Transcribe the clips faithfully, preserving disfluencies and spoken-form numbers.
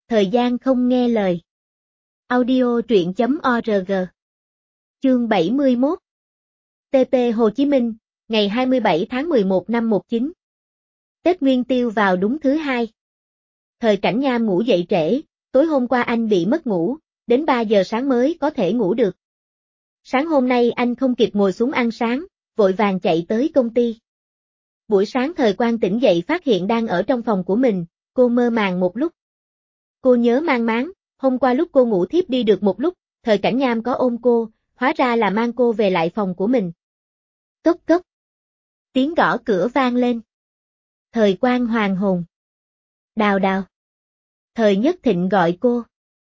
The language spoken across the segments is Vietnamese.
Thời gian không nghe lời. Audio truyện chấm org. Chương bảy mươi mốt. tê pê Hồ Chí Minh, ngày hai mươi bảy tháng mười một năm một chín. Tết Nguyên Tiêu vào đúng thứ hai. Thời Cảnh Nham ngủ dậy trễ, tối hôm qua anh bị mất ngủ, đến ba giờ sáng mới có thể ngủ được. Sáng hôm nay anh không kịp ngồi xuống ăn sáng, vội vàng chạy tới công ty. Buổi sáng Thời Quang tỉnh dậy phát hiện đang ở trong phòng của mình, cô mơ màng một lúc. Cô nhớ mang máng, hôm qua lúc cô ngủ thiếp đi được một lúc, Thời Cảnh Nham có ôm cô, hóa ra là mang cô về lại phòng của mình. Cốc cốc. Tiếng gõ cửa vang lên. Thời Quang hoàn hồn. Đào đào. Thời Nhất Thịnh gọi cô.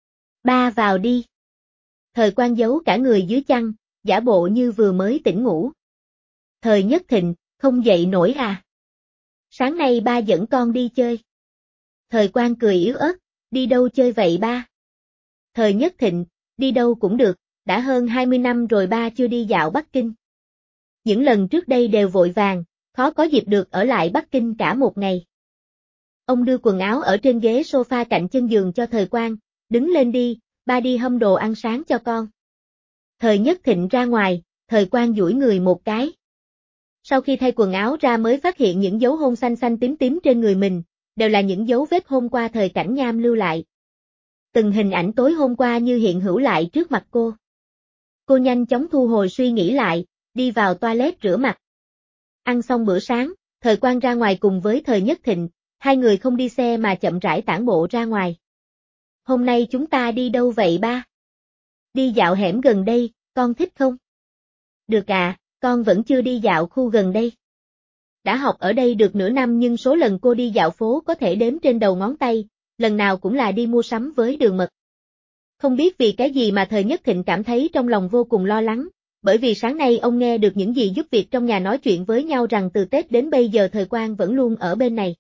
Ba vào đi. Thời Quang giấu cả người dưới chăn, giả bộ như vừa mới tỉnh ngủ. Thời Nhất Thịnh, không dậy nổi à? Sáng nay ba dẫn con đi chơi. Thời Quang cười yếu ớt, đi đâu chơi vậy ba? Thời Nhất Thịnh, đi đâu cũng được, đã hơn hai mươi năm rồi ba chưa đi dạo Bắc Kinh. Những lần trước đây đều vội vàng, khó có dịp được ở lại Bắc Kinh cả một ngày. Ông đưa quần áo ở trên ghế sofa cạnh chân giường cho Thời Quang, đứng lên đi, ba đi hâm đồ ăn sáng cho con. Thời Nhất Thịnh ra ngoài, Thời Quang duỗi người một cái. Sau khi thay quần áo ra mới phát hiện những dấu hôn xanh xanh tím tím trên người mình, đều là những dấu vết hôm qua Thời Cảnh Nham lưu lại. Từng hình ảnh tối hôm qua như hiện hữu lại trước mặt cô. Cô nhanh chóng thu hồi suy nghĩ lại, đi vào toilet rửa mặt. Ăn xong bữa sáng, Thời Quang ra ngoài cùng với Thời Nhất Thịnh, hai người không đi xe mà chậm rãi tản bộ ra ngoài. Hôm nay chúng ta đi đâu vậy ba? Đi dạo hẻm gần đây, con thích không? Được à, con vẫn chưa đi dạo khu gần đây. Đã học ở đây được nửa năm nhưng số lần cô đi dạo phố có thể đếm trên đầu ngón tay, lần nào cũng là đi mua sắm với Đường Mật. Không biết vì cái gì mà Thời Nhất Thịnh cảm thấy trong lòng vô cùng lo lắng, bởi vì sáng nay ông nghe được những gì giúp việc trong nhà nói chuyện với nhau rằng từ Tết đến bây giờ Thời Quang vẫn luôn ở bên này.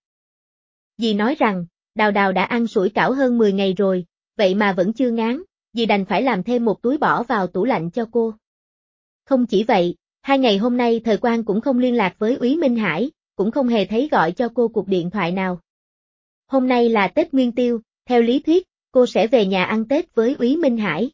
Dì nói rằng, Đào Đào đã ăn sủi cảo hơn mười ngày rồi, vậy mà vẫn chưa ngán, dì đành phải làm thêm một túi bỏ vào tủ lạnh cho cô. Không chỉ vậy, hai ngày hôm nay Thời Quang cũng không liên lạc với Úy Minh Hải, cũng không hề thấy gọi cho cô cuộc điện thoại nào. Hôm nay là Tết Nguyên Tiêu, theo lý thuyết, cô sẽ về nhà ăn Tết với Úy Minh Hải.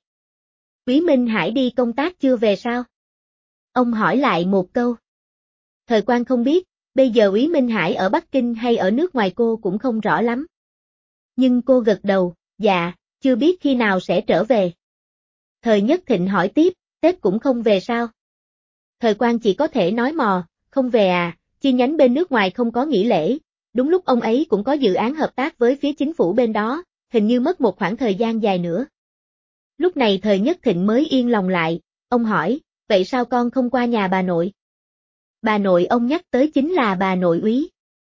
Úy Minh Hải đi công tác chưa về sao? Ông hỏi lại một câu. Thời Quang không biết, bây giờ Úy Minh Hải ở Bắc Kinh hay ở nước ngoài cô cũng không rõ lắm. Nhưng cô gật đầu, dạ, chưa biết khi nào sẽ trở về. Thời Nhất Thịnh hỏi tiếp, Tết cũng không về sao? Thời Quang chỉ có thể nói mò, không về à, chi nhánh bên nước ngoài không có nghỉ lễ, đúng lúc ông ấy cũng có dự án hợp tác với phía chính phủ bên đó, hình như mất một khoảng thời gian dài nữa. Lúc này Thời Nhất Thịnh mới yên lòng lại, ông hỏi, vậy sao con không qua nhà bà nội? Bà nội ông nhắc tới chính là bà nội Úy.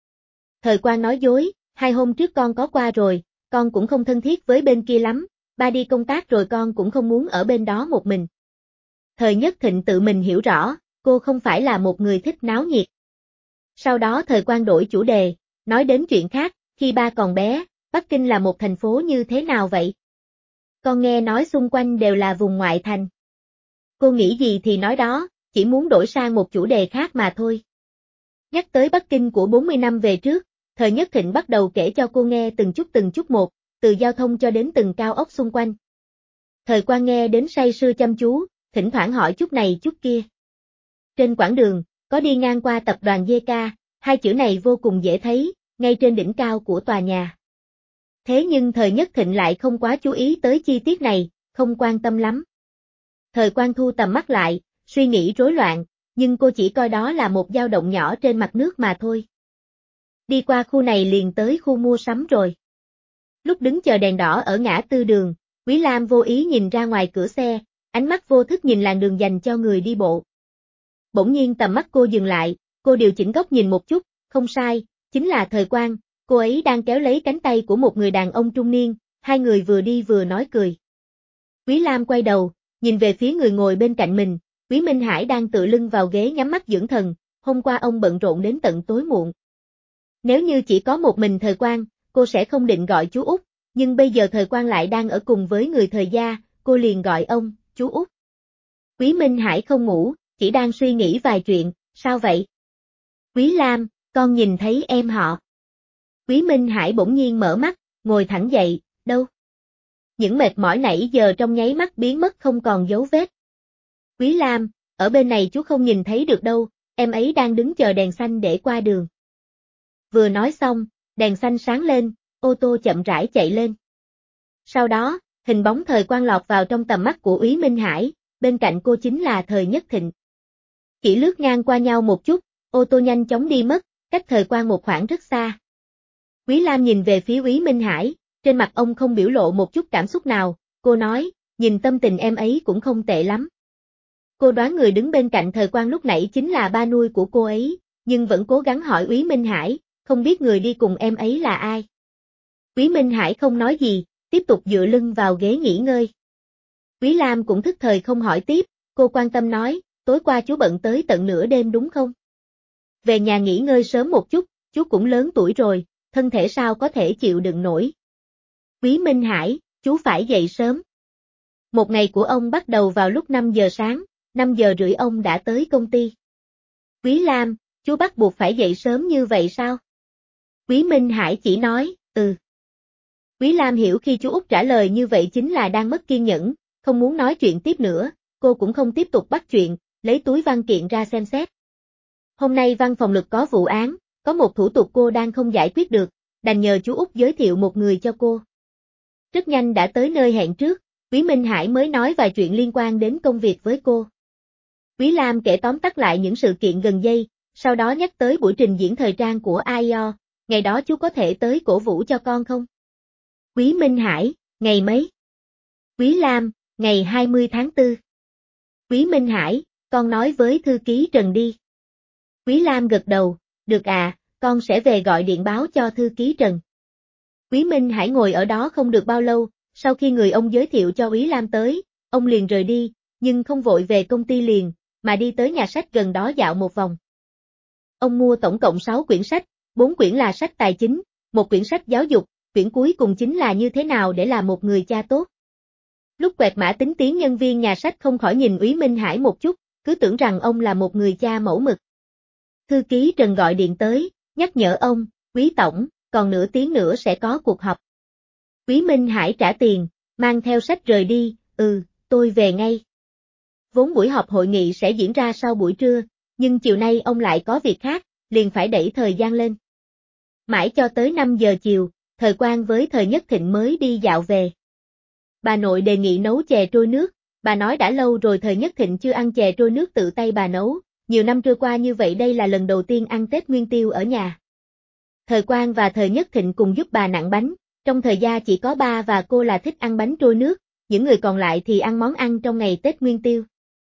Thời Quang nói dối, hai hôm trước con có qua rồi, con cũng không thân thiết với bên kia lắm, ba đi công tác rồi con cũng không muốn ở bên đó một mình. Thời Nhất Thịnh tự mình hiểu rõ, cô không phải là một người thích náo nhiệt. Sau đó Thời Quang đổi chủ đề, nói đến chuyện khác, khi ba còn bé, Bắc Kinh là một thành phố như thế nào vậy? Con nghe nói xung quanh đều là vùng ngoại thành. Cô nghĩ gì thì nói đó, chỉ muốn đổi sang một chủ đề khác mà thôi. Nhắc tới Bắc Kinh của bốn mươi năm về trước, Thời Nhất Thịnh bắt đầu kể cho cô nghe từng chút từng chút một, từ giao thông cho đến từng cao ốc xung quanh. Thời Quang nghe đến say sưa chăm chú, thỉnh thoảng hỏi chút này chút kia. Trên quãng đường, có đi ngang qua tập đoàn giê ca, hai chữ này vô cùng dễ thấy, ngay trên đỉnh cao của tòa nhà. Thế nhưng Thời Nhất Thịnh lại không quá chú ý tới chi tiết này, không quan tâm lắm. Thời Quang thu tầm mắt lại, suy nghĩ rối loạn, nhưng cô chỉ coi đó là một dao động nhỏ trên mặt nước mà thôi. Đi qua khu này liền tới khu mua sắm rồi. Lúc đứng chờ đèn đỏ ở ngã tư đường, Quý Lam vô ý nhìn ra ngoài cửa xe, ánh mắt vô thức nhìn làn đường dành cho người đi bộ. Bỗng nhiên tầm mắt cô dừng lại, cô điều chỉnh góc nhìn một chút, không sai, chính là Thời Quang, cô ấy đang kéo lấy cánh tay của một người đàn ông trung niên, hai người vừa đi vừa nói cười. Quý Lam quay đầu, nhìn về phía người ngồi bên cạnh mình, Úy Minh Hải đang tựa lưng vào ghế nhắm mắt dưỡng thần, hôm qua ông bận rộn đến tận tối muộn. Nếu như chỉ có một mình Thời Quang, cô sẽ không định gọi chú Út, nhưng bây giờ Thời Quang lại đang ở cùng với người Thời gia, cô liền gọi ông, chú Út. Úy Minh Hải không ngủ, chỉ đang suy nghĩ vài chuyện, sao vậy? Quý Lam, con nhìn thấy em họ. Úy Minh Hải bỗng nhiên mở mắt, ngồi thẳng dậy, đâu? Những mệt mỏi nãy giờ trong nháy mắt biến mất không còn dấu vết. Quý Lam, ở bên này chú không nhìn thấy được đâu, em ấy đang đứng chờ đèn xanh để qua đường. Vừa nói xong, đèn xanh sáng lên, ô tô chậm rãi chạy lên. Sau đó, hình bóng Thời Quang lọt vào trong tầm mắt của Úy Minh Hải, bên cạnh cô chính là Thời Nhất Thịnh. Chỉ lướt ngang qua nhau một chút, ô tô nhanh chóng đi mất, cách Thời Quang một khoảng rất xa. Quý Lam nhìn về phía Úy Minh Hải, trên mặt ông không biểu lộ một chút cảm xúc nào, cô nói, nhìn tâm tình em ấy cũng không tệ lắm. Cô đoán người đứng bên cạnh Thời Quang lúc nãy chính là ba nuôi của cô ấy, nhưng vẫn cố gắng hỏi Úy Minh Hải, không biết người đi cùng em ấy là ai. Úy Minh Hải không nói gì, tiếp tục dựa lưng vào ghế nghỉ ngơi. Quý Lam cũng thức thời không hỏi tiếp, cô quan tâm nói, tối qua chú bận tới tận nửa đêm đúng không? Về nhà nghỉ ngơi sớm một chút, chú cũng lớn tuổi rồi, thân thể sao có thể chịu đựng nổi. Úy Minh Hải, chú phải dậy sớm. Một ngày của ông bắt đầu vào lúc năm giờ sáng, năm giờ rưỡi ông đã tới công ty. Quý Lam, chú bắt buộc phải dậy sớm như vậy sao? Úy Minh Hải chỉ nói, ừ. Quý Lam hiểu khi chú Út trả lời như vậy chính là đang mất kiên nhẫn, không muốn nói chuyện tiếp nữa, cô cũng không tiếp tục bắt chuyện, lấy túi văn kiện ra xem xét. Hôm nay văn phòng lực có vụ án, có một thủ tục cô đang không giải quyết được, đành nhờ chú Út giới thiệu một người cho cô. Rất nhanh đã tới nơi hẹn trước, Úy Minh Hải mới nói vài chuyện liên quan đến công việc với cô. Quý Lam kể tóm tắt lại những sự kiện gần đây, sau đó nhắc tới buổi trình diễn thời trang của a i o, ngày đó chú có thể tới cổ vũ cho con không? Quý Minh Hải, ngày mấy? Quý Lam, ngày hai mươi tháng tư. Quý Minh Hải, con nói với thư ký Trần đi. Quý Lam gật đầu, được à, con sẽ về gọi điện báo cho thư ký Trần. Quý Minh Hải ngồi ở đó không được bao lâu, sau khi người ông giới thiệu cho Quý Lam tới, ông liền rời đi, nhưng không vội về công ty liền, mà đi tới nhà sách gần đó dạo một vòng. Ông mua tổng cộng sáu quyển sách, bốn quyển là sách tài chính, một quyển sách giáo dục, quyển cuối cùng chính là như thế nào để làm một người cha tốt. Lúc quẹt mã tính tiếng nhân viên nhà sách không khỏi nhìn Úy Minh Hải một chút, cứ tưởng rằng ông là một người cha mẫu mực. Thư ký Trần gọi điện tới, nhắc nhở ông, Quý tổng, còn nửa tiếng nữa sẽ có cuộc họp. Úy Minh Hải trả tiền, mang theo sách rời đi, ừ, tôi về ngay. Vốn buổi họp hội nghị sẽ diễn ra sau buổi trưa, nhưng chiều nay ông lại có việc khác, liền phải đẩy thời gian lên. Mãi cho tới năm giờ chiều, Thời Quang với Thời Nhất Thịnh mới đi dạo về. Bà nội đề nghị nấu chè trôi nước, bà nói đã lâu rồi Thời Nhất Thịnh chưa ăn chè trôi nước tự tay bà nấu, nhiều năm trôi qua như vậy đây là lần đầu tiên ăn Tết Nguyên Tiêu ở nhà. Thời Quang và Thời Nhất Thịnh cùng giúp bà nặn bánh, trong thời gia chỉ có ba và cô là thích ăn bánh trôi nước, những người còn lại thì ăn món ăn trong ngày Tết Nguyên Tiêu.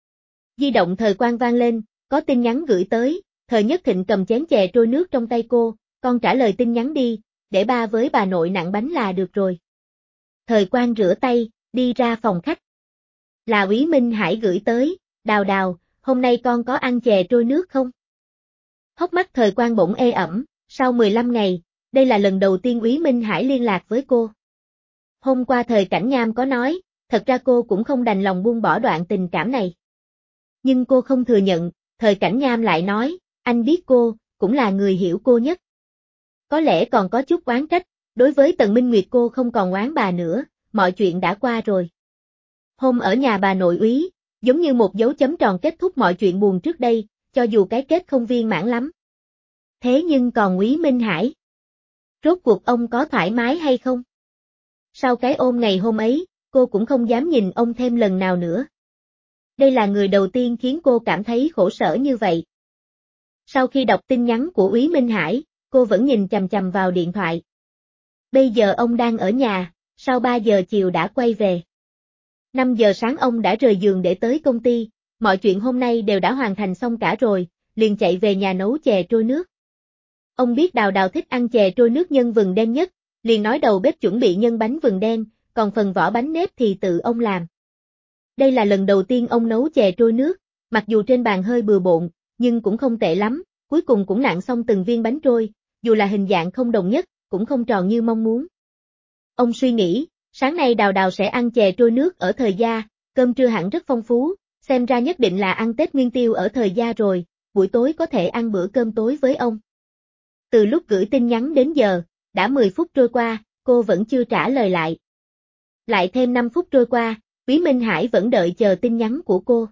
Di động Thời Quang vang lên, có tin nhắn gửi tới, Thời Nhất Thịnh cầm chén chè trôi nước trong tay cô, con trả lời tin nhắn đi, để ba với bà nội nặn bánh là được rồi. Thời Quang rửa tay, đi ra phòng khách. Là Úy Minh Hải gửi tới, Đào Đào, hôm nay con có ăn chè trôi nước không? Hốc mắt Thời Quang bỗng ê ẩm, sau mười lăm ngày, đây là lần đầu tiên Úy Minh Hải liên lạc với cô. Hôm qua Thời Cảnh Nham có nói, thật ra cô cũng không đành lòng buông bỏ đoạn tình cảm này. Nhưng cô không thừa nhận, Thời Cảnh Nham lại nói, anh biết cô, cũng là người hiểu cô nhất. Có lẽ còn có chút oán trách, đối với Tần Minh Nguyệt cô không còn oán bà nữa, mọi chuyện đã qua rồi. Hôm ở nhà bà nội Úy, giống như một dấu chấm tròn kết thúc mọi chuyện buồn trước đây, cho dù cái kết không viên mãn lắm. Thế nhưng còn Úy Minh Hải, rốt cuộc ông có thoải mái hay không? Sau cái ôm ngày hôm ấy, cô cũng không dám nhìn ông thêm lần nào nữa. Đây là người đầu tiên khiến cô cảm thấy khổ sở như vậy. Sau khi đọc tin nhắn của Úy Minh Hải, cô vẫn nhìn chằm chằm vào điện thoại. Bây giờ ông đang ở nhà, sau ba giờ chiều đã quay về. năm giờ sáng ông đã rời giường để tới công ty, mọi chuyện hôm nay đều đã hoàn thành xong cả rồi, liền chạy về nhà nấu chè trôi nước. Ông biết Đào Đào thích ăn chè trôi nước nhân vừng đen nhất, liền nói đầu bếp chuẩn bị nhân bánh vừng đen, còn phần vỏ bánh nếp thì tự ông làm. Đây là lần đầu tiên ông nấu chè trôi nước, mặc dù trên bàn hơi bừa bộn, nhưng cũng không tệ lắm, cuối cùng cũng nặn xong từng viên bánh trôi, dù là hình dạng không đồng nhất, cũng không tròn như mong muốn. Ông suy nghĩ, sáng nay Đào Đào sẽ ăn chè trôi nước ở Thời gia, cơm trưa hẳn rất phong phú, xem ra nhất định là ăn Tết Nguyên Tiêu ở Thời gia rồi, buổi tối có thể ăn bữa cơm tối với ông. Từ lúc gửi tin nhắn đến giờ, đã mười phút trôi qua, cô vẫn chưa trả lời lại. Lại thêm năm phút trôi qua, Quý Minh Hải vẫn đợi chờ tin nhắn của cô.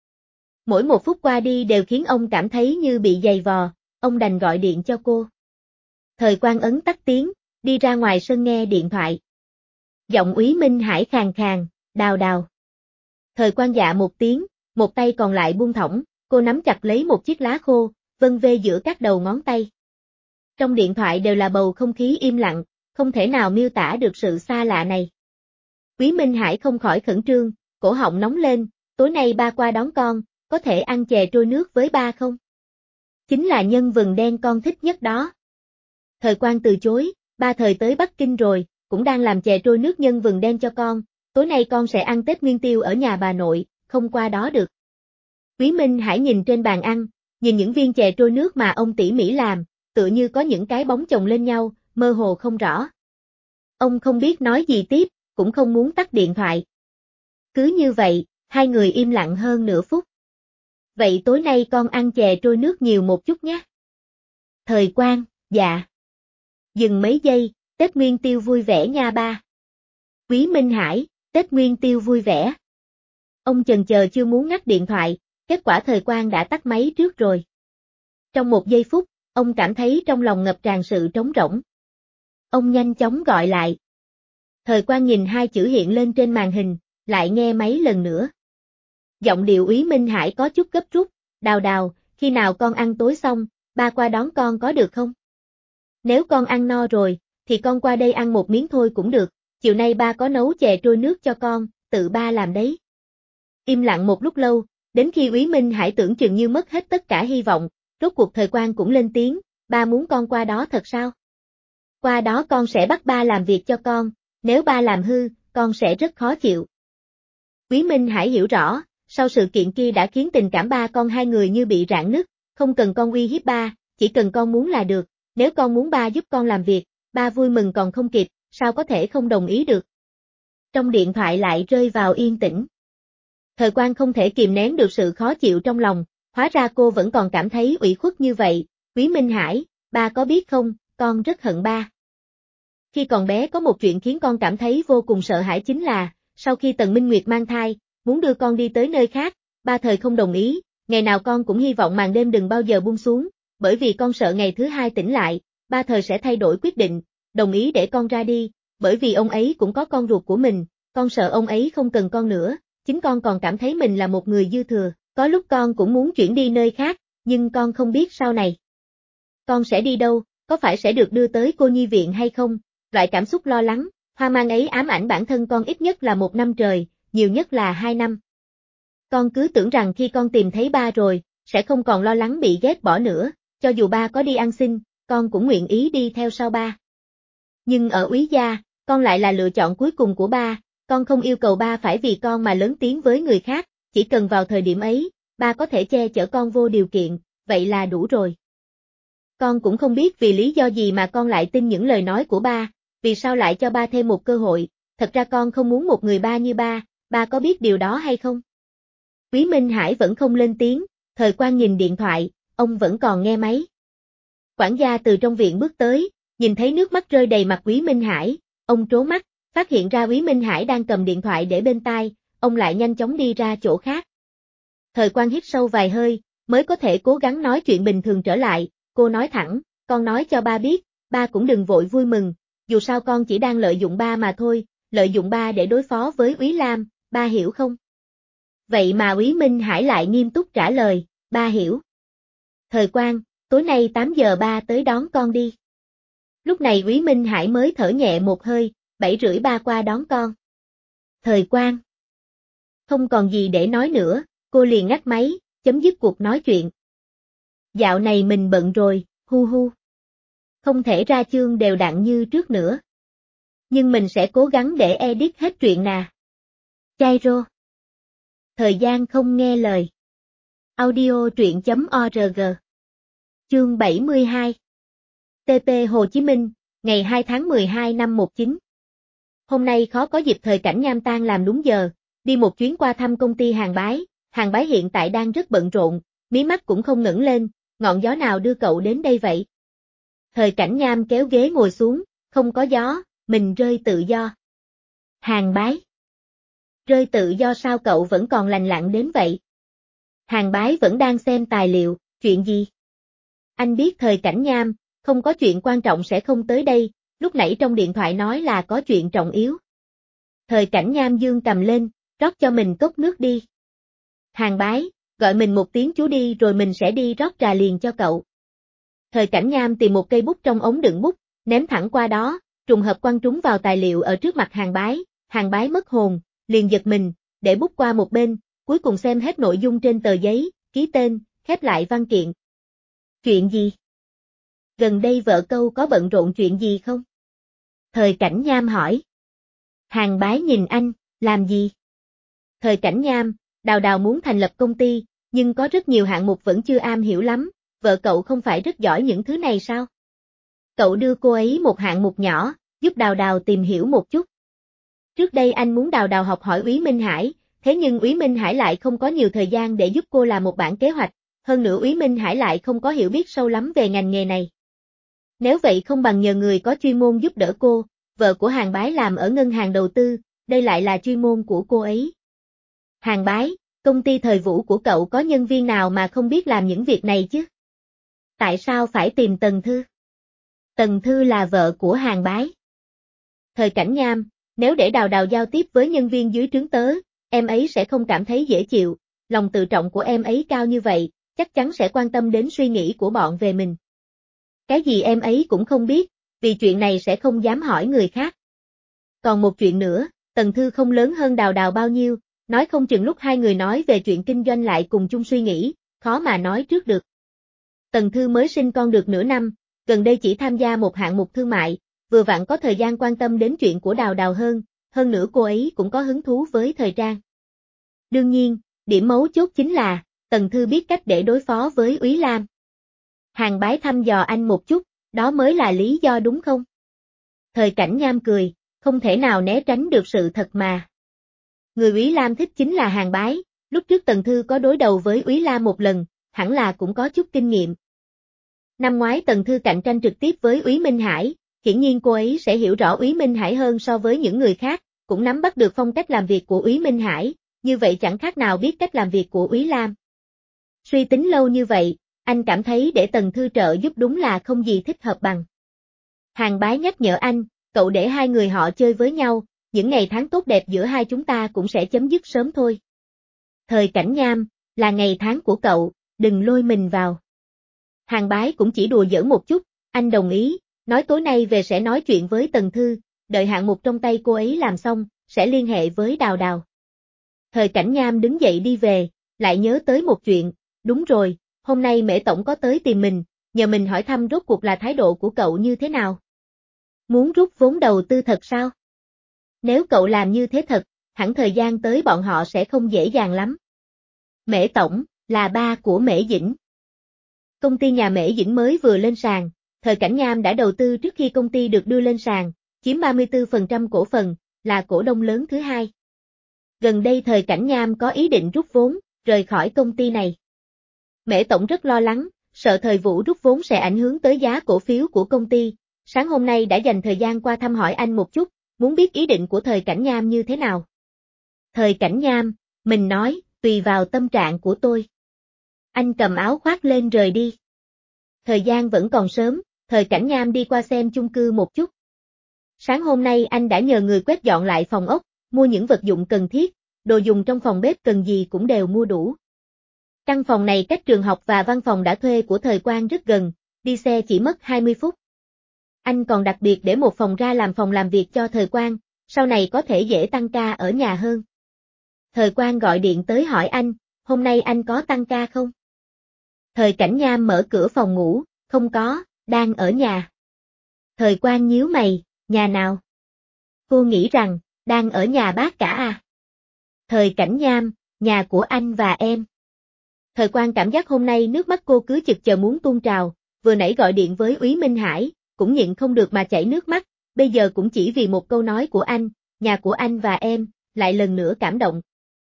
Mỗi một phút qua đi đều khiến ông cảm thấy như bị giày vò, ông đành gọi điện cho cô. Thời Quang ấn tắt tiếng, đi ra ngoài sân nghe điện thoại. Giọng Quý Minh Hải khàn khàn, đào đào. Thời Quang dạ một tiếng, một tay còn lại buông thõng, cô nắm chặt lấy một chiếc lá khô, vân vê giữa các đầu ngón tay. Trong điện thoại đều là bầu không khí im lặng, không thể nào miêu tả được sự xa lạ này. Quý Minh Hải không khỏi khẩn trương, cổ họng nóng lên, tối nay ba qua đón con, có thể ăn chè trôi nước với ba không? Chính là nhân vừng đen con thích nhất đó. Thời Quang từ chối, ba Thời tới Bắc Kinh rồi, cũng đang làm chè trôi nước nhân vừng đen cho con, tối nay con sẽ ăn Tết Nguyên Tiêu ở nhà bà nội, không qua đó được. Quý Minh Hải nhìn trên bàn ăn, nhìn những viên chè trôi nước mà ông tỉ mỉ làm, tựa như có những cái bóng chồng lên nhau, mơ hồ không rõ. Ông không biết nói gì tiếp, cũng không muốn tắt điện thoại. Cứ như vậy, hai người im lặng hơn nửa phút. Vậy tối nay con ăn chè trôi nước nhiều một chút nhé. Thời Quang, dạ. Dừng mấy giây, Tết Nguyên Tiêu vui vẻ nha ba. Quý Minh Hải, Tết Nguyên Tiêu vui vẻ. Ông chần chờ chưa muốn ngắt điện thoại, kết quả Thời Quang đã tắt máy trước rồi. Trong một giây phút, ông cảm thấy trong lòng ngập tràn sự trống rỗng. Ông nhanh chóng gọi lại. Thời Quang nhìn hai chữ hiện lên trên màn hình, lại nghe máy lần nữa. Giọng điệu Úy Minh Hải có chút gấp rút, đào đào, khi nào con ăn tối xong, ba qua đón con có được không? Nếu con ăn no rồi, thì con qua đây ăn một miếng thôi cũng được, chiều nay ba có nấu chè trôi nước cho con, tự ba làm đấy. Im lặng một lúc lâu, đến khi Úy Minh Hải tưởng chừng như mất hết tất cả hy vọng, rốt cuộc Thời Quang cũng lên tiếng, ba muốn con qua đó thật sao? Qua đó con sẽ bắt ba làm việc cho con, nếu ba làm hư, con sẽ rất khó chịu. Úy Minh Hải hiểu rõ, sau sự kiện kia đã khiến tình cảm ba con hai người như bị rạn nứt, không cần con uy hiếp ba, chỉ cần con muốn là được, nếu con muốn ba giúp con làm việc, ba vui mừng còn không kịp, sao có thể không đồng ý được. Trong điện thoại lại rơi vào yên tĩnh. Thời Quang không thể kìm nén được sự khó chịu trong lòng, hóa ra cô vẫn còn cảm thấy ủy khuất như vậy, Úy Minh Hải, ba có biết không, con rất hận ba. Khi còn bé có một chuyện khiến con cảm thấy vô cùng sợ hãi chính là, sau khi Tần Minh Nguyệt mang thai, muốn đưa con đi tới nơi khác, ba Thời không đồng ý, ngày nào con cũng hy vọng màn đêm đừng bao giờ buông xuống, bởi vì con sợ ngày thứ hai tỉnh lại, ba Thời sẽ thay đổi quyết định, đồng ý để con ra đi, bởi vì ông ấy cũng có con ruột của mình, con sợ ông ấy không cần con nữa, chính con còn cảm thấy mình là một người dư thừa, có lúc con cũng muốn chuyển đi nơi khác, nhưng con không biết sau này. Con sẽ đi đâu, có phải sẽ được đưa tới cô nhi viện hay không, loại cảm xúc lo lắng, hoang mang ấy ám ảnh bản thân con ít nhất là một năm trời, nhiều nhất là hai năm. Con cứ tưởng rằng khi con tìm thấy ba rồi, sẽ không còn lo lắng bị ghét bỏ nữa, cho dù ba có đi ăn xin, con cũng nguyện ý đi theo sau ba. Nhưng ở Úy gia, con lại là lựa chọn cuối cùng của ba, con không yêu cầu ba phải vì con mà lớn tiếng với người khác, chỉ cần vào thời điểm ấy, ba có thể che chở con vô điều kiện, vậy là đủ rồi. Con cũng không biết vì lý do gì mà con lại tin những lời nói của ba, vì sao lại cho ba thêm một cơ hội, thật ra con không muốn một người ba như ba, ba có biết điều đó hay không? Úy Minh Hải vẫn không lên tiếng, Thời Quang nhìn điện thoại, ông vẫn còn nghe máy. Quản gia từ trong viện bước tới, nhìn thấy nước mắt rơi đầy mặt Úy Minh Hải, ông trố mắt, phát hiện ra Úy Minh Hải đang cầm điện thoại để bên tai, ông lại nhanh chóng đi ra chỗ khác. Thời Quang hít sâu vài hơi, mới có thể cố gắng nói chuyện bình thường trở lại, cô nói thẳng, con nói cho ba biết, ba cũng đừng vội vui mừng, dù sao con chỉ đang lợi dụng ba mà thôi, lợi dụng ba để đối phó với Úy Lam, ba hiểu không? Vậy mà Úy Minh Hải lại nghiêm túc trả lời, ba hiểu. Thời Quang, tối nay tám giờ ba tới đón con đi. Lúc này Úy Minh Hải mới thở nhẹ một hơi, bảy rưỡi ba qua đón con. Thời Quang. Không còn gì để nói nữa, cô liền ngắt máy, chấm dứt cuộc nói chuyện. Dạo này mình bận rồi, hu hu. Không thể ra chương đều đặn như trước nữa. Nhưng mình sẽ cố gắng để edit hết truyện nè. Chairo. Thời gian không nghe lời. Audio truyện.org. Chương bảy mươi hai. tê pê Hồ Chí Minh, ngày hai tháng mười hai năm một chín. Hôm nay khó có dịp Thời Cảnh Nham tan làm đúng giờ, đi một chuyến qua thăm công ty Hàng Bái, Hàng Bái hiện tại đang rất bận rộn, mí mắt cũng không ngẩng lên, ngọn gió nào đưa cậu đến đây vậy? Thời Cảnh Nham kéo ghế ngồi xuống, không có gió, mình rơi tự do. Hàng Bái. Rơi tự do sao cậu vẫn còn lành lặn đến vậy? Hàng Bái vẫn đang xem tài liệu, chuyện gì? Anh biết Thời Cảnh Nham, không có chuyện quan trọng sẽ không tới đây, lúc nãy trong điện thoại nói là có chuyện trọng yếu. Thời Cảnh Nham dương cầm lên, rót cho mình cốc nước đi. Hàng Bái, gọi mình một tiếng chú đi rồi mình sẽ đi rót trà liền cho cậu. Thời Cảnh Nham tìm một cây bút trong ống đựng bút, ném thẳng qua đó, trùng hợp quăng trúng vào tài liệu ở trước mặt Hàng Bái, Hàng Bái mất hồn, liền giật mình, để bút qua một bên, cuối cùng xem hết nội dung trên tờ giấy, ký tên, khép lại văn kiện. Chuyện gì? Gần đây vợ câu có bận rộn chuyện gì không? Thời Cảnh Nham hỏi. Hàng Bái nhìn anh, làm gì? Thời Cảnh Nham, Đào Đào muốn thành lập công ty, nhưng có rất nhiều hạng mục vẫn chưa am hiểu lắm, vợ cậu không phải rất giỏi những thứ này sao? Cậu đưa cô ấy một hạng mục nhỏ, giúp Đào Đào tìm hiểu một chút. Trước đây anh muốn Đào Đào học hỏi Úy Minh Hải, thế nhưng Úy Minh Hải lại không có nhiều thời gian để giúp cô làm một bản kế hoạch, hơn nữa Úy Minh Hải lại không có hiểu biết sâu lắm về ngành nghề này. Nếu vậy không bằng nhờ người có chuyên môn giúp đỡ cô, vợ của Hàng Bái làm ở ngân hàng đầu tư, đây lại là chuyên môn của cô ấy. Hàng Bái, công ty thời vũ của cậu có nhân viên nào mà không biết làm những việc này chứ? Tại sao phải tìm Tần Thư? Tần Thư là vợ của Hàng Bái. Thời Cảnh Nham, nếu để Đào Đào giao tiếp với nhân viên dưới trướng tớ, em ấy sẽ không cảm thấy dễ chịu, lòng tự trọng của em ấy cao như vậy, chắc chắn sẽ quan tâm đến suy nghĩ của bọn về mình. Cái gì em ấy cũng không biết, vì chuyện này sẽ không dám hỏi người khác. Còn một chuyện nữa, Tần Thư không lớn hơn Đào Đào bao nhiêu, nói không chừng lúc hai người nói về chuyện kinh doanh lại cùng chung suy nghĩ, khó mà nói trước được. Tần Thư mới sinh con được nửa năm, gần đây chỉ tham gia một hạng mục thương mại, vừa vặn có thời gian quan tâm đến chuyện của Đào Đào hơn, hơn nữa cô ấy cũng có hứng thú với thời trang. Đương nhiên, điểm mấu chốt chính là, Tần Thư biết cách để đối phó với Úy Lam. Hàng Bái thăm dò anh một chút, đó mới là lý do đúng không? Thời Cảnh Nham cười, không thể nào né tránh được sự thật mà. Người Úy Lam thích chính là Hàng Bái, lúc trước Tần Thư có đối đầu với Úy Lam một lần, hẳn là cũng có chút kinh nghiệm. Năm ngoái Tần Thư cạnh tranh trực tiếp với Úy Minh Hải, hiển nhiên cô ấy sẽ hiểu rõ Úy Minh Hải hơn so với những người khác, cũng nắm bắt được phong cách làm việc của Úy Minh Hải, như vậy chẳng khác nào biết cách làm việc của Úy Lam. Suy tính lâu như vậy, anh cảm thấy để Tần Thư trợ giúp đúng là không gì thích hợp bằng. Hàng Bái nhắc nhở anh, cậu để hai người họ chơi với nhau, những ngày tháng tốt đẹp giữa hai chúng ta cũng sẽ chấm dứt sớm thôi. Thời Cảnh Nham, là ngày tháng của cậu, đừng lôi mình vào. Hàng Bái cũng chỉ đùa giỡn một chút, anh đồng ý, nói tối nay về sẽ nói chuyện với Tần Thư, đợi hạng mục trong tay cô ấy làm xong, sẽ liên hệ với Đào Đào. Thời Cảnh Nham đứng dậy đi về, lại nhớ tới một chuyện, đúng rồi, hôm nay Mễ Tổng có tới tìm mình, nhờ mình hỏi thăm rốt cuộc là thái độ của cậu như thế nào. Muốn rút vốn đầu tư thật sao? Nếu cậu làm như thế thật, hẳn thời gian tới bọn họ sẽ không dễ dàng lắm. Mễ Tổng, là ba của Mễ Dĩnh. Công ty nhà Mễ Dĩnh mới vừa lên sàn, Thời Cảnh Nham đã đầu tư trước khi công ty được đưa lên sàn, chiếm ba mươi tư phần trăm cổ phần, là cổ đông lớn thứ hai. Gần đây Thời Cảnh Nham có ý định rút vốn, rời khỏi công ty này. Mễ Tổng rất lo lắng, sợ Thời Vũ rút vốn sẽ ảnh hưởng tới giá cổ phiếu của công ty, sáng hôm nay đã dành thời gian qua thăm hỏi anh một chút, muốn biết ý định của Thời Cảnh Nham như thế nào. Thời Cảnh Nham, mình nói, tùy vào tâm trạng của tôi. Anh cầm áo khoác lên rời đi. Thời gian vẫn còn sớm, Thời Cảnh Nham đi qua xem chung cư một chút. Sáng hôm nay anh đã nhờ người quét dọn lại phòng ốc, mua những vật dụng cần thiết, đồ dùng trong phòng bếp cần gì cũng đều mua đủ. Căn phòng này cách trường học và văn phòng đã thuê của Thời Quang rất gần, đi xe chỉ mất hai mươi phút. Anh còn đặc biệt để một phòng ra làm phòng làm việc cho Thời Quang, sau này có thể dễ tăng ca ở nhà hơn. Thời Quang gọi điện tới hỏi anh, hôm nay anh có tăng ca không? Thời Cảnh Nham mở cửa phòng ngủ, không có, đang ở nhà. Thời Quang nhíu mày, nhà nào? Cô nghĩ rằng, đang ở nhà bác cả à? Thời Cảnh Nham, nhà của anh và em. Thời Quang cảm giác hôm nay nước mắt cô cứ chực chờ muốn tuôn trào, vừa nãy gọi điện với Úy Minh Hải, cũng nhịn không được mà chảy nước mắt, bây giờ cũng chỉ vì một câu nói của anh, nhà của anh và em, lại lần nữa cảm động.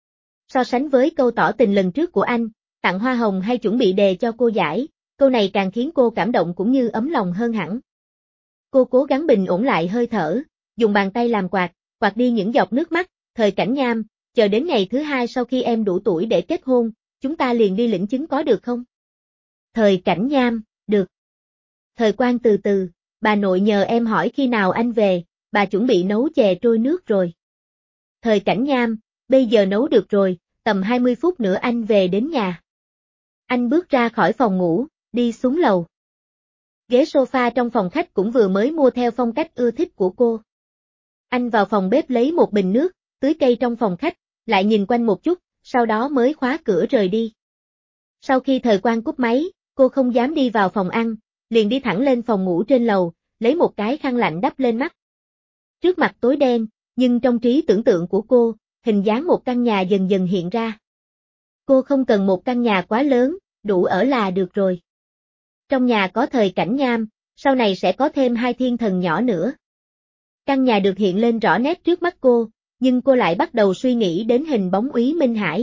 So sánh với câu tỏ tình lần trước của anh, tặng hoa hồng hay chuẩn bị đề cho cô giải, câu này càng khiến cô cảm động cũng như ấm lòng hơn hẳn. Cô cố gắng bình ổn lại hơi thở, dùng bàn tay làm quạt, quạt đi những giọt nước mắt, Thời Cảnh Nham, chờ đến ngày thứ hai sau khi em đủ tuổi để kết hôn, chúng ta liền đi lĩnh chứng có được không? Thời Cảnh Nham, được. Thời Quang từ từ, bà nội nhờ em hỏi khi nào anh về, bà chuẩn bị nấu chè trôi nước rồi. Thời Cảnh Nham, bây giờ nấu được rồi, tầm hai mươi phút nữa anh về đến nhà. Anh bước ra khỏi phòng ngủ, đi xuống lầu. Ghế sofa trong phòng khách cũng vừa mới mua theo phong cách ưa thích của cô. Anh vào phòng bếp lấy một bình nước, tưới cây trong phòng khách, lại nhìn quanh một chút, sau đó mới khóa cửa rời đi. Sau khi Thời Quang cúp máy, cô không dám đi vào phòng ăn, liền đi thẳng lên phòng ngủ trên lầu, lấy một cái khăn lạnh đắp lên mắt. Trước mặt tối đen, nhưng trong trí tưởng tượng của cô, hình dáng một căn nhà dần dần hiện ra. Cô không cần một căn nhà quá lớn, đủ ở là được rồi. Trong nhà có Thời Cảnh Nham, sau này sẽ có thêm hai thiên thần nhỏ nữa. Căn nhà được hiện lên rõ nét trước mắt cô, nhưng cô lại bắt đầu suy nghĩ đến hình bóng Úy Minh Hải.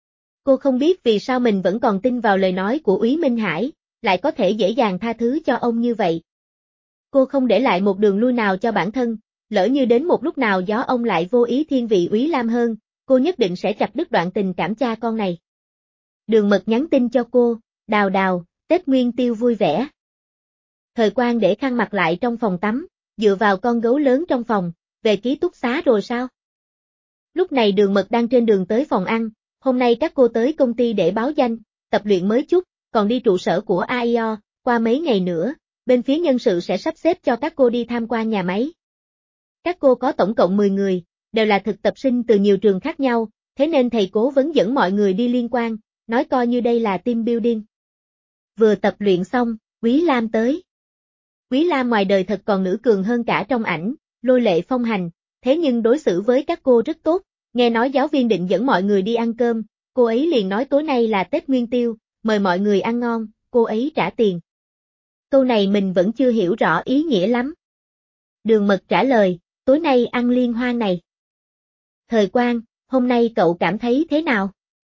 Cô không biết vì sao mình vẫn còn tin vào lời nói của Úy Minh Hải, lại có thể dễ dàng tha thứ cho ông như vậy. Cô không để lại một đường lui nào cho bản thân, lỡ như đến một lúc nào gió ông lại vô ý thiên vị Úy Lam hơn, cô nhất định sẽ chặt đứt đoạn tình cảm cha con này. Đường Mật nhắn tin cho cô, Đào Đào, Tết Nguyên Tiêu vui vẻ. Thời Quang để khăn mặt lại trong phòng tắm, dựa vào con gấu lớn trong phòng, về ký túc xá rồi sao? Lúc này Đường Mật đang trên đường tới phòng ăn, hôm nay các cô tới công ty để báo danh, tập luyện mới chút, còn đi trụ sở của a i o, qua mấy ngày nữa, bên phía nhân sự sẽ sắp xếp cho các cô đi tham quan nhà máy. Các cô có tổng cộng mười người, đều là thực tập sinh từ nhiều trường khác nhau, thế nên thầy cố vấn dẫn mọi người đi liên quan, nói coi như đây là team building. Vừa tập luyện xong, Quý Lam tới. Quý Lam ngoài đời thật còn nữ cường hơn cả trong ảnh, lôi lệ phong hành, thế nhưng đối xử với các cô rất tốt, nghe nói giáo viên định dẫn mọi người đi ăn cơm, cô ấy liền nói tối nay là Tết Nguyên Tiêu, mời mọi người ăn ngon, cô ấy trả tiền. Câu này mình vẫn chưa hiểu rõ ý nghĩa lắm. Đường Mật trả lời, tối nay ăn liên hoan này. Thời Quang, hôm nay cậu cảm thấy thế nào?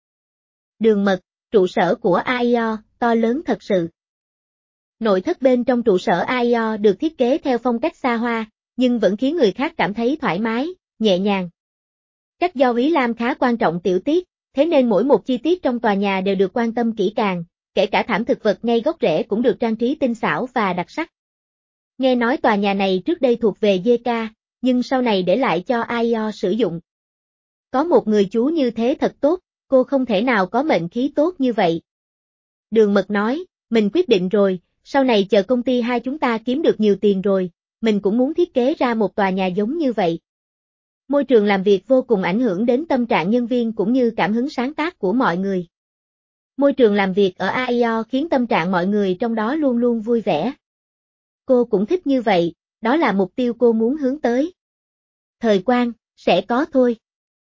Đường Mật, trụ sở của a i o, to lớn thật sự. Nội thất bên trong trụ sở a i o được thiết kế theo phong cách xa hoa, nhưng vẫn khiến người khác cảm thấy thoải mái, nhẹ nhàng. Chắc do Úy Lam khá quan trọng tiểu tiết, thế nên mỗi một chi tiết trong tòa nhà đều được quan tâm kỹ càng, kể cả thảm thực vật ngay gốc rễ cũng được trang trí tinh xảo và đặc sắc. Nghe nói tòa nhà này trước đây thuộc về giê ca, nhưng sau này để lại cho a i o sử dụng. Có một người chú như thế thật tốt, cô không thể nào có mệnh khí tốt như vậy. Đường Mật nói, mình quyết định rồi, sau này chờ công ty hai chúng ta kiếm được nhiều tiền rồi, mình cũng muốn thiết kế ra một tòa nhà giống như vậy. Môi trường làm việc vô cùng ảnh hưởng đến tâm trạng nhân viên cũng như cảm hứng sáng tác của mọi người. Môi trường làm việc ở a i o khiến tâm trạng mọi người trong đó luôn luôn vui vẻ. Cô cũng thích như vậy, đó là mục tiêu cô muốn hướng tới. Thời Quang, sẽ có thôi.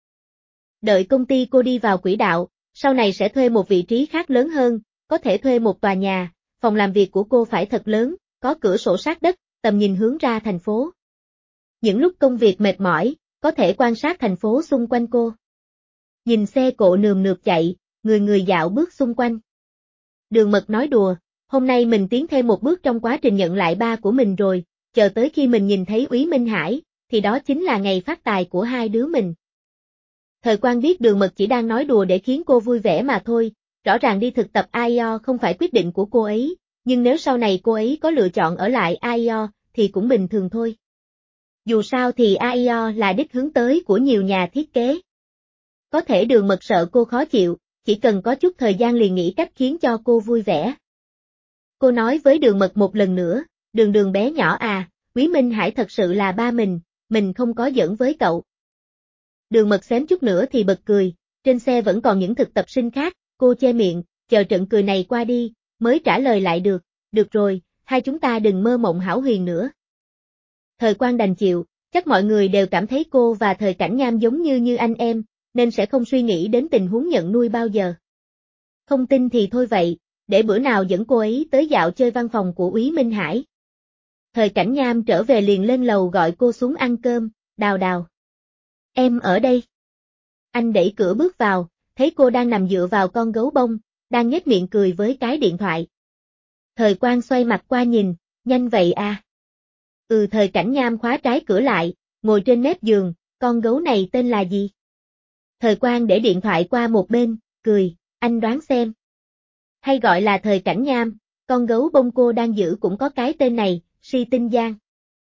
Đợi công ty cô đi vào quỹ đạo, sau này sẽ thuê một vị trí khác lớn hơn, có thể thuê một tòa nhà, phòng làm việc của cô phải thật lớn, có cửa sổ sát đất, tầm nhìn hướng ra thành phố. Những lúc công việc mệt mỏi, có thể quan sát thành phố xung quanh cô. Nhìn xe cộ nườm nượp chạy, người người dạo bước xung quanh. Đường Mật nói đùa, hôm nay mình tiến thêm một bước trong quá trình nhận lại ba của mình rồi, chờ tới khi mình nhìn thấy Úy Minh Hải, thì đó chính là ngày phát tài của hai đứa mình. Thời Quang biết Đường Mật chỉ đang nói đùa để khiến cô vui vẻ mà thôi, rõ ràng đi thực tập a i o không phải quyết định của cô ấy, nhưng nếu sau này cô ấy có lựa chọn ở lại a i o thì cũng bình thường thôi. Dù sao thì a i o là đích hướng tới của nhiều nhà thiết kế. Có thể Đường Mật sợ cô khó chịu, chỉ cần có chút thời gian liền nghĩ cách khiến cho cô vui vẻ. Cô nói với Đường Mật một lần nữa, Đường Đường bé nhỏ à, Úy Minh Hải thật sự là ba mình, mình không có giỡn với cậu. Đường Mật xém chút nữa thì bật cười, trên xe vẫn còn những thực tập sinh khác, cô che miệng, chờ trận cười này qua đi, mới trả lời lại được, được rồi, hai chúng ta đừng mơ mộng hão huyền nữa. Thời Quang đành chịu, chắc mọi người đều cảm thấy cô và Thời Cảnh Nham giống như như anh em, nên sẽ không suy nghĩ đến tình huống nhận nuôi bao giờ. Không tin thì thôi vậy, để bữa nào dẫn cô ấy tới dạo chơi văn phòng của Úy Minh Hải. Thời Cảnh Nham trở về liền lên lầu gọi cô xuống ăn cơm, Đào Đào. Em ở đây. Anh đẩy cửa bước vào, thấy cô đang nằm dựa vào con gấu bông, đang nhếch miệng cười với cái điện thoại. Thời Quang xoay mặt qua nhìn, nhanh vậy à. Ừ Thời Cảnh Nham khóa trái cửa lại, ngồi trên mép giường, con gấu này tên là gì? Thời Quang để điện thoại qua một bên, cười, anh đoán xem. Hay gọi là Thời Cảnh Nham, con gấu bông cô đang giữ cũng có cái tên này, Si Tinh Giang.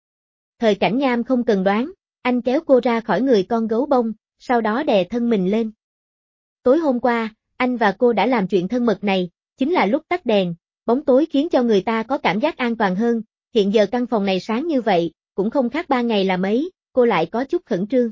Thời Cảnh Nham không cần đoán, anh kéo cô ra khỏi người con gấu bông, sau đó đè thân mình lên. Tối hôm qua, anh và cô đã làm chuyện thân mật này, chính là lúc tắt đèn, bóng tối khiến cho người ta có cảm giác an toàn hơn, hiện giờ căn phòng này sáng như vậy, cũng không khác ba ngày là mấy, cô lại có chút khẩn trương.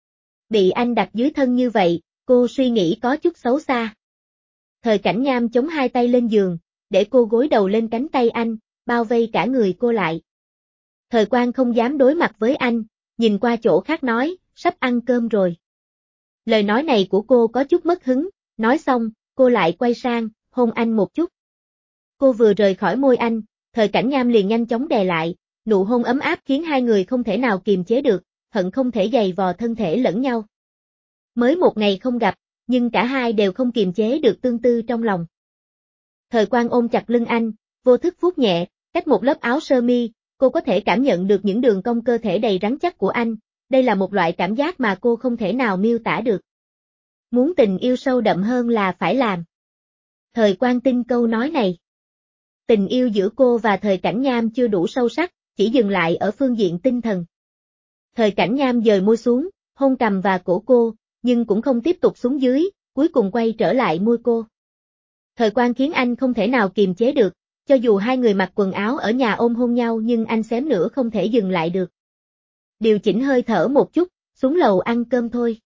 Bị anh đặt dưới thân như vậy, cô suy nghĩ có chút xấu xa. Thời Cảnh Nham chống hai tay lên giường, để cô gối đầu lên cánh tay anh, bao vây cả người cô lại. Thời Quang không dám đối mặt với anh, nhìn qua chỗ khác nói, sắp ăn cơm rồi. Lời nói này của cô có chút mất hứng, nói xong, cô lại quay sang, hôn anh một chút. Cô vừa rời khỏi môi anh, Thời Cảnh Nham liền nhanh chóng đè lại, nụ hôn ấm áp khiến hai người không thể nào kiềm chế được, hận không thể giày vò thân thể lẫn nhau. Mới một ngày không gặp, nhưng cả hai đều không kiềm chế được tương tư trong lòng. Thời Quang ôm chặt lưng anh, vô thức vuốt nhẹ, cách một lớp áo sơ mi, cô có thể cảm nhận được những đường cong cơ thể đầy rắn chắc của anh, đây là một loại cảm giác mà cô không thể nào miêu tả được. Muốn tình yêu sâu đậm hơn là phải làm. Thời Quang tin câu nói này. Tình yêu giữa cô và Thời Cảnh Nham chưa đủ sâu sắc, chỉ dừng lại ở phương diện tinh thần. Thời Cảnh Nham dời môi xuống, hôn cằm và cổ cô, nhưng cũng không tiếp tục xuống dưới, cuối cùng quay trở lại môi cô. Thời Quang khiến anh không thể nào kiềm chế được, cho dù hai người mặc quần áo ở nhà ôm hôn nhau nhưng anh xém nữa không thể dừng lại được. Điều chỉnh hơi thở một chút, xuống lầu ăn cơm thôi.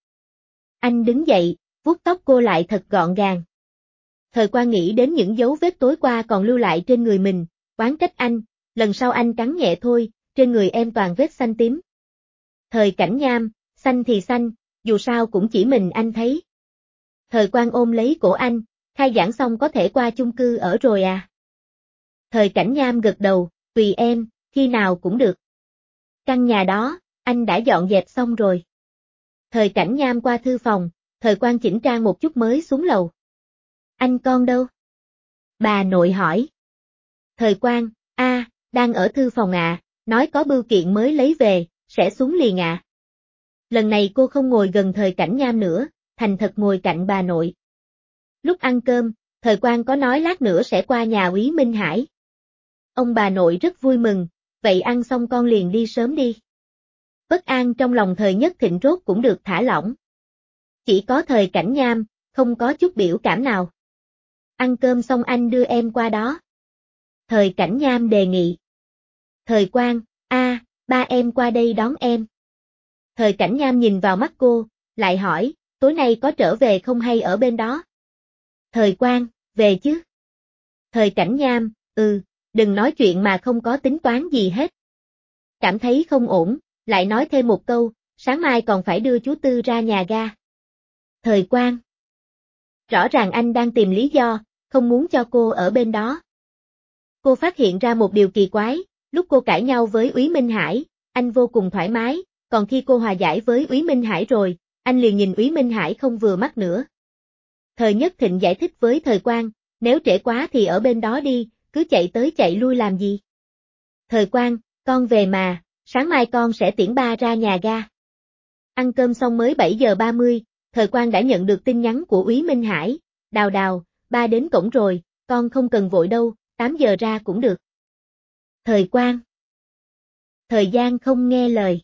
Anh đứng dậy, vuốt tóc cô lại thật gọn gàng. Thời Quang nghĩ đến những dấu vết tối qua còn lưu lại trên người mình, oán trách anh, lần sau anh cắn nhẹ thôi, trên người em toàn vết xanh tím. Thời Cảnh Nham, xanh thì xanh, dù sao cũng chỉ mình anh thấy. Thời Quang ôm lấy cổ anh, khai giảng xong có thể qua chung cư ở rồi à? Thời Cảnh Nham gật đầu, tùy em, khi nào cũng được. Căn nhà đó, anh đã dọn dẹp xong rồi. Thời Cảnh Nham qua thư phòng, Thời Quang chỉnh trang một chút mới xuống lầu. Anh con đâu? Bà nội hỏi. Thời Quang, a, đang ở thư phòng ạ, à, nói có bưu kiện mới lấy về, sẽ xuống liền ạ. À. Lần này cô không ngồi gần Thời Cảnh Nham nữa, thành thật ngồi cạnh bà nội. Lúc ăn cơm, Thời Quang có nói lát nữa sẽ qua nhà Úy Minh Hải. Ông bà nội rất vui mừng, vậy ăn xong con liền đi sớm đi. Bất an trong lòng Thời Nhất Thịnh rốt cũng được thả lỏng. Chỉ có Thời Cảnh Nham, không có chút biểu cảm nào. Ăn cơm xong anh đưa em qua đó. Thời Cảnh Nham đề nghị. Thời Quang, a, ba em qua đây đón em. Thời Cảnh Nham nhìn vào mắt cô, lại hỏi, tối nay có trở về không hay ở bên đó? Thời Quang, về chứ. Thời Cảnh Nham, ừ, đừng nói chuyện mà không có tính toán gì hết. Cảm thấy không ổn, lại nói thêm một câu, sáng mai còn phải đưa chú Tư ra nhà ga. Thời Quang. Rõ ràng anh đang tìm lý do, không muốn cho cô ở bên đó. Cô phát hiện ra một điều kỳ quái, lúc cô cãi nhau với Úy Minh Hải, anh vô cùng thoải mái, còn khi cô hòa giải với Úy Minh Hải rồi, anh liền nhìn Úy Minh Hải không vừa mắt nữa. Thời Nhất Thịnh giải thích với Thời Quang, nếu trễ quá thì ở bên đó đi, cứ chạy tới chạy lui làm gì. Thời Quang, con về mà, sáng mai con sẽ tiễn ba ra nhà ga. Ăn cơm xong mới bảy giờ ba mươi, Thời Quang đã nhận được tin nhắn của Úy Minh Hải, Đào Đào, ba đến cổng rồi, con không cần vội đâu, tám giờ ra cũng được. Thời Quang. Thời gian không nghe lời.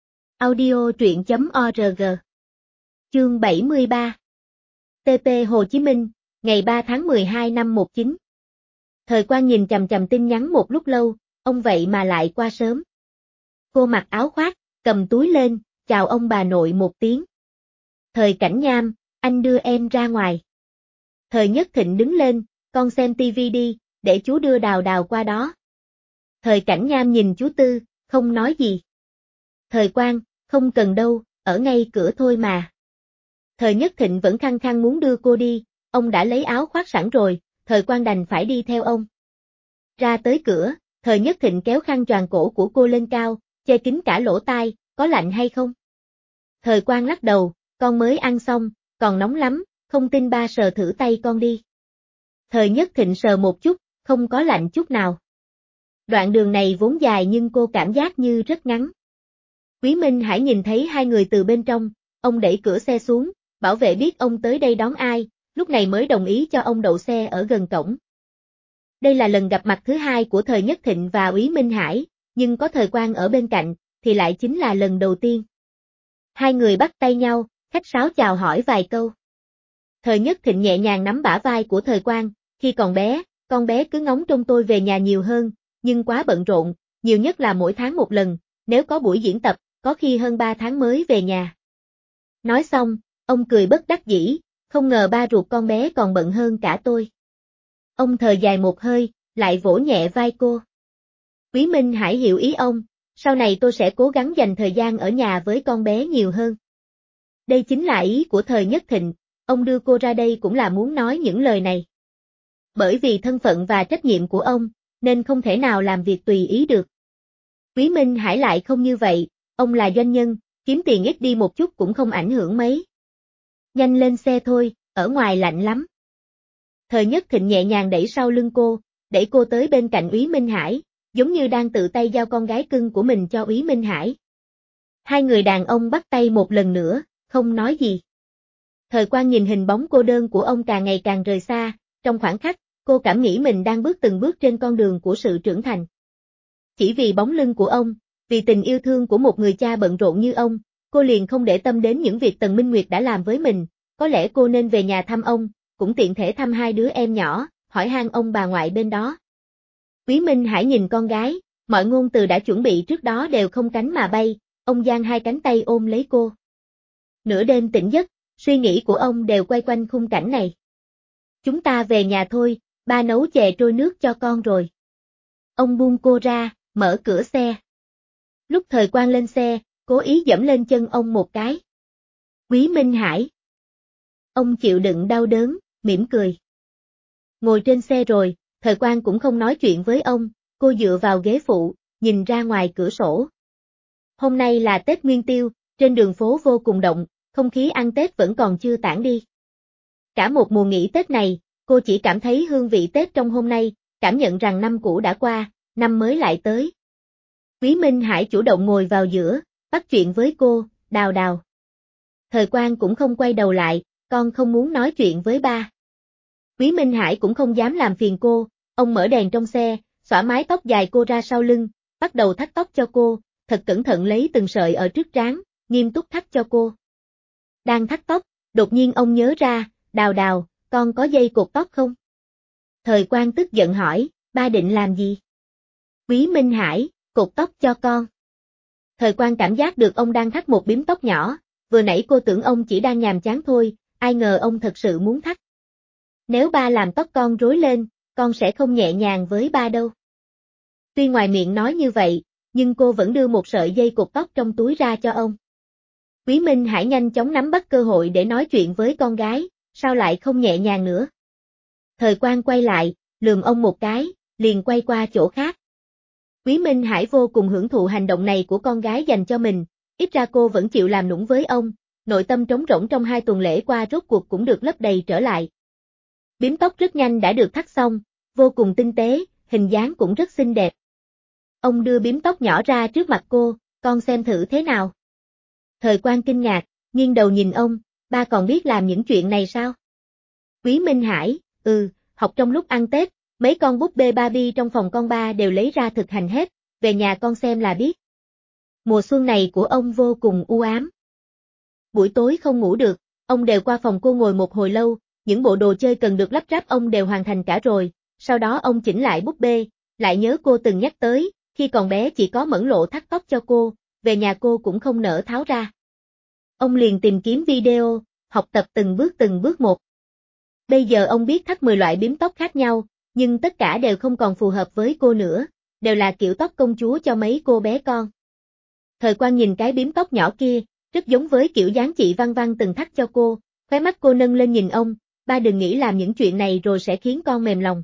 Audio truyện chấm org. Chương bảy mươi ba. tê pê Hồ Chí Minh, ngày ba tháng mười hai năm một chín. Thời Quang nhìn chằm chằm tin nhắn một lúc lâu, ông vậy mà lại qua sớm. Cô mặc áo khoác, cầm túi lên, chào ông bà nội một tiếng. Thời Cảnh Nham, anh đưa em ra ngoài. Thời Nhất Thịnh đứng lên, con xem tivi đi, để chú đưa Đào Đào qua đó. Thời Cảnh Nham nhìn chú Tư, không nói gì. Thời Quang, không cần đâu, ở ngay cửa thôi mà. Thời Nhất Thịnh vẫn khăng khăng muốn đưa cô đi, ông đã lấy áo khoác sẵn rồi, Thời Quang đành phải đi theo ông. Ra tới cửa, Thời Nhất Thịnh kéo khăn choàng cổ của cô lên cao, che kín cả lỗ tai, có lạnh hay không? Thời Quang lắc đầu, con mới ăn xong, còn nóng lắm, không tin ba sờ thử tay con đi. Thời Nhất Thịnh sờ một chút, không có lạnh chút nào. Đoạn đường này vốn dài nhưng cô cảm giác như rất ngắn. Quý Minh Hải nhìn thấy hai người từ bên trong, ông đẩy cửa xe xuống, bảo vệ biết ông tới đây đón ai, lúc này mới đồng ý cho ông đậu xe ở gần cổng. Đây là lần gặp mặt thứ hai của Thời Nhất Thịnh và Úy Minh Hải, nhưng có Thời Quang ở bên cạnh, thì lại chính là lần đầu tiên. Hai người bắt tay nhau, khách sáo chào hỏi vài câu. Thời Nhất Thịnh nhẹ nhàng nắm bả vai của Thời Quang, khi còn bé, con bé cứ ngóng trông tôi về nhà nhiều hơn, nhưng quá bận rộn, nhiều nhất là mỗi tháng một lần, nếu có buổi diễn tập, có khi hơn ba tháng mới về nhà. Nói xong, ông cười bất đắc dĩ, không ngờ ba ruột con bé còn bận hơn cả tôi. Ông thở dài một hơi, lại vỗ nhẹ vai cô. Úy Minh Hải hiểu ý ông, sau này tôi sẽ cố gắng dành thời gian ở nhà với con bé nhiều hơn. Đây chính là ý của Thời Nhất Thịnh, ông đưa cô ra đây cũng là muốn nói những lời này. Bởi vì thân phận và trách nhiệm của ông, nên không thể nào làm việc tùy ý được. Úy Minh Hải lại không như vậy, ông là doanh nhân, kiếm tiền ít đi một chút cũng không ảnh hưởng mấy. Nhanh lên xe thôi, ở ngoài lạnh lắm. Thời Nhất Thịnh nhẹ nhàng đẩy sau lưng cô, đẩy cô tới bên cạnh Úy Minh Hải, giống như đang tự tay giao con gái cưng của mình cho Úy Minh Hải. Hai người đàn ông bắt tay một lần nữa, không nói gì. Thời Quang nhìn hình bóng cô đơn của ông càng ngày càng rời xa, trong khoảnh khắc, cô cảm nghĩ mình đang bước từng bước trên con đường của sự trưởng thành. Chỉ vì bóng lưng của ông, vì tình yêu thương của một người cha bận rộn như ông, cô liền không để tâm đến những việc Tần Minh Nguyệt đã làm với mình, có lẽ cô nên về nhà thăm ông, cũng tiện thể thăm hai đứa em nhỏ, hỏi han ông bà ngoại bên đó. Úy Minh Hải nhìn con gái, mọi ngôn từ đã chuẩn bị trước đó đều không cánh mà bay, ông giang hai cánh tay ôm lấy cô. Nửa đêm tỉnh giấc, suy nghĩ của ông đều quay quanh khung cảnh này. Chúng ta về nhà thôi, ba nấu chè trôi nước cho con rồi. Ông buông cô ra, mở cửa xe. Lúc Thời Quang lên xe, cố ý dẫm lên chân ông một cái. Úy Minh Hải. Ông chịu đựng đau đớn, mỉm cười. Ngồi trên xe rồi, Thời Quang cũng không nói chuyện với ông, cô dựa vào ghế phụ, nhìn ra ngoài cửa sổ. Hôm nay là Tết Nguyên Tiêu, trên đường phố vô cùng động, không khí ăn Tết vẫn còn chưa tản đi. Cả một mùa nghỉ Tết này, cô chỉ cảm thấy hương vị Tết trong hôm nay, cảm nhận rằng năm cũ đã qua, năm mới lại tới. Úy Minh Hải chủ động ngồi vào giữa, bắt chuyện với cô, Đào Đào. Thời Quang cũng không quay đầu lại, con không muốn nói chuyện với ba. Úy Minh Hải cũng không dám làm phiền cô, ông mở đèn trong xe, xõa mái tóc dài cô ra sau lưng, bắt đầu thắt tóc cho cô, thật cẩn thận lấy từng sợi ở trước trán, nghiêm túc thắt cho cô. Đang thắt tóc, đột nhiên ông nhớ ra, Đào Đào, con có dây cột tóc không? Thời Quang tức giận hỏi, ba định làm gì? Úy Minh Hải, cột tóc cho con. Thời Quang cảm giác được ông đang thắt một bím tóc nhỏ, vừa nãy cô tưởng ông chỉ đang nhàm chán thôi, ai ngờ ông thật sự muốn thắt. Nếu ba làm tóc con rối lên, con sẽ không nhẹ nhàng với ba đâu. Tuy ngoài miệng nói như vậy, nhưng cô vẫn đưa một sợi dây cột tóc trong túi ra cho ông. Úy Minh Hải nhanh chóng nắm bắt cơ hội để nói chuyện với con gái, sao lại không nhẹ nhàng nữa. Thời Quang quay lại, lườm ông một cái, liền quay qua chỗ khác. Úy Minh Hải vô cùng hưởng thụ hành động này của con gái dành cho mình, ít ra cô vẫn chịu làm nũng với ông, nội tâm trống rỗng trong hai tuần lễ qua rốt cuộc cũng được lấp đầy trở lại. Bím tóc rất nhanh đã được thắt xong, vô cùng tinh tế, hình dáng cũng rất xinh đẹp. Ông đưa bím tóc nhỏ ra trước mặt cô, con xem thử thế nào. Thời Quang kinh ngạc, nghiêng đầu nhìn ông, ba còn biết làm những chuyện này sao? Úy Minh Hải, ừ, học trong lúc ăn Tết, mấy con búp bê Barbie trong phòng con ba đều lấy ra thực hành hết, về nhà con xem là biết. Mùa xuân này của ông vô cùng u ám. Buổi tối không ngủ được, ông đều qua phòng cô ngồi một hồi lâu, những bộ đồ chơi cần được lắp ráp ông đều hoàn thành cả rồi, sau đó ông chỉnh lại búp bê, lại nhớ cô từng nhắc tới, khi còn bé chỉ có Mẫn Lộ thắt tóc cho cô, về nhà cô cũng không nỡ tháo ra. Ông liền tìm kiếm video, học tập từng bước từng bước một. Bây giờ ông biết thắt mười loại bím tóc khác nhau, nhưng tất cả đều không còn phù hợp với cô nữa, đều là kiểu tóc công chúa cho mấy cô bé con. Thời Quang nhìn cái bím tóc nhỏ kia, rất giống với kiểu dáng chị Văn Văn từng thắt cho cô, khóe mắt cô nâng lên nhìn ông, ba đừng nghĩ làm những chuyện này rồi sẽ khiến con mềm lòng.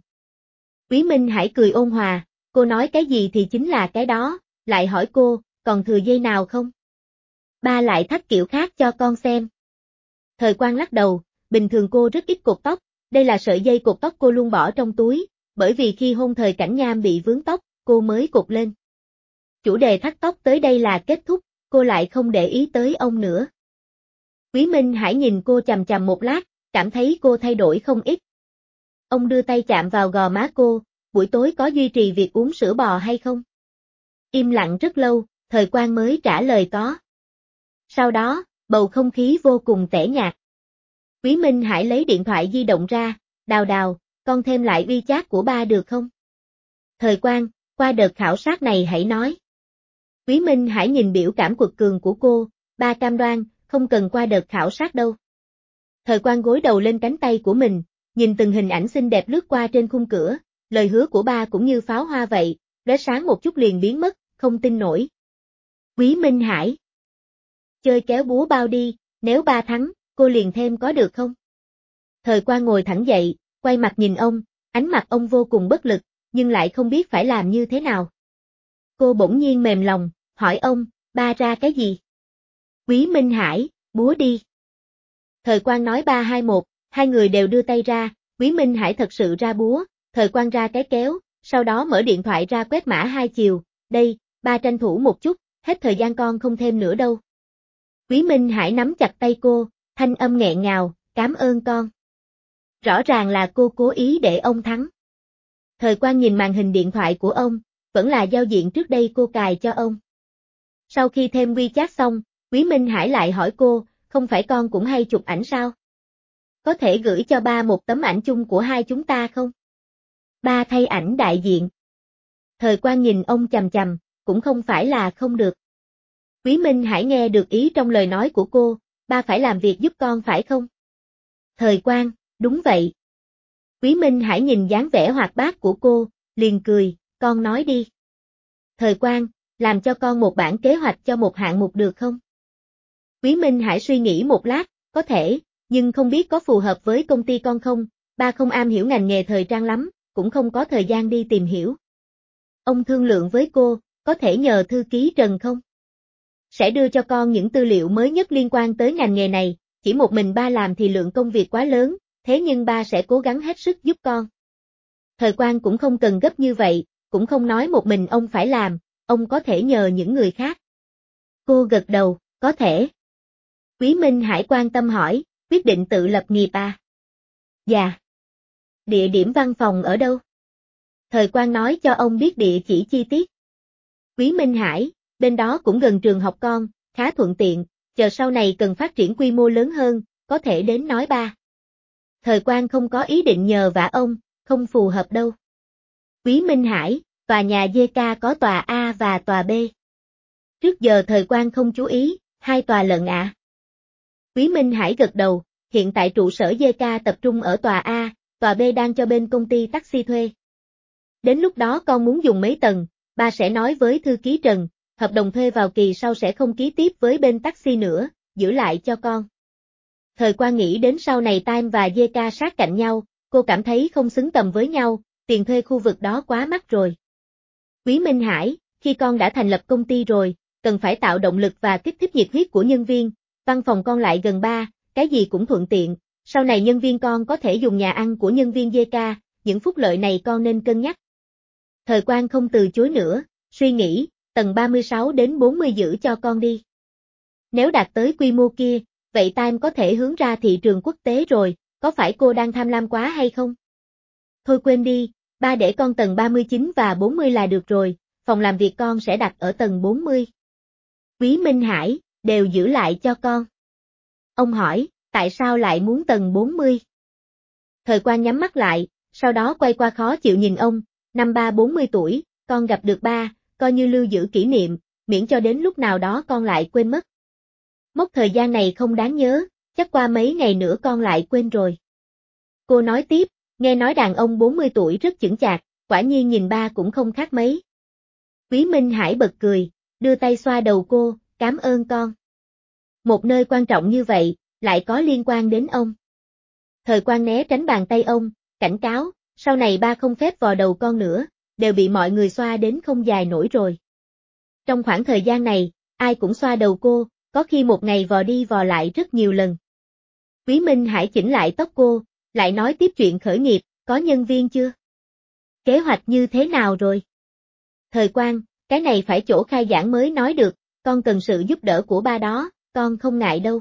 Úy Minh Hải cười ôn hòa, cô nói cái gì thì chính là cái đó, lại hỏi cô, còn thừa dây nào không? Ba lại thắt kiểu khác cho con xem. Thời Quang lắc đầu, bình thường cô rất ít cột tóc, đây là sợi dây cột tóc cô luôn bỏ trong túi, bởi vì khi hôn Thời Cảnh Nham bị vướng tóc, cô mới cột lên. Chủ đề thắt tóc tới đây là kết thúc, cô lại không để ý tới ông nữa. Quý Minh Hải nhìn cô chằm chằm một lát, cảm thấy cô thay đổi không ít. Ông đưa tay chạm vào gò má cô, buổi tối có duy trì việc uống sữa bò hay không? Im lặng rất lâu, Thời Quang mới trả lời có. Sau đó, bầu không khí vô cùng tẻ nhạt. Quý Minh Hải lấy điện thoại di động ra, Đào Đào, con thêm lại WeChat của ba được không? Thời Quang, qua đợt khảo sát này hãy nói. Quý Minh Hải nhìn biểu cảm quật cường của cô, ba cam đoan, không cần qua đợt khảo sát đâu. Thời Quang gối đầu lên cánh tay của mình, nhìn từng hình ảnh xinh đẹp lướt qua trên khung cửa, lời hứa của ba cũng như pháo hoa vậy, lóe sáng một chút liền biến mất, không tin nổi. Quý Minh Hải. Chơi kéo búa bao đi, nếu ba thắng, cô liền thêm có được không? Thời Quang ngồi thẳng dậy, quay mặt nhìn ông, ánh mặt ông vô cùng bất lực, nhưng lại không biết phải làm như thế nào. Cô bỗng nhiên mềm lòng, hỏi ông, ba ra cái gì? Quý Minh Hải, búa đi. Thời Quang nói ba hai một, hai người đều đưa tay ra, Quý Minh Hải thật sự ra búa, Thời Quang ra cái kéo, sau đó mở điện thoại ra quét mã hai chiều, đây, ba tranh thủ một chút, hết thời gian con không thêm nữa đâu. Quý Minh Hải nắm chặt tay cô, thanh âm nghẹn ngào, cảm ơn con. Rõ ràng là cô cố ý để ông thắng. Thời Quang nhìn màn hình điện thoại của ông, vẫn là giao diện trước đây cô cài cho ông. Sau khi thêm WeChat xong, Quý Minh Hải lại hỏi cô, không phải con cũng hay chụp ảnh sao? Có thể gửi cho ba một tấm ảnh chung của hai chúng ta không? Ba thay ảnh đại diện. Thời Quang nhìn ông chằm chằm, cũng không phải là không được. Quý Minh Hải nghe được ý trong lời nói của cô, ba phải làm việc giúp con phải không? Thời Quang, đúng vậy. Quý Minh Hải nhìn dáng vẻ hoạt bát của cô, liền cười, con nói đi. Thời Quang, làm cho con một bản kế hoạch cho một hạng mục được không? Quý Minh Hải suy nghĩ một lát, có thể, nhưng không biết có phù hợp với công ty con không, ba không am hiểu ngành nghề thời trang lắm, cũng không có thời gian đi tìm hiểu. Ông thương lượng với cô, có thể nhờ thư ký Trần không? Sẽ đưa cho con những tư liệu mới nhất liên quan tới ngành nghề này, chỉ một mình ba làm thì lượng công việc quá lớn, thế nhưng ba sẽ cố gắng hết sức giúp con. Thời Quang cũng không cần gấp như vậy, cũng không nói một mình ông phải làm, ông có thể nhờ những người khác. Cô gật đầu, có thể. Quý Minh Hải quan tâm hỏi, quyết định tự lập nghiệp à? Dạ. Địa điểm văn phòng ở đâu? Thời Quang nói cho ông biết địa chỉ chi tiết. Quý Minh Hải, bên đó cũng gần trường học con, khá thuận tiện, chờ sau này cần phát triển quy mô lớn hơn, có thể đến nói ba. Thời Quang không có ý định nhờ vả ông, không phù hợp đâu. Quý Minh Hải, tòa nhà giê ca có tòa A và tòa B. Trước giờ Thời Quang không chú ý, hai tòa lận ạ. À. Quý Minh Hải gật đầu, hiện tại trụ sở giê ca tập trung ở tòa A, tòa B đang cho bên công ty taxi thuê. Đến lúc đó con muốn dùng mấy tầng, ba sẽ nói với thư ký Trần, hợp đồng thuê vào kỳ sau sẽ không ký tiếp với bên taxi nữa, giữ lại cho con. Thời Quang nghĩ đến sau này Time và giê ca sát cạnh nhau, cô cảm thấy không xứng tầm với nhau, tiền thuê khu vực đó quá mắc rồi. Quý Minh Hải, khi con đã thành lập công ty rồi, cần phải tạo động lực và kích thích nhiệt huyết của nhân viên, văn phòng con lại gần ba, cái gì cũng thuận tiện, sau này nhân viên con có thể dùng nhà ăn của nhân viên giê ca, những phúc lợi này con nên cân nhắc. Thời Quang không từ chối nữa, suy nghĩ, tầng ba mươi sáu đến bốn mươi giữ cho con đi. Nếu đạt tới quy mô kia, vậy Time có thể hướng ra thị trường quốc tế rồi, có phải cô đang tham lam quá hay không? Thôi quên đi, ba để con tầng ba mươi chín và bốn mươi là được rồi, phòng làm việc con sẽ đặt ở tầng bốn mươi. Quý Minh Hải, đều giữ lại cho con. Ông hỏi, tại sao lại muốn tầng bốn mươi? Thời Quang nhắm mắt lại, sau đó quay qua khó chịu nhìn ông, năm ba bốn mươi tuổi, con gặp được ba, coi như lưu giữ kỷ niệm, miễn cho đến lúc nào đó con lại quên mất. Mốc thời gian này không đáng nhớ, chắc qua mấy ngày nữa con lại quên rồi. Cô nói tiếp, nghe nói đàn ông bốn mươi tuổi rất chững chạc, quả nhiên nhìn ba cũng không khác mấy. Quý Minh Hải bật cười, đưa tay xoa đầu cô, cảm ơn con. Một nơi quan trọng như vậy, lại có liên quan đến ông. Thời Quang né tránh bàn tay ông, cảnh cáo, sau này ba không phép vò đầu con nữa, đều bị mọi người xoa đến không dài nổi rồi. Trong khoảng thời gian này, ai cũng xoa đầu cô, có khi một ngày vò đi vò lại rất nhiều lần. Quý Minh Hải chỉnh lại tóc cô, lại nói tiếp chuyện khởi nghiệp, có nhân viên chưa? Kế hoạch như thế nào rồi? Thời Quang, cái này phải chỗ khai giảng mới nói được, con cần sự giúp đỡ của ba đó, con không ngại đâu.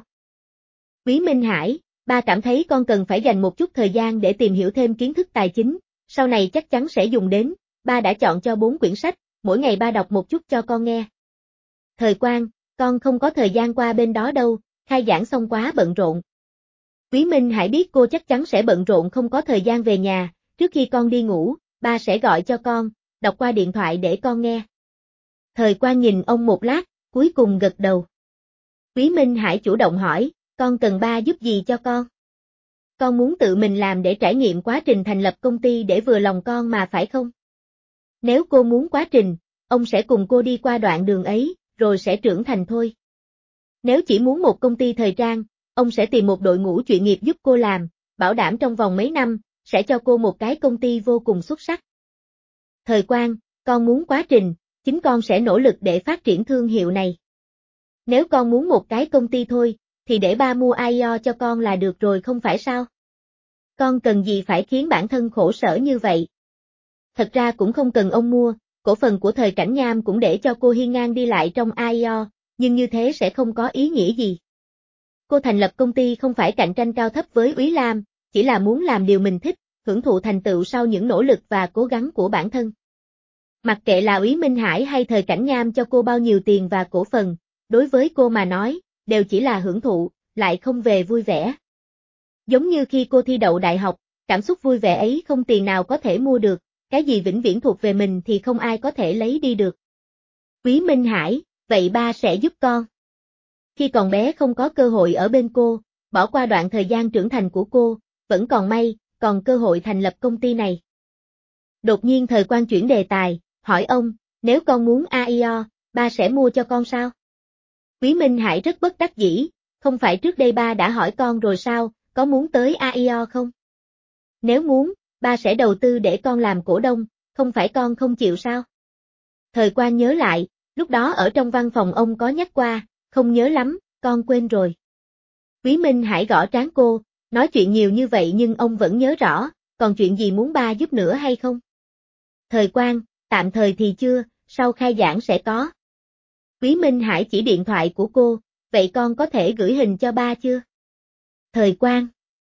Quý Minh Hải, ba cảm thấy con cần phải dành một chút thời gian để tìm hiểu thêm kiến thức tài chính, sau này chắc chắn sẽ dùng đến, ba đã chọn cho bốn quyển sách, mỗi ngày ba đọc một chút cho con nghe. Thời Quang, con không có thời gian qua bên đó đâu, khai giảng xong quá bận rộn. Quý Minh Hải biết cô chắc chắn sẽ bận rộn không có thời gian về nhà, trước khi con đi ngủ, ba sẽ gọi cho con, đọc qua điện thoại để con nghe. Thời Quang nhìn ông một lát, cuối cùng gật đầu. Quý Minh Hải chủ động hỏi, con cần ba giúp gì cho con? Con muốn tự mình làm để trải nghiệm quá trình thành lập công ty để vừa lòng con mà phải không? Nếu cô muốn quá trình, ông sẽ cùng cô đi qua đoạn đường ấy, rồi sẽ trưởng thành thôi. Nếu chỉ muốn một công ty thời trang, ông sẽ tìm một đội ngũ chuyên nghiệp giúp cô làm, bảo đảm trong vòng mấy năm, sẽ cho cô một cái công ty vô cùng xuất sắc. Thời Quang, con muốn quá trình, chính con sẽ nỗ lực để phát triển thương hiệu này. Nếu con muốn một cái công ty thôi, thì để ba mua i e o cho con là được rồi không phải sao? Con cần gì phải khiến bản thân khổ sở như vậy? Thật ra cũng không cần ông mua, cổ phần của Thời Cảnh Nham cũng để cho cô hiên ngang đi lại trong i e o, nhưng như thế sẽ không có ý nghĩa gì. Cô thành lập công ty không phải cạnh tranh cao thấp với Úy Lam, chỉ là muốn làm điều mình thích, hưởng thụ thành tựu sau những nỗ lực và cố gắng của bản thân. Mặc kệ là Úy Minh Hải hay Thời Cảnh Nham cho cô bao nhiêu tiền và cổ phần, đối với cô mà nói, đều chỉ là hưởng thụ, lại không về vui vẻ. Giống như khi cô thi đậu đại học, cảm xúc vui vẻ ấy không tiền nào có thể mua được, cái gì vĩnh viễn thuộc về mình thì không ai có thể lấy đi được. Quý Minh Hải, vậy ba sẽ giúp con. Khi còn bé không có cơ hội ở bên cô, bỏ qua đoạn thời gian trưởng thành của cô, vẫn còn may, còn cơ hội thành lập công ty này. Đột nhiên Thời Quang chuyển đề tài, hỏi ông, nếu con muốn i e o, ba sẽ mua cho con sao? Quý Minh Hải rất bất đắc dĩ, không phải trước đây ba đã hỏi con rồi sao, có muốn tới i e o không? Nếu muốn, ba sẽ đầu tư để con làm cổ đông, không phải con không chịu sao? Thời Quang nhớ lại, lúc đó ở trong văn phòng ông có nhắc qua, không nhớ lắm, con quên rồi. Quý Minh Hải gõ trán cô, nói chuyện nhiều như vậy nhưng ông vẫn nhớ rõ, còn chuyện gì muốn ba giúp nữa hay không? Thời Quang, tạm thời thì chưa, sau khai giảng sẽ có. Quý Minh Hải chỉ điện thoại của cô, vậy con có thể gửi hình cho ba chưa? Thời Quang.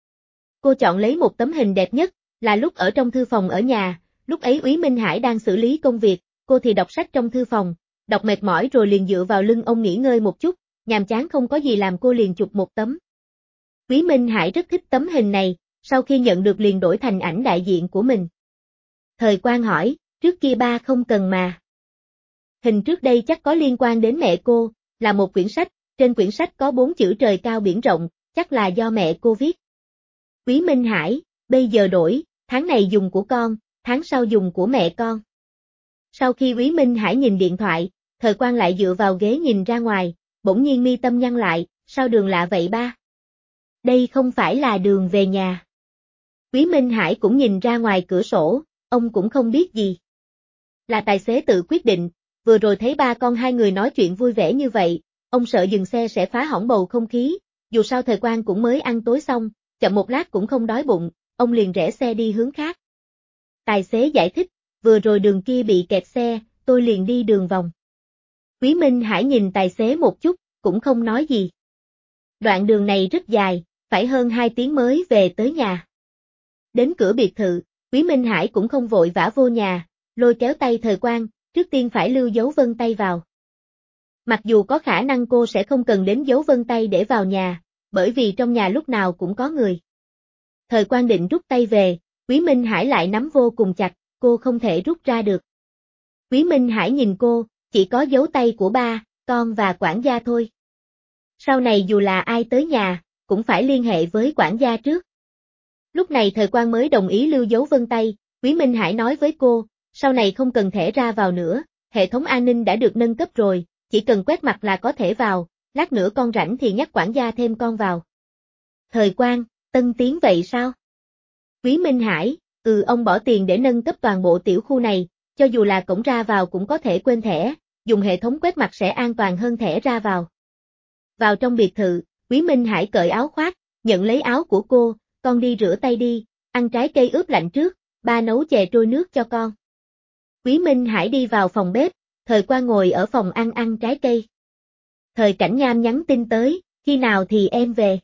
Cô chọn lấy một tấm hình đẹp nhất, là lúc ở trong thư phòng ở nhà, lúc ấy Úy Minh Hải đang xử lý công việc, cô thì đọc sách trong thư phòng, đọc mệt mỏi rồi liền dựa vào lưng ông nghỉ ngơi một chút, nhàm chán không có gì làm cô liền chụp một tấm. Quý Minh Hải rất thích tấm hình này, sau khi nhận được liền đổi thành ảnh đại diện của mình. Thời Quang hỏi, trước kia ba không cần mà. Hình trước đây chắc có liên quan đến mẹ cô, là một quyển sách, trên quyển sách có bốn chữ trời cao biển rộng, chắc là do mẹ cô viết. Quý Minh Hải, bây giờ đổi, tháng này dùng của con, tháng sau dùng của mẹ con. Sau khi Quý Minh Hải nhìn điện thoại, Thời Quang lại dựa vào ghế nhìn ra ngoài, bỗng nhiên mi tâm nhăn lại, sao đường lạ vậy ba? Đây không phải là đường về nhà. Quý Minh Hải cũng nhìn ra ngoài cửa sổ, ông cũng không biết gì. Là tài xế tự quyết định, vừa rồi thấy ba con hai người nói chuyện vui vẻ như vậy, ông sợ dừng xe sẽ phá hỏng bầu không khí, dù sao Thời Quang cũng mới ăn tối xong, chậm một lát cũng không đói bụng, ông liền rẽ xe đi hướng khác. Tài xế giải thích, vừa rồi đường kia bị kẹt xe, tôi liền đi đường vòng. Quý Minh Hải nhìn tài xế một chút, cũng không nói gì. Đoạn đường này rất dài, phải hơn hai tiếng mới về tới nhà. Đến cửa biệt thự, Quý Minh Hải cũng không vội vã vô nhà, lôi kéo tay Thời Quang, trước tiên phải lưu dấu vân tay vào. Mặc dù có khả năng cô sẽ không cần đến dấu vân tay để vào nhà, bởi vì trong nhà lúc nào cũng có người. Thời Quang định rút tay về, Quý Minh Hải lại nắm vô cùng chặt, cô không thể rút ra được. Quý Minh Hải nhìn cô, chỉ có dấu tay của ba, con và quản gia thôi. Sau này dù là ai tới nhà, cũng phải liên hệ với quản gia trước. Lúc này Thời Quang mới đồng ý lưu dấu vân tay, Quý Minh Hải nói với cô, sau này không cần thẻ ra vào nữa, hệ thống an ninh đã được nâng cấp rồi, chỉ cần quét mặt là có thể vào, lát nữa con rảnh thì nhắc quản gia thêm con vào. Thời Quang, tân tiến vậy sao? Quý Minh Hải, ừ ông bỏ tiền để nâng cấp toàn bộ tiểu khu này, cho dù là cổng ra vào cũng có thể quên thẻ, dùng hệ thống quét mặt sẽ an toàn hơn thẻ ra vào. Vào trong biệt thự, Quý Minh Hải cởi áo khoác, nhận lấy áo của cô, con đi rửa tay đi, ăn trái cây ướp lạnh trước, ba nấu chè trôi nước cho con. Quý Minh Hải đi vào phòng bếp, Thời Quang ngồi ở phòng ăn ăn trái cây. Thời Cảnh Nham nhắn tin tới, khi nào thì em về?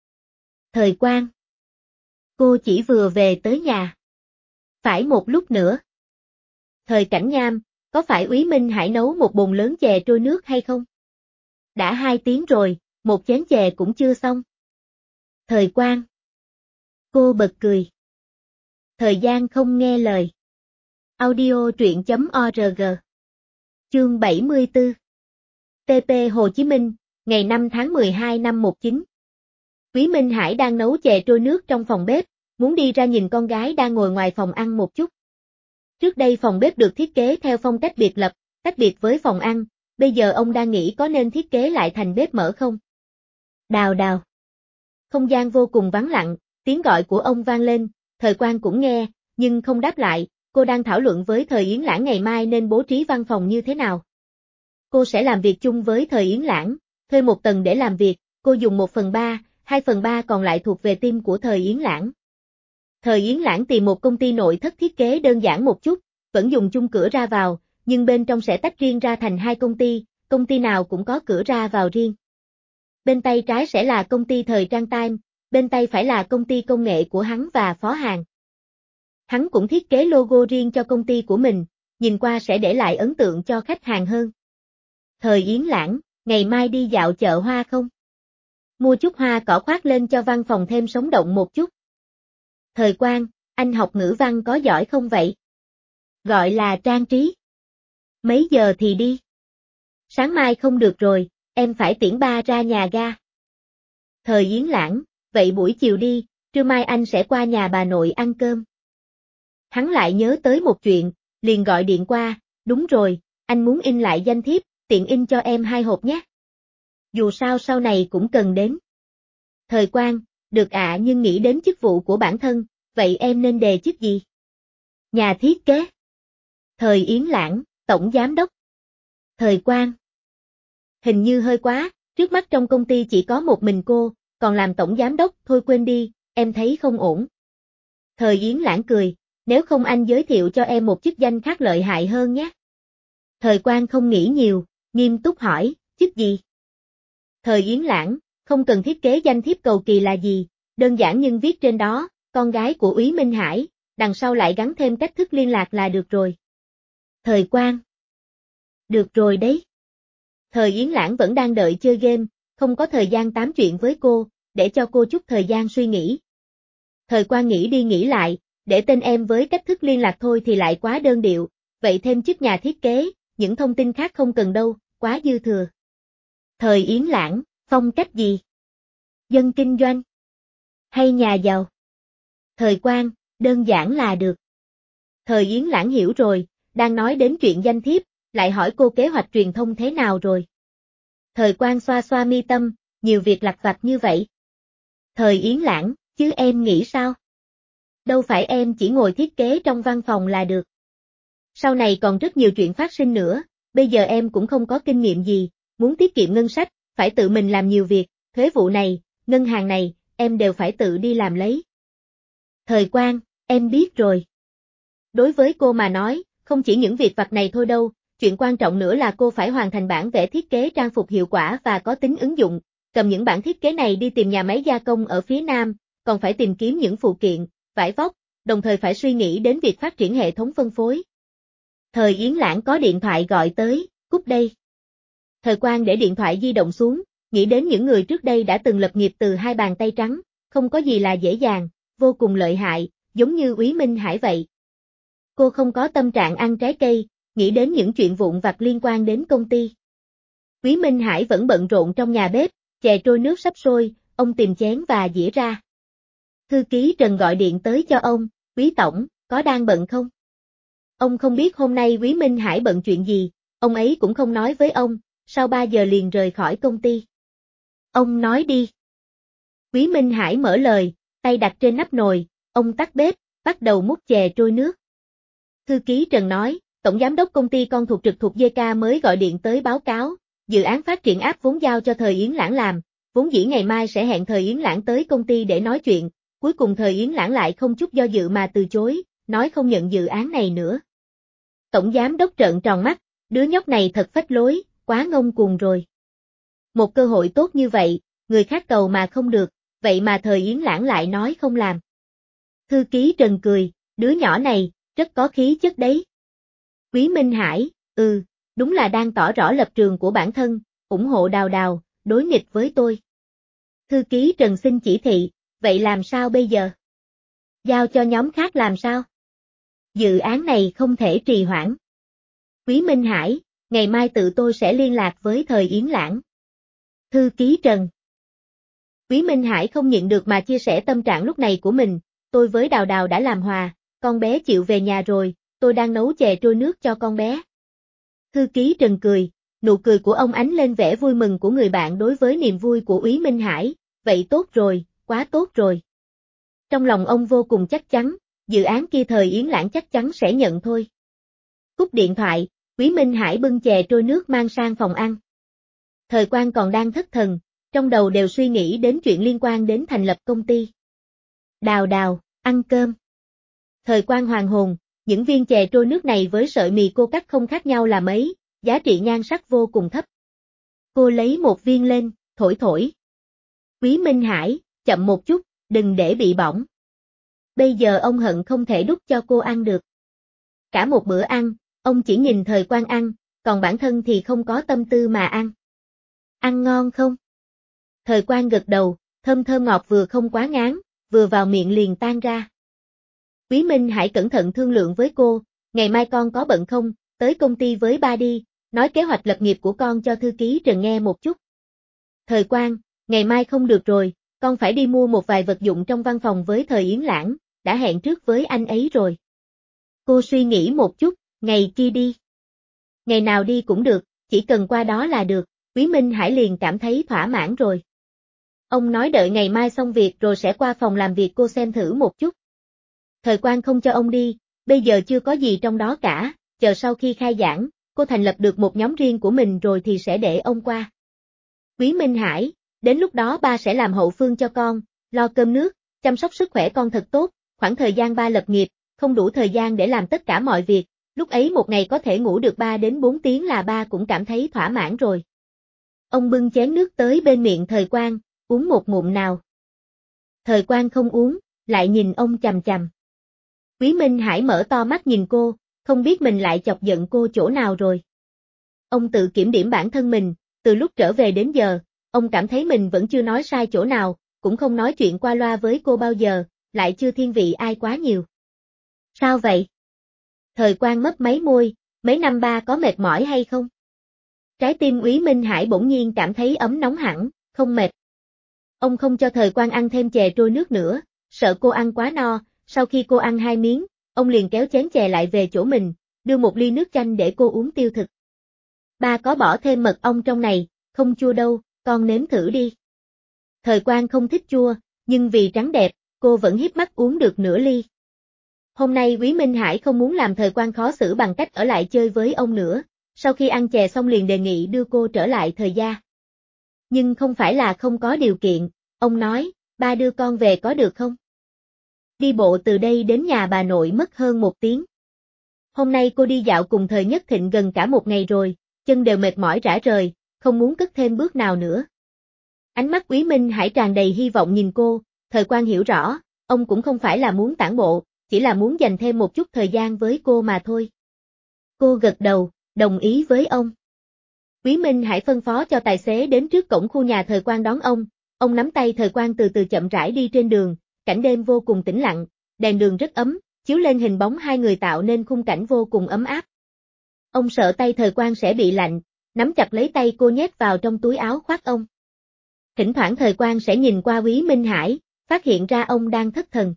Thời Quang. Cô chỉ vừa về tới nhà. Phải một lúc nữa. Thời Cảnh Nham, có phải Úy Minh Hải nấu một bồn lớn chè trôi nước hay không? Đã hai tiếng rồi, một chén chè cũng chưa xong. Thời Quang. Cô bật cười. Thời gian không nghe lời. Audio truyện.org. Chương bảy mươi tư. tê pê Hồ Chí Minh, ngày năm tháng mười hai năm một chín. Úy Minh Hải đang nấu chè trôi nước trong phòng bếp, muốn đi ra nhìn con gái đang ngồi ngoài phòng ăn một chút. Trước đây phòng bếp được thiết kế theo phong cách biệt lập, tách biệt với phòng ăn, bây giờ ông đang nghĩ có nên thiết kế lại thành bếp mở không? Đào đào. Không gian vô cùng vắng lặng, tiếng gọi của ông vang lên, Thời Quang cũng nghe, nhưng không đáp lại, cô đang thảo luận với Thời Yến Lãng ngày mai nên bố trí văn phòng như thế nào. Cô sẽ làm việc chung với Thời Yến Lãng, thuê một tầng để làm việc, cô dùng một phần ba, hai phần ba còn lại thuộc về team của Thời Yến Lãng. Thời Yến Lãng tìm một công ty nội thất thiết kế đơn giản một chút, vẫn dùng chung cửa ra vào, nhưng bên trong sẽ tách riêng ra thành hai công ty, công ty nào cũng có cửa ra vào riêng. Bên tay trái sẽ là công ty Thời Trang Time, bên tay phải là công ty công nghệ của hắn và phó hàng. Hắn cũng thiết kế logo riêng cho công ty của mình, nhìn qua sẽ để lại ấn tượng cho khách hàng hơn. Thời Yến Lãng, ngày mai đi dạo chợ hoa không? Mua chút hoa cỏ khoác lên cho văn phòng thêm sống động một chút. Thời Quang, anh học ngữ văn có giỏi không vậy? Gọi là trang trí. Mấy giờ thì đi? Sáng mai không được rồi, em phải tiễn ba ra nhà ga. Thời Yến Lãng, vậy buổi chiều đi, trưa mai anh sẽ qua nhà bà nội ăn cơm. Hắn lại nhớ tới một chuyện, liền gọi điện qua, đúng rồi, anh muốn in lại danh thiếp, tiện in cho em hai hộp nhé. Dù sao sau này cũng cần đến. Thời Quang, được ạ nhưng nghĩ đến chức vụ của bản thân, vậy em nên đề chức gì? Nhà thiết kế. Thời Yến Lãng, tổng giám đốc. Thời Quang. Hình như hơi quá, trước mắt trong công ty chỉ có một mình cô, còn làm tổng giám đốc, thôi quên đi, em thấy không ổn. Thời Yến Lãng cười, nếu không anh giới thiệu cho em một chức danh khác lợi hại hơn nhé. Thời Quang không nghĩ nhiều, nghiêm túc hỏi, chức gì? Thời Yến Lãng, không cần thiết kế danh thiếp cầu kỳ là gì, đơn giản nhưng viết trên đó, con gái của Úy Minh Hải, đằng sau lại gắn thêm cách thức liên lạc là được rồi. Thời Quang. Được rồi đấy. Thời Yến Lãng vẫn đang đợi chơi game, không có thời gian tám chuyện với cô, để cho cô chút thời gian suy nghĩ. Thời Quang nghĩ đi nghĩ lại, để tên em với cách thức liên lạc thôi thì lại quá đơn điệu, vậy thêm chức nhà thiết kế, những thông tin khác không cần đâu, quá dư thừa. Thời Yến Lãng, phong cách gì? Dân kinh doanh? Hay nhà giàu? Thời Quang, đơn giản là được. Thời Yến Lãng hiểu rồi, đang nói đến chuyện danh thiếp, lại hỏi cô kế hoạch truyền thông thế nào rồi. Thời Quang xoa xoa mi tâm, nhiều việc lặt vặt như vậy. Thời Yến Lãng, chứ em nghĩ sao? Đâu phải em chỉ ngồi thiết kế trong văn phòng là được. Sau này còn rất nhiều chuyện phát sinh nữa, bây giờ em cũng không có kinh nghiệm gì, muốn tiết kiệm ngân sách, phải tự mình làm nhiều việc, thuế vụ này, ngân hàng này, em đều phải tự đi làm lấy. Thời Quang, em biết rồi. Đối với cô mà nói, không chỉ những việc vặt này thôi đâu, chuyện quan trọng nữa là cô phải hoàn thành bản vẽ thiết kế trang phục hiệu quả và có tính ứng dụng, cầm những bản thiết kế này đi tìm nhà máy gia công ở phía Nam, còn phải tìm kiếm những phụ kiện, vải vóc, đồng thời phải suy nghĩ đến việc phát triển hệ thống phân phối. Thời Yến Lãng có điện thoại gọi tới, cúp đây. Thời Quang để điện thoại di động xuống, nghĩ đến những người trước đây đã từng lập nghiệp từ hai bàn tay trắng, không có gì là dễ dàng, vô cùng lợi hại, giống như Úy Minh Hải vậy. Cô không có tâm trạng ăn trái cây, nghĩ đến những chuyện vụn vặt liên quan đến công ty. Úy Minh Hải vẫn bận rộn trong nhà bếp, chè trôi nước sắp sôi, ông tìm chén và dĩa ra. Thư ký Trần gọi điện tới cho ông, Úy tổng, có đang bận không? Ông không biết hôm nay Úy Minh Hải bận chuyện gì, ông ấy cũng không nói với ông, sau ba giờ liền rời khỏi công ty. Ông nói đi. Úy Minh Hải mở lời, tay đặt trên nắp nồi, ông tắt bếp, bắt đầu múc chè trôi nước. Thư ký Trần nói, tổng giám đốc công ty con thuộc trực thuộc giê ca mới gọi điện tới báo cáo, dự án phát triển app vốn giao cho Thời Yến Lãng làm, vốn dĩ ngày mai sẽ hẹn Thời Yến Lãng tới công ty để nói chuyện, cuối cùng Thời Yến Lãng lại không chút do dự mà từ chối, nói không nhận dự án này nữa. Tổng giám đốc trợn tròn mắt, đứa nhóc này thật phách lối, quá ngông cuồng rồi. Một cơ hội tốt như vậy, người khác cầu mà không được, vậy mà Thời Yến Lãng lại nói không làm. Thư ký Trần cười, đứa nhỏ này, rất có khí chất đấy. Quý Minh Hải, ừ, đúng là đang tỏ rõ lập trường của bản thân, ủng hộ Đào Đào, đối nghịch với tôi. Thư ký Trần xin chỉ thị, vậy làm sao bây giờ? Giao cho nhóm khác làm sao? Dự án này không thể trì hoãn. Quý Minh Hải, ngày mai tự tôi sẽ liên lạc với Thời Yến Lãng. Thư ký Trần. Quý Minh Hải không nhịn được mà chia sẻ tâm trạng lúc này của mình, tôi với Đào Đào đã làm hòa, con bé chịu về nhà rồi, tôi đang nấu chè trôi nước cho con bé. Thư ký Trần cười, nụ cười của ông ánh lên vẻ vui mừng của người bạn đối với niềm vui của Quý Minh Hải, vậy tốt rồi, quá tốt rồi. Trong lòng ông vô cùng chắc chắn, dự án kia Thời Yến Lãng chắc chắn sẽ nhận thôi. Cúp điện thoại, Quý Minh Hải bưng chè trôi nước mang sang phòng ăn. Thời Quang còn đang thất thần, trong đầu đều suy nghĩ đến chuyện liên quan đến thành lập công ty. Đào Đào, ăn cơm. Thời Quang hoàn hồn, những viên chè trôi nước này với sợi mì cô cắt không khác nhau là mấy, giá trị nhan sắc vô cùng thấp. Cô lấy một viên lên, thổi thổi. Quý Minh Hải, chậm một chút, đừng để bị bỏng. Bây giờ ông hận không thể đút cho cô ăn được. Cả một bữa ăn, ông chỉ nhìn Thời Quang ăn, còn bản thân thì không có tâm tư mà ăn. Ăn ngon không? Thời Quang gật đầu, thơm thơm ngọt vừa không quá ngán, vừa vào miệng liền tan ra. Quý Minh Hải cẩn thận thương lượng với cô, ngày mai con có bận không, tới công ty với ba đi, nói kế hoạch lập nghiệp của con cho thư ký Trần nghe một chút. Thời Quang, ngày mai không được rồi, con phải đi mua một vài vật dụng trong văn phòng với Thời Yến Lãng, đã hẹn trước với anh ấy rồi. Cô suy nghĩ một chút, ngày kia đi. Ngày nào đi cũng được, chỉ cần qua đó là được, Quý Minh Hải liền cảm thấy thỏa mãn rồi. Ông nói đợi ngày mai xong việc rồi sẽ qua phòng làm việc cô xem thử một chút. Thời Quang không cho ông đi, bây giờ chưa có gì trong đó cả, chờ sau khi khai giảng, cô thành lập được một nhóm riêng của mình rồi thì sẽ để ông qua. Quý Minh Hải, đến lúc đó ba sẽ làm hậu phương cho con, lo cơm nước, chăm sóc sức khỏe con thật tốt, khoảng thời gian ba lập nghiệp, không đủ thời gian để làm tất cả mọi việc, lúc ấy một ngày có thể ngủ được ba đến bốn tiếng là ba cũng cảm thấy thỏa mãn rồi. Ông bưng chén nước tới bên miệng Thời Quang, uống một ngụm nào. Thời Quang không uống, lại nhìn ông chằm chằm. Quý Minh Hải mở to mắt nhìn cô, không biết mình lại chọc giận cô chỗ nào rồi. Ông tự kiểm điểm bản thân mình, từ lúc trở về đến giờ, ông cảm thấy mình vẫn chưa nói sai chỗ nào, cũng không nói chuyện qua loa với cô bao giờ, lại chưa thiên vị ai quá nhiều. Sao vậy? Thời Quang mấp máy môi, mấy năm ba có mệt mỏi hay không? Trái tim Quý Minh Hải bỗng nhiên cảm thấy ấm nóng hẳn, không mệt. Ông không cho Thời Quang ăn thêm chè trôi nước nữa, sợ cô ăn quá no, sau khi cô ăn hai miếng, ông liền kéo chén chè lại về chỗ mình, đưa một ly nước chanh để cô uống tiêu thực. Ba có bỏ thêm mật ong trong này, không chua đâu, con nếm thử đi. Thời Quang không thích chua, nhưng vì trắng đẹp, cô vẫn híp mắt uống được nửa ly. Hôm nay Quý Minh Hải không muốn làm Thời Quang khó xử bằng cách ở lại chơi với ông nữa, sau khi ăn chè xong liền đề nghị đưa cô trở lại Thời gia. Nhưng không phải là không có điều kiện, ông nói, ba đưa con về có được không? Đi bộ từ đây đến nhà bà nội mất hơn một tiếng. Hôm nay cô đi dạo cùng Thời Nhất Thịnh gần cả một ngày rồi, chân đều mệt mỏi rã rời, không muốn cất thêm bước nào nữa. Ánh mắt Quý Minh Hải tràn đầy hy vọng nhìn cô, Thời Quang hiểu rõ, ông cũng không phải là muốn tản bộ, chỉ là muốn dành thêm một chút thời gian với cô mà thôi. Cô gật đầu, đồng ý với ông. Quý Minh Hải phân phó cho tài xế đến trước cổng khu nhà Thời Quang đón ông, ông nắm tay Thời Quang từ từ chậm rãi đi trên đường, cảnh đêm vô cùng tĩnh lặng, đèn đường rất ấm, chiếu lên hình bóng hai người tạo nên khung cảnh vô cùng ấm áp. Ông sợ tay Thời Quang sẽ bị lạnh, nắm chặt lấy tay cô nhét vào trong túi áo khoác ông. Thỉnh thoảng Thời Quang sẽ nhìn qua Quý Minh Hải, phát hiện ra ông đang thất thần.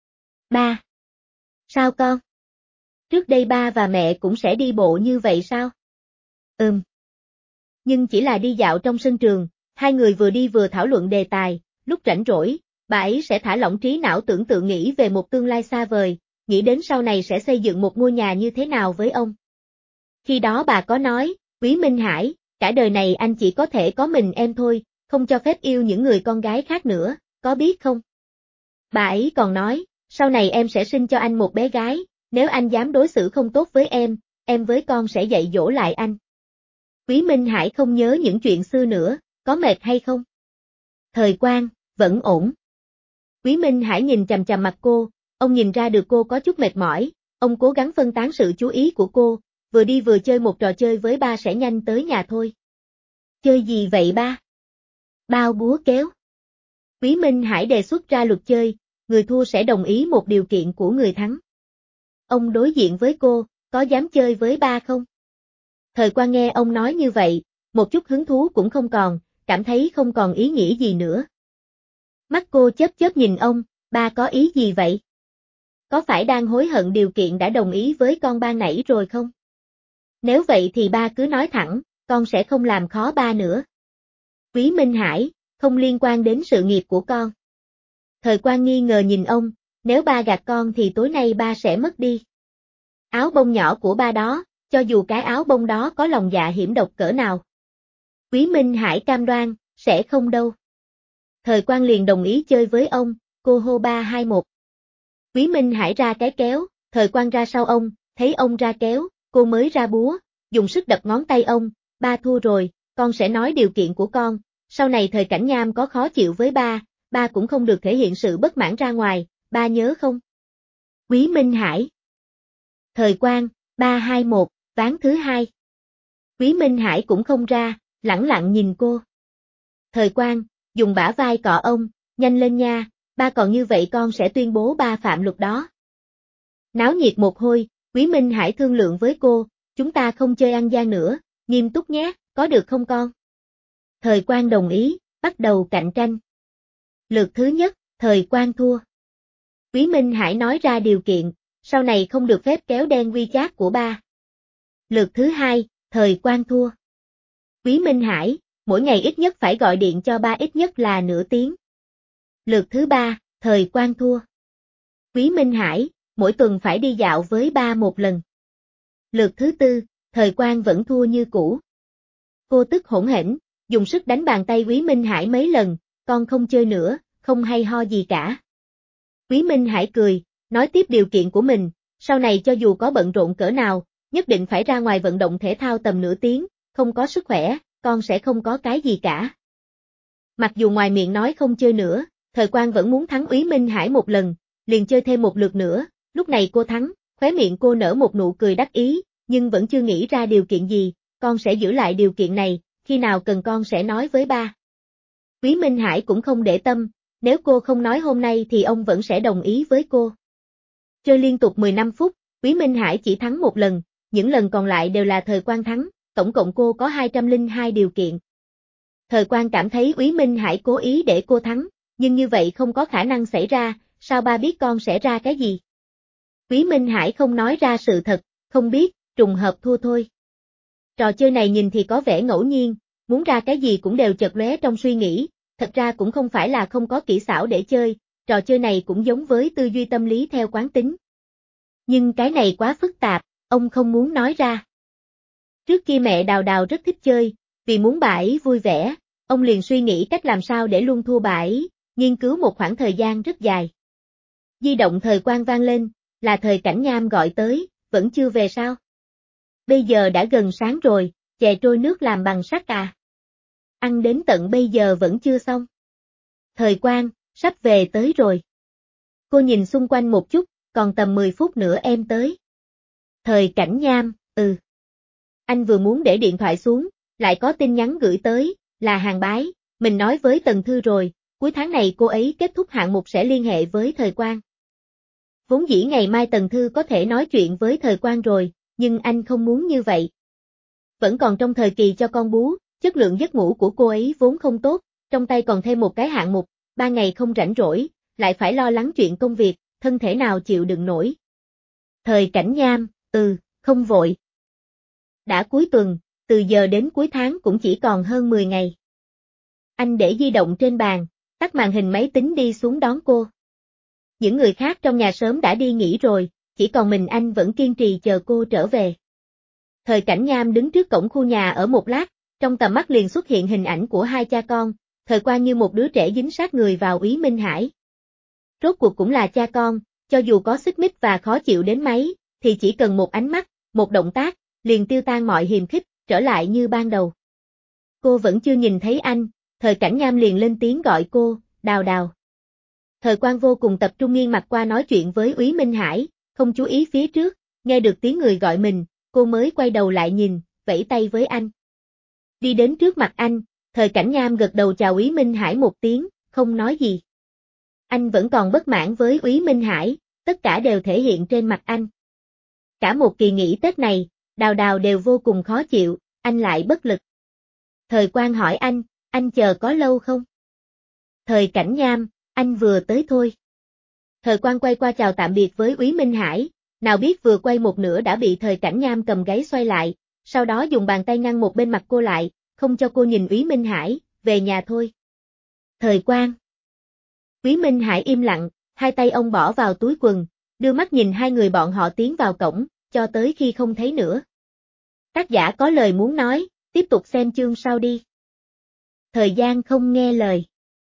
Ba. Sao con? Trước đây ba và mẹ cũng sẽ đi bộ như vậy sao? Ừm. Nhưng chỉ là đi dạo trong sân trường, hai người vừa đi vừa thảo luận đề tài, lúc rảnh rỗi, bà ấy sẽ thả lỏng trí não tưởng tượng nghĩ về một tương lai xa vời, nghĩ đến sau này sẽ xây dựng một ngôi nhà như thế nào với ông. Khi đó bà có nói, Quý Minh Hải, cả đời này anh chỉ có thể có mình em thôi, không cho phép yêu những người con gái khác nữa, có biết không? Bà ấy còn nói, sau này em sẽ sinh cho anh một bé gái, nếu anh dám đối xử không tốt với em, em với con sẽ dạy dỗ lại anh. Quý Minh Hải không nhớ những chuyện xưa nữa, có mệt hay không? Thời Quang, vẫn ổn. Quý Minh Hải nhìn chằm chằm mặt cô, ông nhìn ra được cô có chút mệt mỏi, ông cố gắng phân tán sự chú ý của cô, vừa đi vừa chơi một trò chơi với ba sẽ nhanh tới nhà thôi. Chơi gì vậy ba? Bao búa kéo. Quý Minh Hải đề xuất ra luật chơi, người thua sẽ đồng ý một điều kiện của người thắng. Ông đối diện với cô, có dám chơi với ba không? Thời Quang nghe ông nói như vậy, một chút hứng thú cũng không còn, cảm thấy không còn ý nghĩa gì nữa. Mắt cô chớp chớp nhìn ông, ba có ý gì vậy? Có phải đang hối hận điều kiện đã đồng ý với con ban nãy rồi không? Nếu vậy thì ba cứ nói thẳng, con sẽ không làm khó ba nữa. Quý Minh Hải, không liên quan đến sự nghiệp của con. Thời Quang nghi ngờ nhìn ông, nếu ba gạt con thì tối nay ba sẽ mất đi. Áo bông nhỏ của ba đó, cho dù cái áo bông đó có lòng dạ hiểm độc cỡ nào. Quý Minh Hải cam đoan, sẽ không đâu. Thời Quang liền đồng ý chơi với ông, cô hô ba hai một. Quý Minh Hải ra cái kéo, Thời Quang ra sau ông, thấy ông ra kéo, cô mới ra búa, dùng sức đập ngón tay ông, ba thua rồi, con sẽ nói điều kiện của con, sau này Thời Cảnh Nham có khó chịu với ba, ba cũng không được thể hiện sự bất mãn ra ngoài, ba nhớ không? Quý Minh Hải. Thời Quang, ba hai một, ván thứ hai. Quý Minh Hải cũng không ra, lẳng lặng nhìn cô. Thời Quang, dùng bả vai cọ ông, nhanh lên nha, ba còn như vậy con sẽ tuyên bố ba phạm luật đó. Náo nhiệt một hồi, Quý Minh Hải thương lượng với cô, chúng ta không chơi ăn gian nữa, nghiêm túc nhé, có được không con? Thời Quang đồng ý, bắt đầu cạnh tranh. Lượt thứ nhất, Thời Quang thua. Quý Minh Hải nói ra điều kiện, sau này không được phép kéo đen WeChat của ba. Lượt thứ hai, Thời Quang thua. Quý Minh Hải, mỗi ngày ít nhất phải gọi điện cho ba ít nhất là nửa tiếng. Lượt thứ ba, Thời Quang thua. Quý Minh Hải, mỗi tuần phải đi dạo với ba một lần. Lượt thứ tư, Thời Quang vẫn thua như cũ. Cô tức hỗn hển, dùng sức đánh bàn tay Quý Minh Hải mấy lần, con không chơi nữa, không hay ho gì cả. Quý Minh Hải cười, nói tiếp điều kiện của mình, sau này cho dù có bận rộn cỡ nào, nhất định phải ra ngoài vận động thể thao tầm nửa tiếng, không có sức khỏe, con sẽ không có cái gì cả. Mặc dù ngoài miệng nói không chơi nữa, Thời Quang vẫn muốn thắng Quý Minh Hải một lần, liền chơi thêm một lượt nữa, lúc này cô thắng, khóe miệng cô nở một nụ cười đắc ý, nhưng vẫn chưa nghĩ ra điều kiện gì, con sẽ giữ lại điều kiện này, khi nào cần con sẽ nói với ba. Quý Minh Hải cũng không để tâm, nếu cô không nói hôm nay thì ông vẫn sẽ đồng ý với cô. Chơi liên tục mười lăm phút, Quý Minh Hải chỉ thắng một lần, những lần còn lại đều là Thời Quang thắng, tổng cộng cô có hai trăm lẻ hai điều kiện. Thời Quang cảm thấy Quý Minh Hải cố ý để cô thắng, nhưng như vậy không có khả năng xảy ra, sao ba biết con sẽ ra cái gì? Quý Minh Hải không nói ra sự thật, không biết, trùng hợp thua thôi. Trò chơi này nhìn thì có vẻ ngẫu nhiên, muốn ra cái gì cũng đều chợt lóe trong suy nghĩ, thật ra cũng không phải là không có kỹ xảo để chơi, trò chơi này cũng giống với tư duy tâm lý theo quán tính. Nhưng cái này quá phức tạp, ông không muốn nói ra. Trước kia mẹ Đào Đào rất thích chơi, vì muốn bà ấy vui vẻ, ông liền suy nghĩ cách làm sao để luôn thua bà ấy, nghiên cứu một khoảng thời gian rất dài. Di động Thời Quang vang lên, là Thời Cảnh Nham gọi tới, vẫn chưa về sao? Bây giờ đã gần sáng rồi, chè trôi nước làm bằng sắt à? Ăn đến tận bây giờ vẫn chưa xong. Thời Quang, sắp về tới rồi. Cô nhìn xung quanh một chút, còn tầm mười phút nữa em tới. Thời Cảnh Nham, ừ. Anh vừa muốn để điện thoại xuống, lại có tin nhắn gửi tới, là Hàng Bái, mình nói với Tần Thư rồi, cuối tháng này cô ấy kết thúc hạng mục sẽ liên hệ với Thời Quang. Vốn dĩ ngày mai Tần Thư có thể nói chuyện với Thời Quang rồi, nhưng anh không muốn như vậy. Vẫn còn trong thời kỳ cho con bú, chất lượng giấc ngủ của cô ấy vốn không tốt, trong tay còn thêm một cái hạng mục, ba ngày không rảnh rỗi, lại phải lo lắng chuyện công việc, thân thể nào chịu đựng nổi. Thời Cảnh Nham, ừ, không vội. Đã cuối tuần, từ giờ đến cuối tháng cũng chỉ còn hơn mười ngày. Anh để di động trên bàn, tắt màn hình máy tính đi xuống đón cô. Những người khác trong nhà sớm đã đi nghỉ rồi, chỉ còn mình anh vẫn kiên trì chờ cô trở về. Thời Cảnh Nham đứng trước cổng khu nhà ở một lát, trong tầm mắt liền xuất hiện hình ảnh của hai cha con, Thời Quang như một đứa trẻ dính sát người vào Quý Minh Hải. Rốt cuộc cũng là cha con, cho dù có xích mích và khó chịu đến mấy, thì chỉ cần một ánh mắt, một động tác, liền tiêu tan mọi hiềm khích, trở lại như ban đầu. Cô vẫn chưa nhìn thấy anh, Thời Cảnh Nham liền lên tiếng gọi cô, Đào Đào. Thời Quang vô cùng tập trung nghiêng mặt qua nói chuyện với Úy Minh Hải, không chú ý phía trước, nghe được tiếng người gọi mình, cô mới quay đầu lại nhìn, vẫy tay với anh. Đi đến trước mặt anh, Thời Cảnh Nham gật đầu chào Úy Minh Hải một tiếng, không nói gì. Anh vẫn còn bất mãn với Úy Minh Hải, tất cả đều thể hiện trên mặt anh. Cả một kỳ nghỉ Tết này, Đào Đào đều vô cùng khó chịu, anh lại bất lực. Thời Quang hỏi anh, anh chờ có lâu không? Thời Cảnh Nham, anh vừa tới thôi. Thời Quang quay qua chào tạm biệt với Úy Minh Hải, nào biết vừa quay một nửa đã bị Thời Cảnh Nham cầm gáy xoay lại, sau đó dùng bàn tay ngăn một bên mặt cô lại, không cho cô nhìn Úy Minh Hải, về nhà thôi. Thời Quang. Úy Minh Hải im lặng, hai tay ông bỏ vào túi quần, đưa mắt nhìn hai người bọn họ tiến vào cổng, cho tới khi không thấy nữa. Tác giả có lời muốn nói, tiếp tục xem chương sau đi. Thời gian không nghe lời.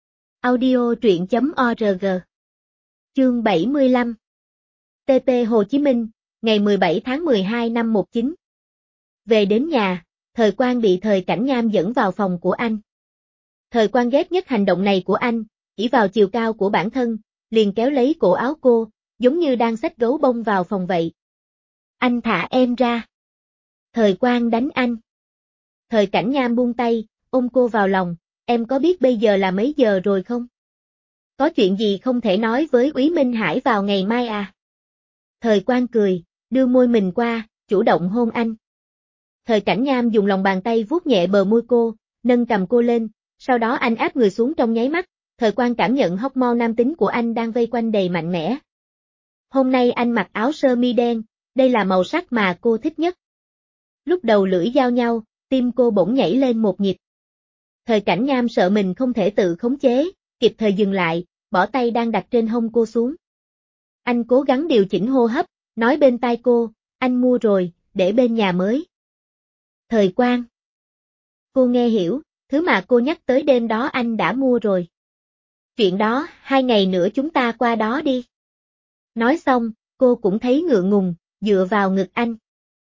Audio truyện chấm org. Chương bảy mươi lăm. tê pê Hồ Chí Minh, ngày mười bảy tháng mười hai năm một chín. Về đến nhà, Thời Quang bị Thời Cảnh Nham dẫn vào phòng của anh. Thời Quang ghét nhất hành động này của anh, chỉ vào chiều cao của bản thân, liền kéo lấy cổ áo cô, giống như đang xách gấu bông vào phòng vậy. Anh thả em ra. Thời Quang đánh anh. Thời Cảnh Nham buông tay, ôm cô vào lòng, em có biết bây giờ là mấy giờ rồi không? Có chuyện gì không thể nói với Úy Minh Hải vào ngày mai à? Thời Quang cười, đưa môi mình qua, chủ động hôn anh. Thời Cảnh Nham dùng lòng bàn tay vuốt nhẹ bờ môi cô, nâng cầm cô lên, sau đó anh áp người xuống trong nháy mắt, Thời Quang cảm nhận hormone nam tính của anh đang vây quanh đầy mạnh mẽ. Hôm nay anh mặc áo sơ mi đen, đây là màu sắc mà cô thích nhất. Lúc đầu lưỡi giao nhau, tim cô bỗng nhảy lên một nhịp. Thời Cảnh Nham sợ mình không thể tự khống chế, kịp thời dừng lại, bỏ tay đang đặt trên hông cô xuống. Anh cố gắng điều chỉnh hô hấp, nói bên tai cô, anh mua rồi, để bên nhà mới. Thời Quang. Cô nghe hiểu, thứ mà cô nhắc tới đêm đó anh đã mua rồi. Chuyện đó, hai ngày nữa chúng ta qua đó đi. Nói xong, cô cũng thấy ngượng ngùng, dựa vào ngực anh.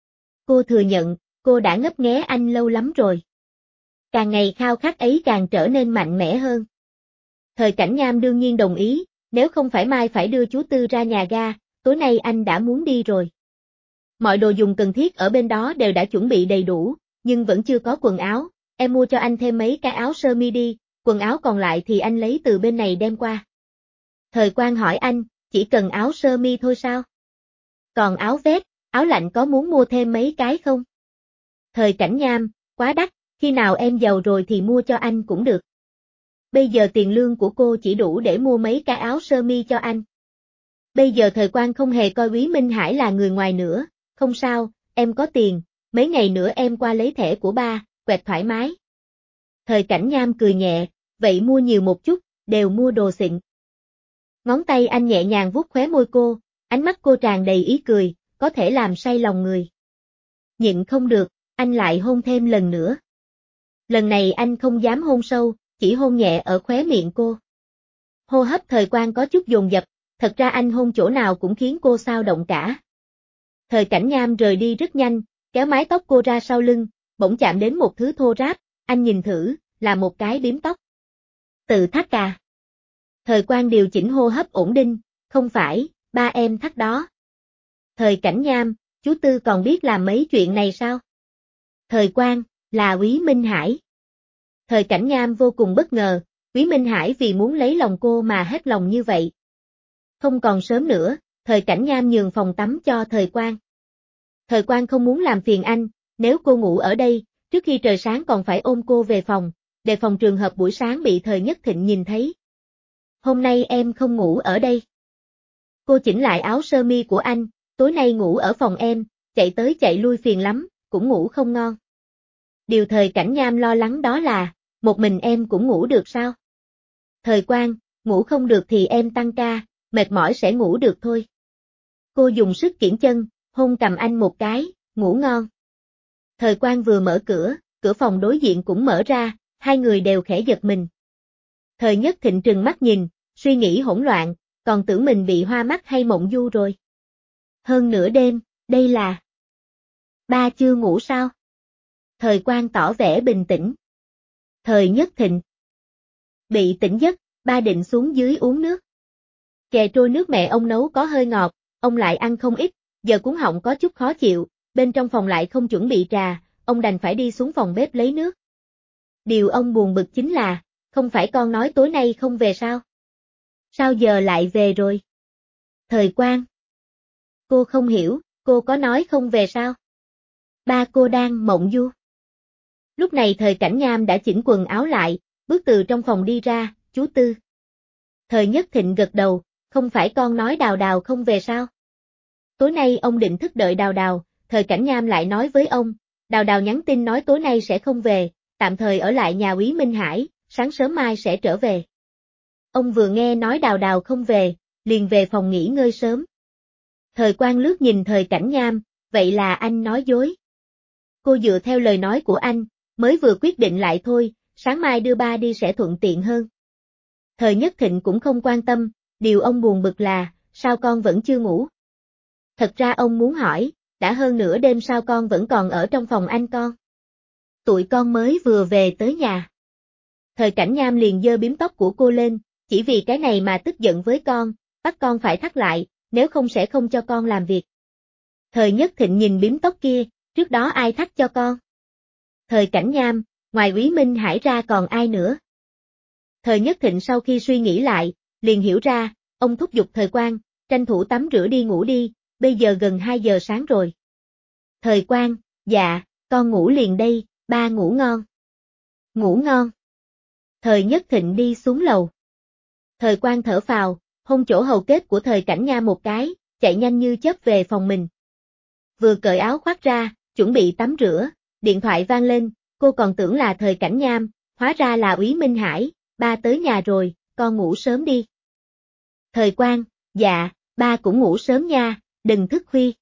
Cô thừa nhận, cô đã ngấp nghé anh lâu lắm rồi. Càng ngày khao khát ấy càng trở nên mạnh mẽ hơn. Thời Cảnh Nham đương nhiên đồng ý, nếu không phải mai phải đưa chú Tư ra nhà ga, tối nay anh đã muốn đi rồi. Mọi đồ dùng cần thiết ở bên đó đều đã chuẩn bị đầy đủ, nhưng vẫn chưa có quần áo, em mua cho anh thêm mấy cái áo sơ mi đi, quần áo còn lại thì anh lấy từ bên này đem qua. Thời Quang hỏi anh, chỉ cần áo sơ mi thôi sao? Còn áo vest, áo lạnh có muốn mua thêm mấy cái không? Thời Cảnh Nham, quá đắt, khi nào em giàu rồi thì mua cho anh cũng được. Bây giờ tiền lương của cô chỉ đủ để mua mấy cái áo sơ mi cho anh. Bây giờ Thời Quang không hề coi Úy Minh Hải là người ngoài nữa, không sao, em có tiền, mấy ngày nữa em qua lấy thẻ của ba, quẹt thoải mái. Thời Cảnh Nham cười nhẹ, vậy mua nhiều một chút, đều mua đồ xịn. Ngón tay anh nhẹ nhàng vuốt khóe môi cô, ánh mắt cô tràn đầy ý cười, có thể làm say lòng người. Nhịn không được, anh lại hôn thêm lần nữa. Lần này anh không dám hôn sâu, chỉ hôn nhẹ ở khóe miệng cô. Hô hấp Thời Quang có chút dồn dập, thật ra anh hôn chỗ nào cũng khiến cô xao động cả. Thời Cảnh Nham rời đi rất nhanh, kéo mái tóc cô ra sau lưng, bỗng chạm đến một thứ thô ráp, anh nhìn thử, là một cái bím tóc. Tự thắt à? Thời Quang điều chỉnh hô hấp ổn định, không phải, ba em thắt đó. Thời Cảnh Nham, chú Tư còn biết làm mấy chuyện này sao? Thời Quang, là Úy Minh Hải. Thời Cảnh Nham vô cùng bất ngờ, Úy Minh Hải vì muốn lấy lòng cô mà hết lòng như vậy. Không còn sớm nữa, Thời Cảnh Nham nhường phòng tắm cho Thời Quang. Thời Quang không muốn làm phiền anh, nếu cô ngủ ở đây, trước khi trời sáng còn phải ôm cô về phòng, đề phòng trường hợp buổi sáng bị Thời Nhất Thịnh nhìn thấy. Hôm nay em không ngủ ở đây. Cô chỉnh lại áo sơ mi của anh, tối nay ngủ ở phòng em, chạy tới chạy lui phiền lắm, cũng ngủ không ngon. Điều Thời Cảnh Nham lo lắng đó là, một mình em cũng ngủ được sao? Thời Quang, ngủ không được thì em tăng ca, mệt mỏi sẽ ngủ được thôi. Cô dùng sức kiễng chân, hôn cầm anh một cái, ngủ ngon. Thời Quang vừa mở cửa, cửa phòng đối diện cũng mở ra, hai người đều khẽ giật mình. Thời Nhất Thịnh trừng mắt nhìn, suy nghĩ hỗn loạn, còn tưởng mình bị hoa mắt hay mộng du rồi. Hơn nửa đêm, đây là... Ba chưa ngủ sao? Thời Quang tỏ vẻ bình tĩnh. Thời Nhất Thịnh bị tỉnh giấc, ba định xuống dưới uống nước. Chè trôi nước mẹ ông nấu có hơi ngọt, ông lại ăn không ít, giờ cuống họng có chút khó chịu, bên trong phòng lại không chuẩn bị trà, ông đành phải đi xuống phòng bếp lấy nước. Điều ông buồn bực chính là, không phải con nói tối nay không về sao? Sao giờ lại về rồi? Thời Quang. Cô không hiểu, cô có nói không về sao? Ba cô đang mộng du. Lúc này Thời Cảnh Nham đã chỉnh quần áo lại, bước từ trong phòng đi ra, chú Tư. Thời Nhất Thịnh gật đầu, không phải con nói Đào Đào không về sao? Tối nay ông định thức đợi Đào Đào, Thời Cảnh Nham lại nói với ông, Đào Đào nhắn tin nói tối nay sẽ không về, tạm thời ở lại nhà Úy Minh Hải, sáng sớm mai sẽ trở về. Ông vừa nghe nói Đào Đào không về, liền về phòng nghỉ ngơi sớm. Thời Quang lướt nhìn Thời Cảnh Nham, vậy là anh nói dối. Cô dựa theo lời nói của anh, mới vừa quyết định lại thôi, sáng mai đưa ba đi sẽ thuận tiện hơn. Thời Nhất Thịnh cũng không quan tâm, điều ông buồn bực là, sao con vẫn chưa ngủ? Thật ra ông muốn hỏi, đã hơn nửa đêm sao con vẫn còn ở trong phòng anh con? Tụi con mới vừa về tới nhà. Thời Cảnh Nham liền giơ bím tóc của cô lên, chỉ vì cái này mà tức giận với con, bắt con phải thắt lại, nếu không sẽ không cho con làm việc. Thời Nhất Thịnh nhìn bím tóc kia, trước đó ai thắt cho con? Thời Cảnh Nham, ngoài Úy Minh Hải ra còn ai nữa? Thời Nhất Thịnh sau khi suy nghĩ lại, liền hiểu ra, ông thúc giục Thời Quang, tranh thủ tắm rửa đi ngủ đi, bây giờ gần hai giờ sáng rồi. Thời Quang, dạ, con ngủ liền đây, ba ngủ ngon. Ngủ ngon. Thời Nhất Thịnh đi xuống lầu. Thời Quang thở phào, hôn chỗ hầu kết của Thời Cảnh Nham một cái, chạy nhanh như chớp về phòng mình. Vừa cởi áo khoác ra, chuẩn bị tắm rửa, điện thoại vang lên, cô còn tưởng là Thời Cảnh Nham, hóa ra là Úy Minh Hải, ba tới nhà rồi, con ngủ sớm đi. Thời Quang, dạ, ba cũng ngủ sớm nha, đừng thức khuya.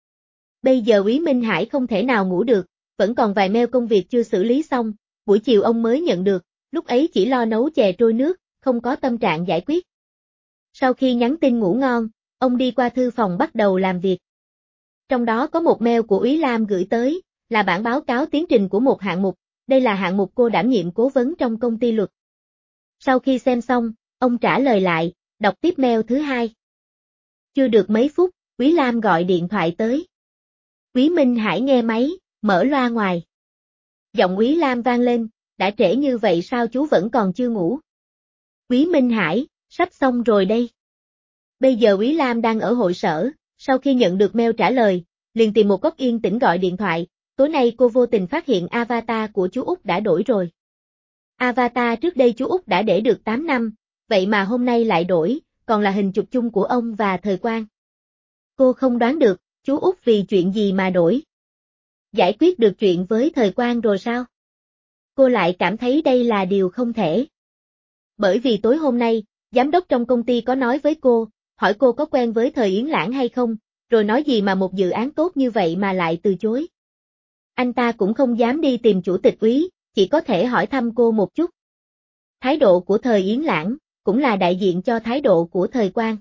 Bây giờ Úy Minh Hải không thể nào ngủ được, vẫn còn vài mail công việc chưa xử lý xong, buổi chiều ông mới nhận được, lúc ấy chỉ lo nấu chè trôi nước, không có tâm trạng giải quyết. Sau khi nhắn tin ngủ ngon, ông đi qua thư phòng bắt đầu làm việc. Trong đó có một mail của Úy Lam gửi tới, là bản báo cáo tiến trình của một hạng mục, đây là hạng mục cô đảm nhiệm cố vấn trong công ty luật. Sau khi xem xong, ông trả lời lại, đọc tiếp mail thứ hai. Chưa được mấy phút, Úy Lam gọi điện thoại tới. Úy Minh Hải nghe máy, mở loa ngoài. Giọng Úy Lam vang lên, đã trễ như vậy sao chú vẫn còn chưa ngủ? Úy Minh Hải, sắp xong rồi đây. Bây giờ Úy Lam đang ở hội sở, sau khi nhận được mail trả lời, liền tìm một góc yên tĩnh gọi điện thoại, tối nay cô vô tình phát hiện avatar của chú Út đã đổi rồi. Avatar trước đây chú Út đã để được tám năm, vậy mà hôm nay lại đổi, còn là hình chụp chung của ông và Thời Quang. Cô không đoán được, chú Út vì chuyện gì mà đổi. Giải quyết được chuyện với Thời Quang rồi sao? Cô lại cảm thấy đây là điều không thể. Bởi vì tối hôm nay, giám đốc trong công ty có nói với cô, hỏi cô có quen với Thời Yến Lãng hay không, rồi nói gì mà một dự án tốt như vậy mà lại từ chối. Anh ta cũng không dám đi tìm chủ tịch úy, chỉ có thể hỏi thăm cô một chút. Thái độ của Thời Yến Lãng, cũng là đại diện cho thái độ của Thời Quang.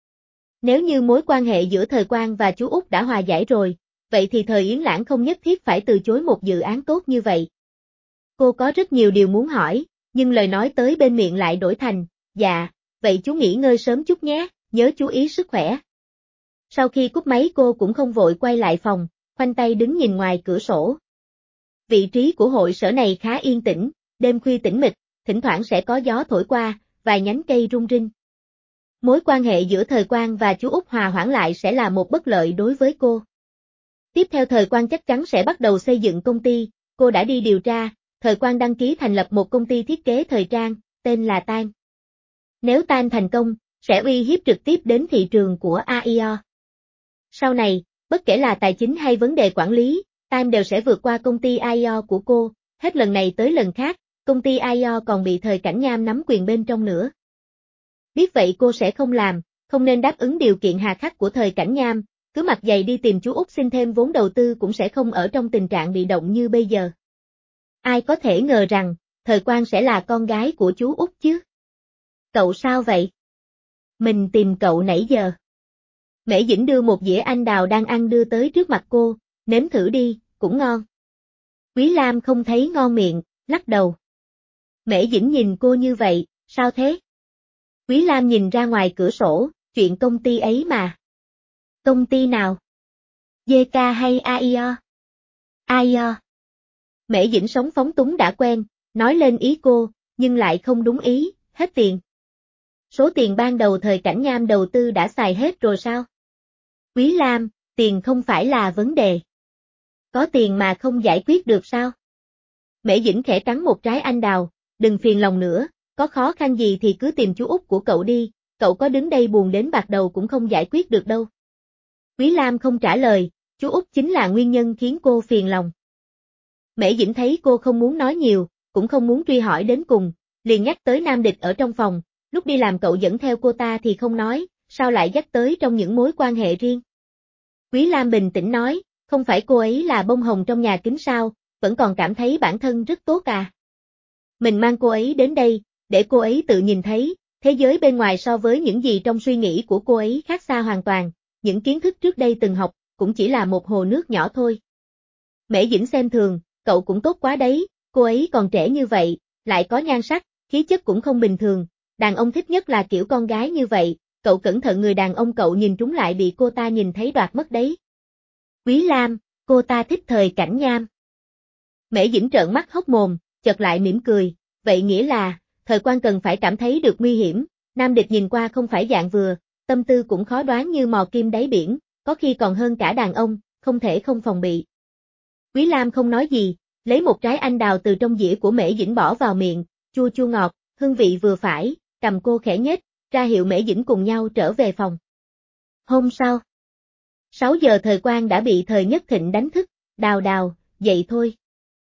Nếu như mối quan hệ giữa Thời Quang và chú Út đã hòa giải rồi, vậy thì Thời Yến Lãng không nhất thiết phải từ chối một dự án tốt như vậy. Cô có rất nhiều điều muốn hỏi, nhưng lời nói tới bên miệng lại đổi thành, dạ, vậy chú nghỉ ngơi sớm chút nhé, nhớ chú ý sức khỏe. Sau khi cúp máy cô cũng không vội quay lại phòng, khoanh tay đứng nhìn ngoài cửa sổ. Vị trí của hội sở này khá yên tĩnh, đêm khuya tĩnh mịch, thỉnh thoảng sẽ có gió thổi qua, vài nhánh cây rung rinh. Mối quan hệ giữa Thời Quang và chú Út hòa hoãn lại sẽ là một bất lợi đối với cô. Tiếp theo Thời Quang chắc chắn sẽ bắt đầu xây dựng công ty, cô đã đi điều tra, Thời Quang đăng ký thành lập một công ty thiết kế thời trang, tên là Tan. Nếu Tan thành công, sẽ uy hiếp trực tiếp đến thị trường của a i o. Sau này, bất kể là tài chính hay vấn đề quản lý, Tan đều sẽ vượt qua công ty a i o của cô, hết lần này tới lần khác, công ty a i o còn bị Thời Cảnh Nham nắm quyền bên trong nữa. Biết vậy cô sẽ không làm, không nên đáp ứng điều kiện hà khắc của Thời Cảnh Nham, cứ mặt dày đi tìm chú Út xin thêm vốn đầu tư cũng sẽ không ở trong tình trạng bị động như bây giờ. Ai có thể ngờ rằng, Thời Quang sẽ là con gái của chú Út chứ? Cậu sao vậy? Mình tìm cậu nãy giờ. Mễ Dĩnh đưa một dĩa anh đào đang ăn đưa tới trước mặt cô, nếm thử đi, cũng ngon. Quý Lam không thấy ngon miệng, lắc đầu. Mễ Dĩnh nhìn cô như vậy, sao thế? Quý Lam nhìn ra ngoài cửa sổ, chuyện công ty ấy mà. Công ty nào? giê ca hay a i o? a i o. Mễ Dĩnh sống phóng túng đã quen, nói lên ý cô, nhưng lại không đúng ý, hết tiền. Số tiền ban đầu Thời Cảnh Nham đầu tư đã xài hết rồi sao? Quý Lam, tiền không phải là vấn đề. Có tiền mà không giải quyết được sao? Mễ Dĩnh khẽ cắn một trái anh đào, đừng phiền lòng nữa, có khó khăn gì thì cứ tìm chú út của cậu đi, cậu có đứng đây buồn đến bạc đầu cũng không giải quyết được đâu. Quý Lam không trả lời, chú út chính là nguyên nhân khiến cô phiền lòng. Mễ Dĩnh thấy cô không muốn nói nhiều, cũng không muốn truy hỏi đến cùng, liền nhắc tới Nam Địch ở trong phòng, lúc đi làm cậu dẫn theo cô ta thì không nói, sao lại dắt tới trong những mối quan hệ riêng. Quý Lam bình tĩnh nói, không phải cô ấy là bông hồng trong nhà kính sao, vẫn còn cảm thấy bản thân rất tốt à. Mình mang cô ấy đến đây, để cô ấy tự nhìn thấy, thế giới bên ngoài so với những gì trong suy nghĩ của cô ấy khác xa hoàn toàn, những kiến thức trước đây từng học, cũng chỉ là một hồ nước nhỏ thôi. Mễ Dĩnh xem thường, cậu cũng tốt quá đấy, cô ấy còn trẻ như vậy, lại có nhan sắc, khí chất cũng không bình thường, đàn ông thích nhất là kiểu con gái như vậy, cậu cẩn thận người đàn ông cậu nhìn trúng lại bị cô ta nhìn thấy đoạt mất đấy. Quý Lam, cô ta thích Thời Cảnh Nham. Mễ Dĩnh trợn mắt hốc mồm, chợt lại mỉm cười, vậy nghĩa là, Thời Quan cần phải cảm thấy được nguy hiểm, Nam Địch nhìn qua không phải dạng vừa, tâm tư cũng khó đoán như mò kim đáy biển, có khi còn hơn cả đàn ông, không thể không phòng bị. Quý Lam không nói gì, lấy một trái anh đào từ trong dĩa của Mễ Dĩnh bỏ vào miệng, chua chua ngọt, hương vị vừa phải, cầm cô khẽ nhếch, ra hiệu Mễ Dĩnh cùng nhau trở về phòng. Hôm sau, sáu giờ Thời Quan đã bị Thời Nhất Thịnh đánh thức, đào đào, dậy thôi.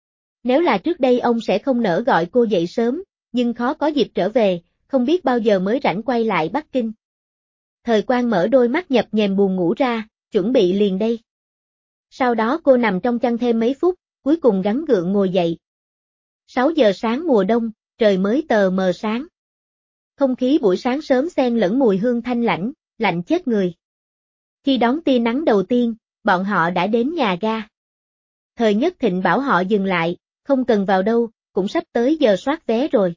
Nếu là trước đây ông sẽ không nỡ gọi cô dậy sớm, nhưng khó có dịp trở về, không biết bao giờ mới rảnh quay lại Bắc Kinh. Thời Quan mở đôi mắt nhập nhèm buồn ngủ ra, chuẩn bị liền đây. Sau đó cô nằm trong chăn thêm mấy phút, cuối cùng gắng gượng ngồi dậy. sáu giờ sáng mùa đông, trời mới tờ mờ sáng. Không khí buổi sáng sớm xen lẫn mùi hương thanh lãnh, lạnh chết người. Khi đón tia nắng đầu tiên, bọn họ đã đến nhà ga. Thời Nhất Thịnh bảo họ dừng lại, không cần vào đâu, cũng sắp tới giờ soát vé rồi.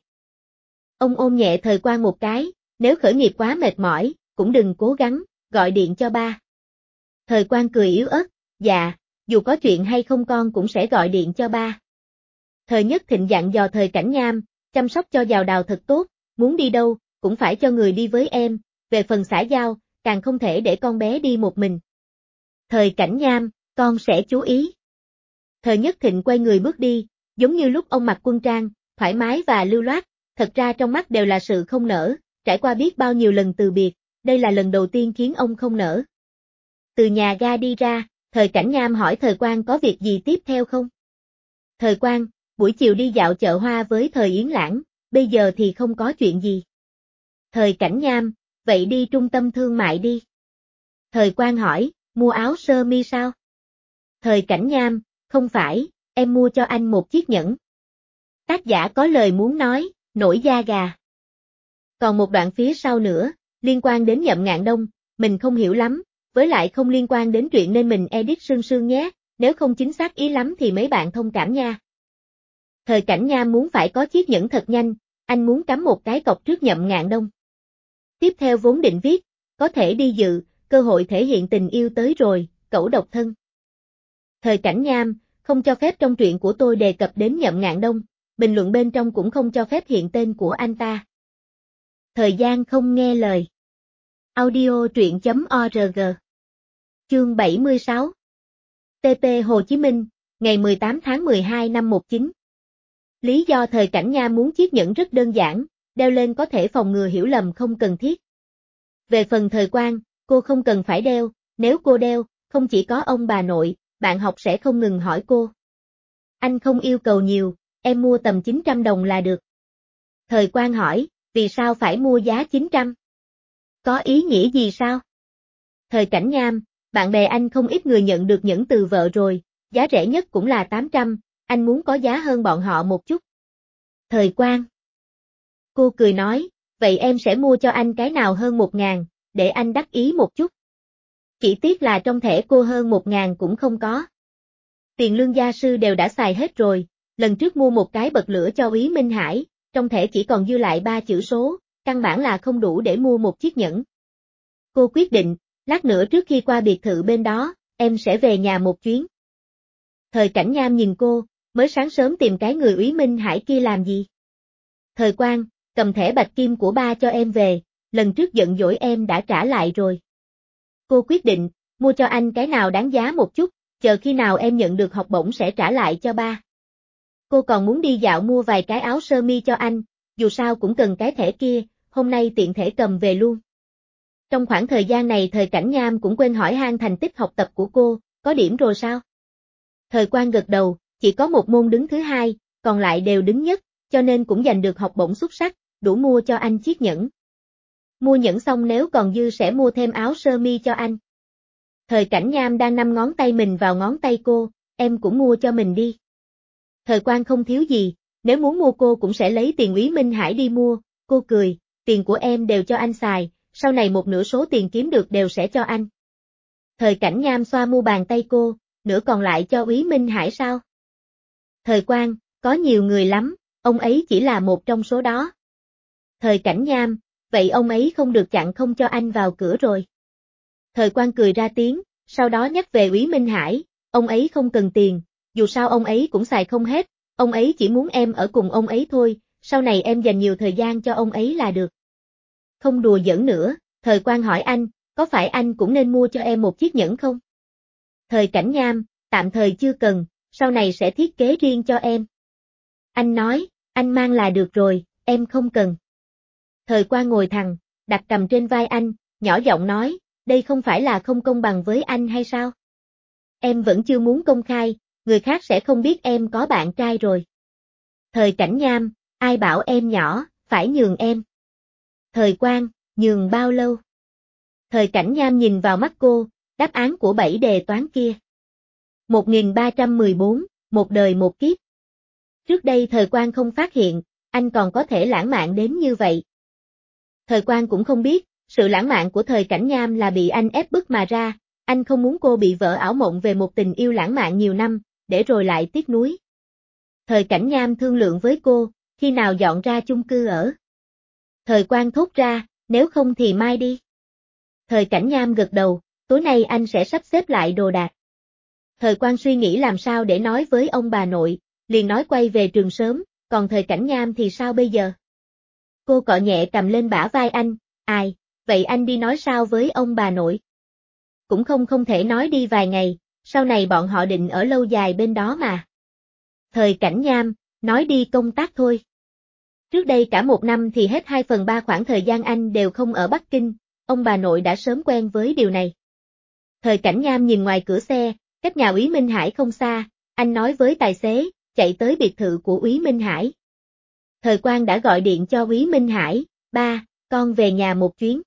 Ông ôm nhẹ Thời Quan một cái, nếu khởi nghiệp quá mệt mỏi, cũng đừng cố gắng, gọi điện cho ba. Thời Quan cười yếu ớt, dạ, dù có chuyện hay không con cũng sẽ gọi điện cho ba. Thời Nhất Thịnh dặn dò Thời Cảnh Nham, chăm sóc cho Giào Đào thật tốt, muốn đi đâu, cũng phải cho người đi với em, về phần xã giao, càng không thể để con bé đi một mình. Thời Cảnh Nham, con sẽ chú ý. Thời Nhất Thịnh quay người bước đi, giống như lúc ông mặc quân trang, thoải mái và lưu loát, thật ra trong mắt đều là sự không nỡ, trải qua biết bao nhiêu lần từ biệt, đây là lần đầu tiên khiến ông không nỡ. Từ nhà ga đi ra, Thời Cảnh Nham hỏi Thời Quan có việc gì tiếp theo không? Thời Quan, buổi chiều đi dạo chợ hoa với Thời Yến Lãng, bây giờ thì không có chuyện gì. Thời Cảnh Nham, vậy đi trung tâm thương mại đi. Thời Quan hỏi, mua áo sơ mi sao? Thời Cảnh Nham, không phải, em mua cho anh một chiếc nhẫn. Tác giả có lời muốn nói, nổi da gà. Còn một đoạn phía sau nữa, liên quan đến Nhậm Ngạn Đông, mình không hiểu lắm, với lại không liên quan đến chuyện nên mình edit sương sương nhé, nếu không chính xác ý lắm thì mấy bạn thông cảm nha. Thời Cảnh Nham muốn phải có chiếc nhẫn thật nhanh, anh muốn cắm một cái cọc trước Nhậm Ngạn Đông. Tiếp theo vốn định viết, có thể đi dự, cơ hội thể hiện tình yêu tới rồi, cẩu độc thân. Thời Cảnh Nham, không cho phép trong truyện của tôi đề cập đến Nhậm Ngạn Đông, bình luận bên trong cũng không cho phép hiện tên của anh ta. Thời gian không nghe lời. Audio truyện chấm org. Chương bảy mươi sáu. tê pê Hồ Chí Minh, ngày mười tám tháng mười hai năm một chín. Lý do Thời Cảnh Nham muốn chiếc nhẫn rất đơn giản, đeo lên có thể phòng ngừa hiểu lầm không cần thiết. Về phần Thời Quan, cô không cần phải đeo, nếu cô đeo, không chỉ có ông bà nội, bạn học sẽ không ngừng hỏi cô. Anh không yêu cầu nhiều, em mua tầm chín trăm đồng là được. Thời Quan hỏi, vì sao phải mua giá chín trăm? Có ý nghĩa gì sao? Thời Cảnh Nham, bạn bè anh không ít người nhận được nhẫn từ vợ rồi, giá rẻ nhất cũng là tám trăm, anh muốn có giá hơn bọn họ một chút. Thời Quan. Cô cười nói, vậy em sẽ mua cho anh cái nào hơn một ngàn, để anh đắc ý một chút. Chỉ tiếc là trong thẻ cô hơn một ngàn cũng không có. Tiền lương gia sư đều đã xài hết rồi, lần trước mua một cái bật lửa cho Úy Minh Hải, trong thẻ chỉ còn dư lại ba chữ số, căn bản là không đủ để mua một chiếc nhẫn. Cô quyết định, lát nữa trước khi qua biệt thự bên đó, em sẽ về nhà một chuyến. Thời Cảnh Nham nhìn cô, mới sáng sớm tìm cái người Úy Minh Hải kia làm gì? Thời Quang, cầm thẻ bạch kim của ba cho em về, lần trước giận dỗi em đã trả lại rồi. Cô quyết định, mua cho anh cái nào đáng giá một chút, chờ khi nào em nhận được học bổng sẽ trả lại cho ba. Cô còn muốn đi dạo mua vài cái áo sơ mi cho anh, dù sao cũng cần cái thẻ kia, hôm nay tiện thể cầm về luôn. Trong khoảng thời gian này Thời Cảnh Nham cũng quên hỏi han thành tích học tập của cô, có điểm rồi sao? Thời Quang gật đầu, chỉ có một môn đứng thứ hai, còn lại đều đứng nhất, cho nên cũng giành được học bổng xuất sắc, đủ mua cho anh chiếc nhẫn. Mua nhẫn xong nếu còn dư sẽ mua thêm áo sơ mi cho anh. Thời Cảnh Nham đang nắm ngón tay mình vào ngón tay cô, em cũng mua cho mình đi. Thời Quang không thiếu gì, nếu muốn mua cô cũng sẽ lấy tiền Úy Minh Hải đi mua, cô cười, tiền của em đều cho anh xài, sau này một nửa số tiền kiếm được đều sẽ cho anh. Thời Cảnh Nham xoa mu bàn tay cô, nửa còn lại cho Úy Minh Hải sao? Thời Quang, có nhiều người lắm, ông ấy chỉ là một trong số đó. Thời Cảnh Nham, vậy ông ấy không được chặn không cho anh vào cửa rồi. Thời Quang cười ra tiếng, sau đó nhắc về Úy Minh Hải, ông ấy không cần tiền, dù sao ông ấy cũng xài không hết, ông ấy chỉ muốn em ở cùng ông ấy thôi, sau này em dành nhiều thời gian cho ông ấy là được. Không đùa giỡn nữa, Thời Quang hỏi anh, có phải anh cũng nên mua cho em một chiếc nhẫn không? Thời Cảnh Nham, tạm thời chưa cần, sau này sẽ thiết kế riêng cho em. Anh nói, anh mang là được rồi, em không cần. Thời Quang ngồi thẳng, đặt cầm trên vai anh, nhỏ giọng nói, đây không phải là không công bằng với anh hay sao? Em vẫn chưa muốn công khai, người khác sẽ không biết em có bạn trai rồi. Thời Cảnh Nham, ai bảo em nhỏ, phải nhường em. Thời Quang, nhường bao lâu? Thời Cảnh Nham nhìn vào mắt cô, đáp án của bảy đề toán kia. một nghìn ba trăm mười bốn, một đời một kiếp. Trước đây Thời Quang không phát hiện, anh còn có thể lãng mạn đến như vậy. Thời Quang cũng không biết, sự lãng mạn của Thời Cảnh Nham là bị anh ép bức mà ra, anh không muốn cô bị vỡ ảo mộng về một tình yêu lãng mạn nhiều năm, để rồi lại tiếc nuối. Thời Cảnh Nham thương lượng với cô, khi nào dọn ra chung cư ở. Thời Quang thốt ra, nếu không thì mai đi. Thời Cảnh Nham gật đầu, tối nay anh sẽ sắp xếp lại đồ đạc. Thời Quang suy nghĩ làm sao để nói với ông bà nội, liền nói quay về trường sớm, còn Thời Cảnh Nham thì sao bây giờ? Cô cọ nhẹ cầm lên bả vai anh, ai, vậy anh đi nói sao với ông bà nội? Cũng không không thể nói đi vài ngày, sau này bọn họ định ở lâu dài bên đó mà. Thời Cảnh Nham, nói đi công tác thôi. Trước đây cả một năm thì hết hai phần ba khoảng thời gian anh đều không ở Bắc Kinh, ông bà nội đã sớm quen với điều này. Thời Cảnh Nham nhìn ngoài cửa xe, cách nhà Úy Minh Hải không xa, anh nói với tài xế, chạy tới biệt thự của Úy Minh Hải. Thời Quang đã gọi điện cho Úy Minh Hải, ba, con về nhà một chuyến.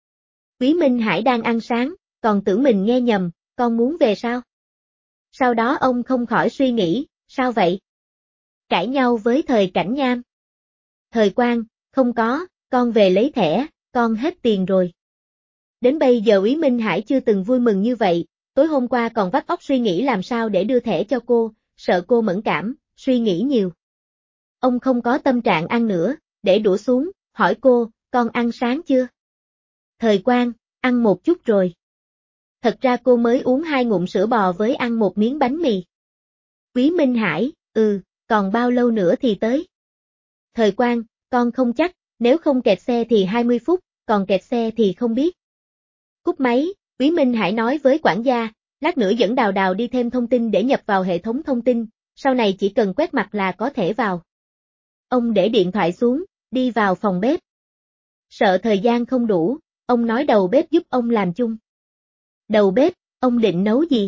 Úy Minh Hải đang ăn sáng, còn tưởng mình nghe nhầm, con muốn về sao? Sau đó ông không khỏi suy nghĩ, sao vậy? Cãi nhau với Thời Cảnh Nham. Thời Quang, không có, con về lấy thẻ, con hết tiền rồi. Đến bây giờ Úy Minh Hải chưa từng vui mừng như vậy, tối hôm qua còn vắt óc suy nghĩ làm sao để đưa thẻ cho cô, sợ cô mẫn cảm, suy nghĩ nhiều. Ông không có tâm trạng ăn nữa, để đũa xuống, hỏi cô, con ăn sáng chưa? Thời Quang, ăn một chút rồi. Thật ra cô mới uống hai ngụm sữa bò với ăn một miếng bánh mì. Úy Minh Hải, ừ, còn bao lâu nữa thì tới? Thời Quang, con không chắc, nếu không kẹt xe thì hai mươi phút, còn kẹt xe thì không biết. Cúp máy, Úy Minh Hải nói với quản gia, lát nữa dẫn Đào Đào đi thêm thông tin để nhập vào hệ thống thông tin, sau này chỉ cần quét mặt là có thể vào. Ông để điện thoại xuống, đi vào phòng bếp. Sợ thời gian không đủ, ông nói đầu bếp giúp ông làm chung. Đầu bếp, ông định nấu gì?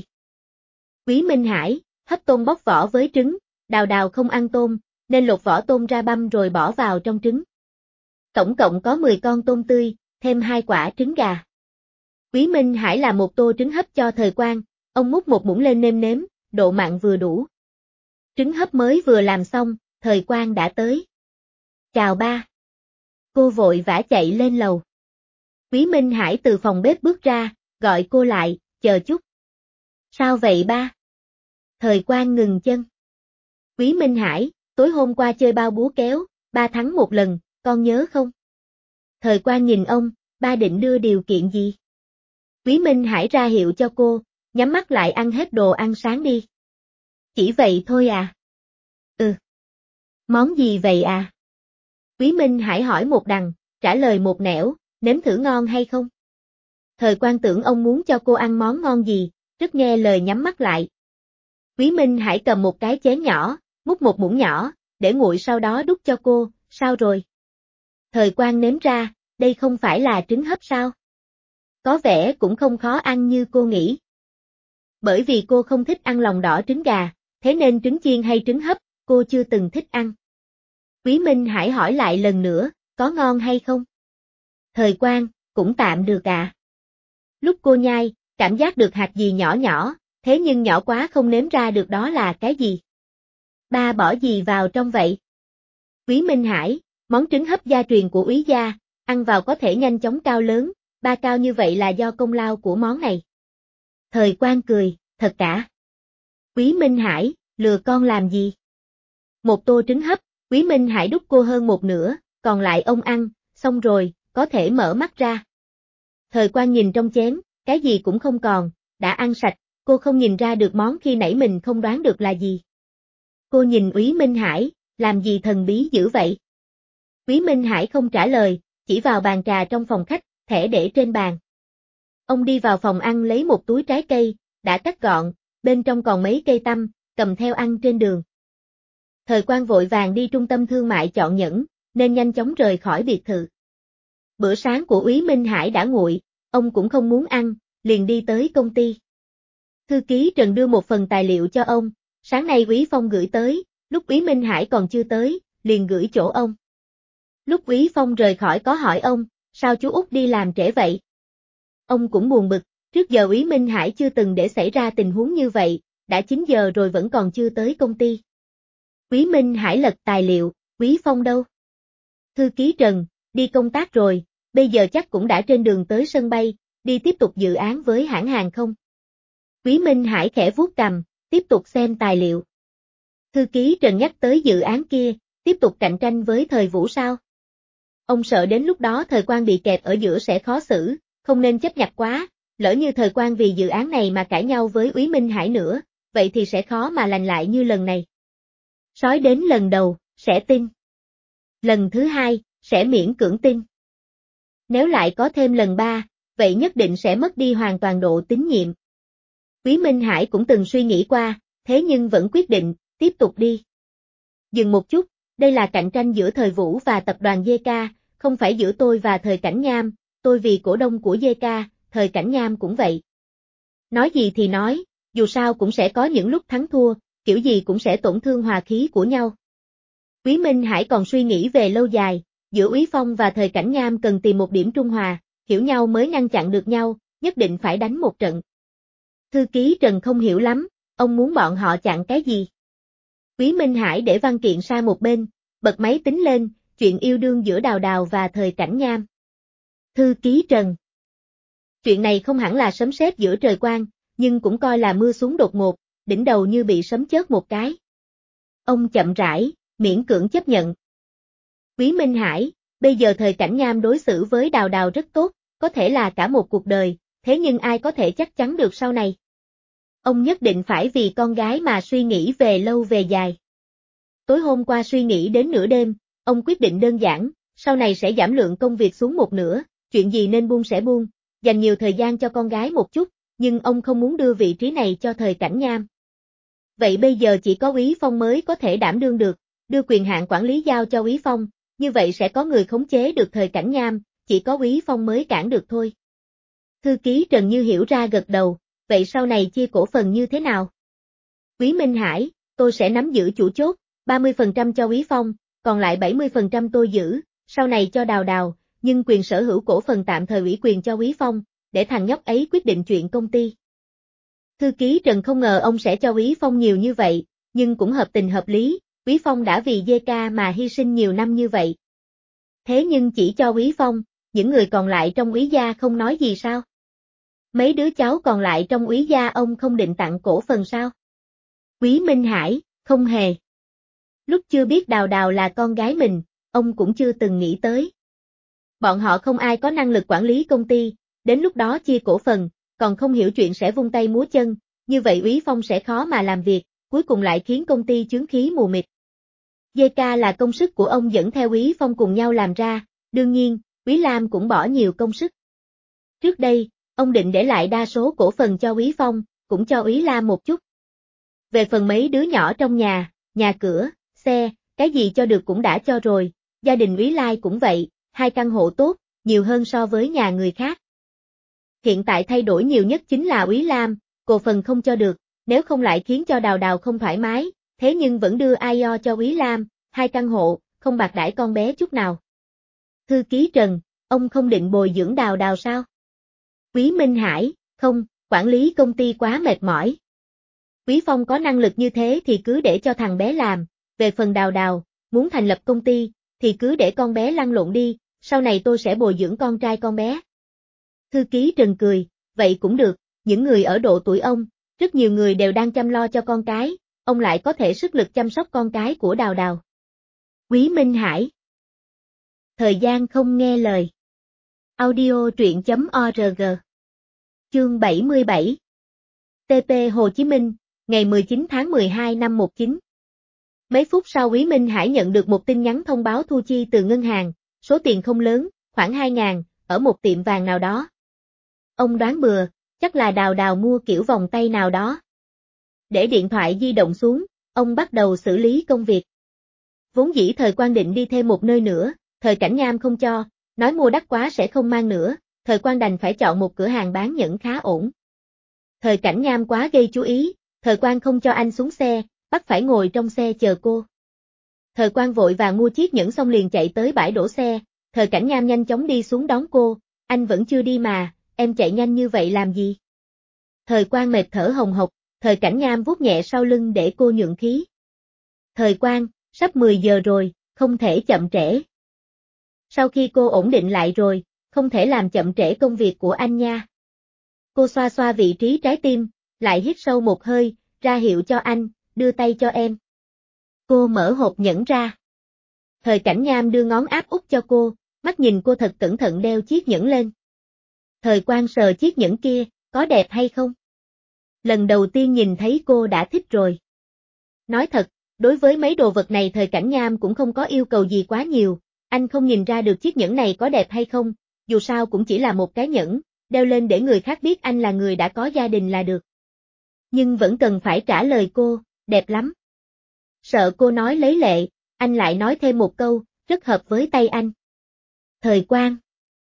Úy Minh Hải, hấp tôm bóc vỏ với trứng, Đào Đào không ăn tôm, nên lột vỏ tôm ra băm rồi bỏ vào trong trứng. Tổng cộng có mười con tôm tươi, thêm hai quả trứng gà. Úy Minh Hải làm một tô trứng hấp cho Thời Quang, ông múc một muỗng lên nêm nếm, độ mặn vừa đủ. Trứng hấp mới vừa làm xong, Thời Quang đã tới. Chào ba. Cô vội vã chạy lên lầu. Úy Minh Hải từ phòng bếp bước ra, gọi cô lại, chờ chút. Sao vậy ba? Thời Quang ngừng chân. Úy Minh Hải, tối hôm qua chơi bao búa kéo, ba thắng một lần, con nhớ không? Thời Quang nhìn ông, ba định đưa điều kiện gì? Quý Minh Hải ra hiệu cho cô, nhắm mắt lại ăn hết đồ ăn sáng đi. Chỉ vậy thôi à? Ừ. Món gì vậy à? Quý Minh Hải hỏi một đằng, trả lời một nẻo, nếm thử ngon hay không? Thời Quang tưởng ông muốn cho cô ăn món ngon gì, rất nghe lời nhắm mắt lại. Quý Minh Hải cầm một cái chén nhỏ, múc một muỗng nhỏ, để nguội sau đó đút cho cô, sao rồi? Thời Quang nếm ra, đây không phải là trứng hấp sao? Có vẻ cũng không khó ăn như cô nghĩ. Bởi vì cô không thích ăn lòng đỏ trứng gà, thế nên trứng chiên hay trứng hấp, cô chưa từng thích ăn. Quý Minh Hải hỏi lại lần nữa, có ngon hay không? Thời Quang, cũng tạm được à. Lúc cô nhai, cảm giác được hạt gì nhỏ nhỏ, thế nhưng nhỏ quá không nếm ra được đó là cái gì. Ba bỏ gì vào trong vậy? Quý Minh Hải, món trứng hấp gia truyền của Úy gia, ăn vào có thể nhanh chóng cao lớn, ba cao như vậy là do công lao của món này. Thời Quang cười, thật cả. Quý Minh Hải, lừa con làm gì? Một tô trứng hấp, Quý Minh Hải đút cô hơn một nửa, còn lại ông ăn, xong rồi, có thể mở mắt ra. Thời Quang nhìn trong chén, cái gì cũng không còn, đã ăn sạch, cô không nhìn ra được món khi nãy mình không đoán được là gì. Cô nhìn Úy Minh Hải, làm gì thần bí dữ vậy? Úy Minh Hải không trả lời, chỉ vào bàn trà trong phòng khách, thẻ để trên bàn. Ông đi vào phòng ăn lấy một túi trái cây, đã cắt gọn, bên trong còn mấy cây tăm, cầm theo ăn trên đường. Thời Quang vội vàng đi trung tâm thương mại chọn nhẫn, nên nhanh chóng rời khỏi biệt thự. Bữa sáng của Úy Minh Hải đã nguội, ông cũng không muốn ăn, liền đi tới công ty. Thư ký Trần đưa một phần tài liệu cho ông, sáng nay Úy Phong gửi tới, lúc Úy Minh Hải còn chưa tới, liền gửi chỗ ông. Lúc Úy Phong rời khỏi có hỏi ông, sao chú Út đi làm trễ vậy? Ông cũng buồn bực, trước giờ Úy Minh Hải chưa từng để xảy ra tình huống như vậy, đã chín giờ rồi vẫn còn chưa tới công ty. Úy Minh Hải lật tài liệu, Úy Phong đâu? Thư ký Trần, đi công tác rồi, bây giờ chắc cũng đã trên đường tới sân bay, đi tiếp tục dự án với hãng hàng không. Úy Minh Hải khẽ vuốt cằm, tiếp tục xem tài liệu. Thư ký Trần nhắc tới dự án kia, tiếp tục cạnh tranh với Thời Vũ sao? Ông sợ đến lúc đó Thời Quang bị kẹp ở giữa sẽ khó xử, không nên chấp nhặt quá, lỡ như Thời Quang vì dự án này mà cãi nhau với Úy Minh Hải nữa, vậy thì sẽ khó mà lành lại như lần này. Sói đến lần đầu, sẽ tin. Lần thứ hai, sẽ miễn cưỡng tin. Nếu lại có thêm lần ba, vậy nhất định sẽ mất đi hoàn toàn độ tín nhiệm. Úy Minh Hải cũng từng suy nghĩ qua, thế nhưng vẫn quyết định, tiếp tục đi. Dừng một chút, đây là cạnh tranh giữa Thời Vũ và tập đoàn giê ca, không phải giữa tôi và Thời Cảnh Nham, tôi vì cổ đông của giê ca, Thời Cảnh Nham cũng vậy. Nói gì thì nói, dù sao cũng sẽ có những lúc thắng thua, kiểu gì cũng sẽ tổn thương hòa khí của nhau. Úy Minh Hải còn suy nghĩ về lâu dài, giữa Úy Phong và Thời Cảnh Nham cần tìm một điểm trung hòa, hiểu nhau mới ngăn chặn được nhau, nhất định phải đánh một trận. Thư ký Trần không hiểu lắm, ông muốn bọn họ chặn cái gì? Úy Minh Hải để văn kiện sang một bên, bật máy tính lên, chuyện yêu đương giữa Đào Đào và Thời Cảnh Nham. Thư ký Trần. Chuyện này không hẳn là sấm sét giữa trời quang, nhưng cũng coi là mưa xuống đột ngột, đỉnh đầu như bị sấm chớp một cái. Ông chậm rãi, miễn cưỡng chấp nhận. Úy Minh Hải, bây giờ Thời Cảnh Nham đối xử với Đào Đào rất tốt, có thể là cả một cuộc đời, thế nhưng ai có thể chắc chắn được sau này? Ông nhất định phải vì con gái mà suy nghĩ về lâu về dài. Tối hôm qua suy nghĩ đến nửa đêm, ông quyết định đơn giản, sau này sẽ giảm lượng công việc xuống một nửa, chuyện gì nên buông sẽ buông, dành nhiều thời gian cho con gái một chút, nhưng ông không muốn đưa vị trí này cho Thời Cảnh Nham. Vậy bây giờ chỉ có Úy Phong mới có thể đảm đương được, đưa quyền hạn quản lý giao cho Úy Phong, như vậy sẽ có người khống chế được Thời Cảnh Nham, chỉ có Úy Phong mới cản được thôi. Thư ký Trần như hiểu ra gật đầu, vậy sau này chia cổ phần như thế nào? Úy Minh Hải, tôi sẽ nắm giữ chủ chốt, ba mươi phần trăm cho Úy Phong, còn lại bảy mươi phần trăm tôi giữ, sau này cho Đào Đào, nhưng quyền sở hữu cổ phần tạm thời ủy quyền cho Úy Phong, để thằng nhóc ấy quyết định chuyện công ty. Thư ký Trần không ngờ ông sẽ cho Úy Phong nhiều như vậy, nhưng cũng hợp tình hợp lý, Úy Phong đã vì giê ca mà hy sinh nhiều năm như vậy. Thế nhưng chỉ cho Úy Phong, những người còn lại trong Úy gia không nói gì sao? Mấy đứa cháu còn lại trong Úy gia ông không định tặng cổ phần sao? Úy Minh Hải, không hề. Lúc chưa biết Đào Đào là con gái mình, ông cũng chưa từng nghĩ tới. Bọn họ không ai có năng lực quản lý công ty, đến lúc đó chia cổ phần, còn không hiểu chuyện sẽ vung tay múa chân, như vậy Úy Phong sẽ khó mà làm việc, cuối cùng lại khiến công ty chướng khí mù mịt. giê ca là công sức của ông dẫn theo Úy Phong cùng nhau làm ra, đương nhiên, Úy Lam cũng bỏ nhiều công sức. Trước đây, ông định để lại đa số cổ phần cho Úy Phong, cũng cho Úy Lam một chút. Về phần mấy đứa nhỏ trong nhà, nhà cửa, xe, cái gì cho được cũng đã cho rồi, gia đình Úy Lai cũng vậy, hai căn hộ tốt, nhiều hơn so với nhà người khác. Hiện tại thay đổi nhiều nhất chính là Úy Lam, cổ phần không cho được, nếu không lại khiến cho Đào Đào không thoải mái, thế nhưng vẫn đưa i o cho Úy Lam, hai căn hộ, không bạc đãi con bé chút nào. Thư ký Trần, ông không định bồi dưỡng Đào Đào sao? Úy Minh Hải, không, quản lý công ty quá mệt mỏi. Úy Phong có năng lực như thế thì cứ để cho thằng bé làm, về phần Đào Đào, muốn thành lập công ty, thì cứ để con bé lăn lộn đi, sau này tôi sẽ bồi dưỡng con trai con bé. Thư ký Trần cười, vậy cũng được, những người ở độ tuổi ông, rất nhiều người đều đang chăm lo cho con cái, ông lại có thể sức lực chăm sóc con cái của Đào Đào. Úy Minh Hải. Thời gian không nghe lời. Audio truyện chấm org. Chương bảy mươi bảy. tê pê Hồ Chí Minh, ngày mười chín tháng mười hai năm một chín. Mấy phút sau Úy Minh Hải nhận được một tin nhắn thông báo thu chi từ ngân hàng, số tiền không lớn, khoảng hai ngàn, ở một tiệm vàng nào đó. Ông đoán bừa, chắc là Đào Đào mua kiểu vòng tay nào đó. Để điện thoại di động xuống, ông bắt đầu xử lý công việc. Vốn dĩ Thời Quang định đi thêm một nơi nữa, Thời Cảnh Nham không cho, nói mua đắt quá sẽ không mang nữa, Thời Quang đành phải chọn một cửa hàng bán nhẫn khá ổn. Thời Cảnh Nham quá gây chú ý, Thời Quang không cho anh xuống xe, bắt phải ngồi trong xe chờ cô. Thời Quang vội vàng mua chiếc nhẫn xong liền chạy tới bãi đổ xe, Thời Cảnh Nham nhanh chóng đi xuống đón cô, anh vẫn chưa đi mà, em chạy nhanh như vậy làm gì? Thời Quang mệt thở hồng hộc, Thời Cảnh Nham vuốt nhẹ sau lưng để cô nhượng khí. Thời Quang, sắp mười giờ rồi, không thể chậm trễ. Sau khi cô ổn định lại rồi, không thể làm chậm trễ công việc của anh nha. Cô xoa xoa vị trí trái tim, lại hít sâu một hơi, ra hiệu cho anh, đưa tay cho em. Cô mở hộp nhẫn ra. Thời Cảnh Nham đưa ngón áp út cho cô, mắt nhìn cô thật cẩn thận đeo chiếc nhẫn lên. Thời Quang sờ chiếc nhẫn kia, có đẹp hay không? Lần đầu tiên nhìn thấy cô đã thích rồi. Nói thật, đối với mấy đồ vật này Thời Cảnh Nham cũng không có yêu cầu gì quá nhiều, anh không nhìn ra được chiếc nhẫn này có đẹp hay không, dù sao cũng chỉ là một cái nhẫn, đeo lên để người khác biết anh là người đã có gia đình là được. Nhưng vẫn cần phải trả lời cô, đẹp lắm. Sợ cô nói lấy lệ, anh lại nói thêm một câu, rất hợp với tay anh. Thời Quang.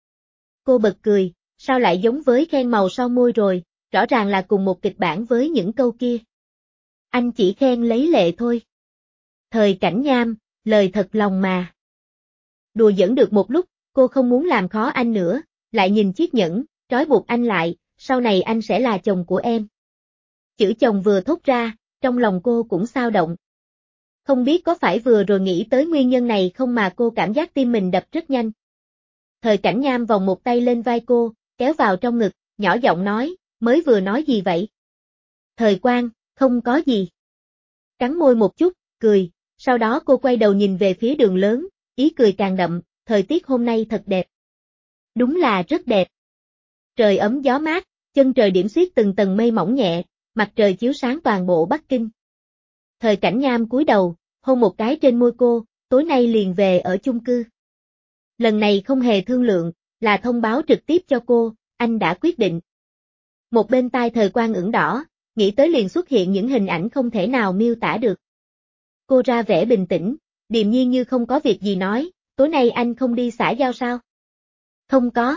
Cô bật cười, sao lại giống với khen màu sau môi rồi, rõ ràng là cùng một kịch bản với những câu kia. Anh chỉ khen lấy lệ thôi. Thời Cảnh Nham, lời thật lòng mà. Đùa giỡn được một lúc, cô không muốn làm khó anh nữa, lại nhìn chiếc nhẫn, trói buộc anh lại, sau này anh sẽ là chồng của em. Chữ chồng vừa thốt ra, trong lòng cô cũng xao động. Không biết có phải vừa rồi nghĩ tới nguyên nhân này không mà cô cảm giác tim mình đập rất nhanh. Thời Cảnh Nham vòng một tay lên vai cô, kéo vào trong ngực, nhỏ giọng nói, mới vừa nói gì vậy? Thời Quang, không có gì. Cắn môi một chút, cười, sau đó cô quay đầu nhìn về phía đường lớn, ý cười càng đậm, thời tiết hôm nay thật đẹp. Đúng là rất đẹp. Trời ấm gió mát, chân trời điểm xuyết từng tầng mây mỏng nhẹ, mặt trời chiếu sáng toàn bộ Bắc Kinh. Thời Cảnh Nham cúi đầu, hôn một cái trên môi cô, tối nay liền về ở chung cư. Lần này không hề thương lượng, là thông báo trực tiếp cho cô, anh đã quyết định. Một bên tai Thời Quang ửng đỏ, nghĩ tới liền xuất hiện những hình ảnh không thể nào miêu tả được. Cô ra vẻ bình tĩnh, điềm nhiên như không có việc gì nói, tối nay anh không đi xã giao sao? Không có.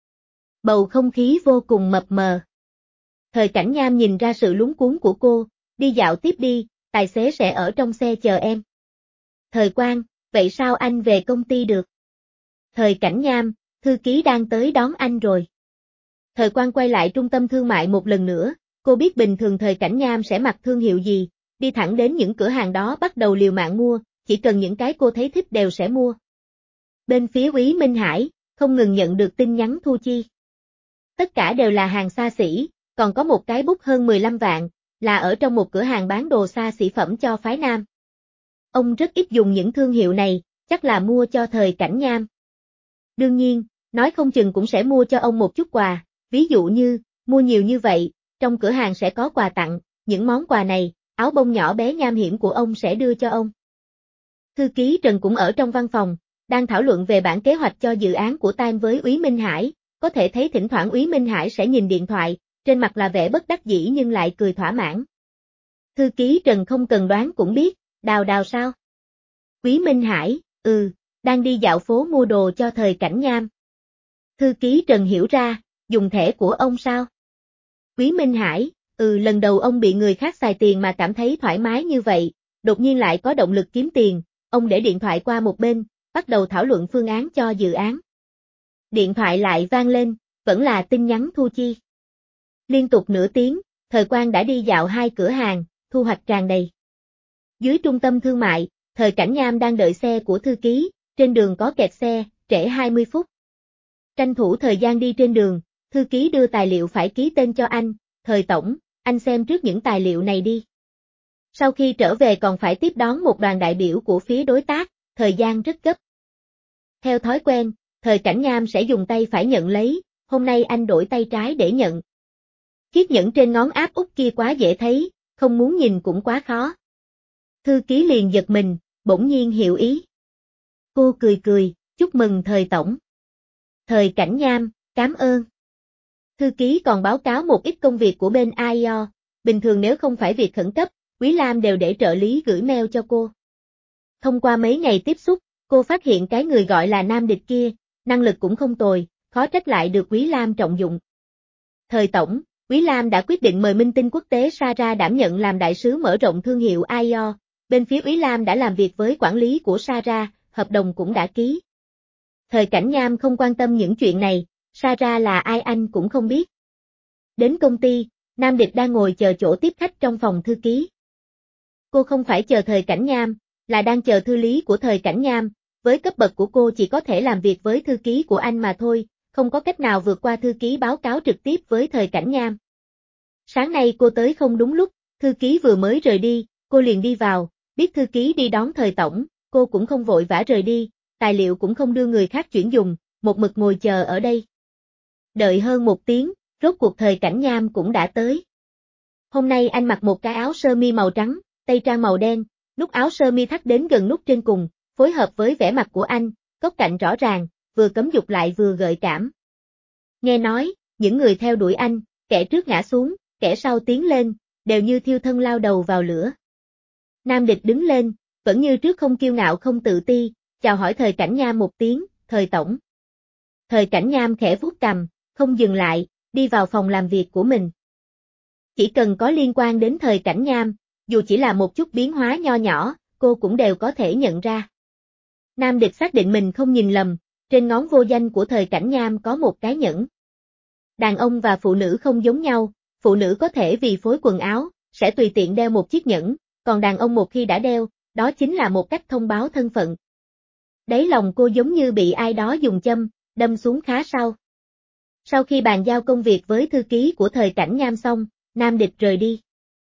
Bầu không khí vô cùng mập mờ. Thời Cảnh Nham nhìn ra sự lúng cuốn của cô, đi dạo tiếp đi, tài xế sẽ ở trong xe chờ em. Thời Quang, vậy sao anh về công ty được? Thời Cảnh Nham, thư ký đang tới đón anh rồi. Thời Quang quay lại trung tâm thương mại một lần nữa, cô biết bình thường Thời Cảnh Nham sẽ mặc thương hiệu gì, đi thẳng đến những cửa hàng đó bắt đầu liều mạng mua, chỉ cần những cái cô thấy thích đều sẽ mua. Bên phía Úy Minh Hải, không ngừng nhận được tin nhắn thu chi. Tất cả đều là hàng xa xỉ, còn có một cái bút hơn mười lăm vạn, là ở trong một cửa hàng bán đồ xa xỉ phẩm cho phái nam. Ông rất ít dùng những thương hiệu này, Chắc là mua cho Thời Cảnh Nham. Đương nhiên, nói không chừng cũng sẽ mua cho ông một chút quà, ví dụ như, mua nhiều như vậy, trong cửa hàng sẽ có quà tặng, những món quà này, áo bông nhỏ bé nham hiểm của ông sẽ đưa cho ông. Thư ký Trần cũng ở trong văn phòng, đang thảo luận về bản kế hoạch cho dự án của Time với Úy Minh Hải, có thể thấy thỉnh thoảng Úy Minh Hải sẽ nhìn điện thoại, trên mặt là vẻ bất đắc dĩ nhưng lại cười thỏa mãn. Thư ký Trần không cần đoán cũng biết, Đào Đào sao? Úy Minh Hải, ừ, đang đi dạo phố mua đồ cho Thời Cảnh Nham. Thư ký Trần hiểu ra, dùng thẻ của ông sao? Úy Minh Hải, ừ lần đầu ông bị người khác xài tiền mà cảm thấy thoải mái như vậy, đột nhiên lại có động lực kiếm tiền, ông để điện thoại qua một bên, bắt đầu thảo luận phương án cho dự án. Điện thoại lại vang lên, vẫn là tin nhắn Thu Chi. Liên tục nửa tiếng, Thời Quang đã đi dạo hai cửa hàng, thu hoạch tràn đầy. Dưới trung tâm thương mại, Thời Cảnh Nham đang đợi xe của thư ký, trên đường có kẹt xe, trễ hai mươi phút. Tranh thủ thời gian đi trên đường, thư ký đưa tài liệu phải ký tên cho anh, Thời tổng, anh xem trước những tài liệu này đi. Sau khi trở về còn phải tiếp đón một đoàn đại biểu của phía đối tác, thời gian rất gấp. Theo thói quen, Thời Cảnh Nham sẽ dùng tay phải nhận lấy, hôm nay anh đổi tay trái để nhận. Chiếc nhẫn trên ngón áp út kia quá dễ thấy, không muốn nhìn cũng quá khó. Thư ký liền giật mình, bỗng nhiên hiểu ý. Cô cười cười, chúc mừng Thời tổng. Thời Cảnh Nham, cảm ơn. Thư ký còn báo cáo một ít công việc của bên i e o, bình thường nếu không phải việc khẩn cấp, Quý Lam đều để trợ lý gửi mail cho cô. Thông qua mấy ngày tiếp xúc, cô phát hiện cái người gọi là Nam Địch kia, năng lực cũng không tồi, khó trách lại được Quý Lam trọng dụng. Thời tổng, Quý Lam đã quyết định mời minh tinh quốc tế Sarah đảm nhận làm đại sứ mở rộng thương hiệu i e o, bên phía Quý Lam đã làm việc với quản lý của Sarah, hợp đồng cũng đã ký. Thời Cảnh Nham không quan tâm những chuyện này, Sarah là ai anh cũng không biết. Đến công ty, Nam Địch đang ngồi chờ chỗ tiếp khách trong phòng thư ký. Cô không phải chờ Thời Cảnh Nham, là đang chờ thư lý của Thời Cảnh Nham, với cấp bậc của cô chỉ có thể làm việc với thư ký của anh mà thôi, không có cách nào vượt qua thư ký báo cáo trực tiếp với Thời Cảnh Nham. Sáng nay cô tới không đúng lúc, thư ký vừa mới rời đi, cô liền đi vào, biết thư ký đi đón Thời tổng, cô cũng không vội vã rời đi, tài liệu cũng không đưa người khác chuyển dùng, một mực ngồi chờ ở đây. Đợi hơn một tiếng, rốt cuộc Thời Cảnh Nham cũng đã tới. Hôm nay anh mặc một cái áo sơ mi màu trắng, tây trang màu đen, nút áo sơ mi thắt đến gần nút trên cùng, phối hợp với vẻ mặt của anh, góc cạnh rõ ràng, vừa cấm dục lại vừa gợi cảm. Nghe nói, những người theo đuổi anh, kẻ trước ngã xuống, kẻ sau tiến lên, đều như thiêu thân lao đầu vào lửa. Nam Địch đứng lên, vẫn như trước không kiêu ngạo không tự ti, chào hỏi Thời Cảnh Nham một tiếng, Thời tổng. Thời Cảnh Nham khẽ vuốt cằm, không dừng lại, đi vào phòng làm việc của mình. Chỉ cần có liên quan đến Thời Cảnh Nham, dù chỉ là một chút biến hóa nho nhỏ, cô cũng đều có thể nhận ra. Nam Địch xác định mình không nhìn lầm, trên ngón vô danh của Thời Cảnh Nham có một cái nhẫn. Đàn ông và phụ nữ không giống nhau, phụ nữ có thể vì phối quần áo, sẽ tùy tiện đeo một chiếc nhẫn, còn đàn ông một khi đã đeo, đó chính là một cách thông báo thân phận. Đáy lòng cô giống như bị ai đó dùng châm, đâm xuống khá sâu. Sau khi bàn giao công việc với thư ký của Thời Cảnh Nham xong, Nam Địch rời đi.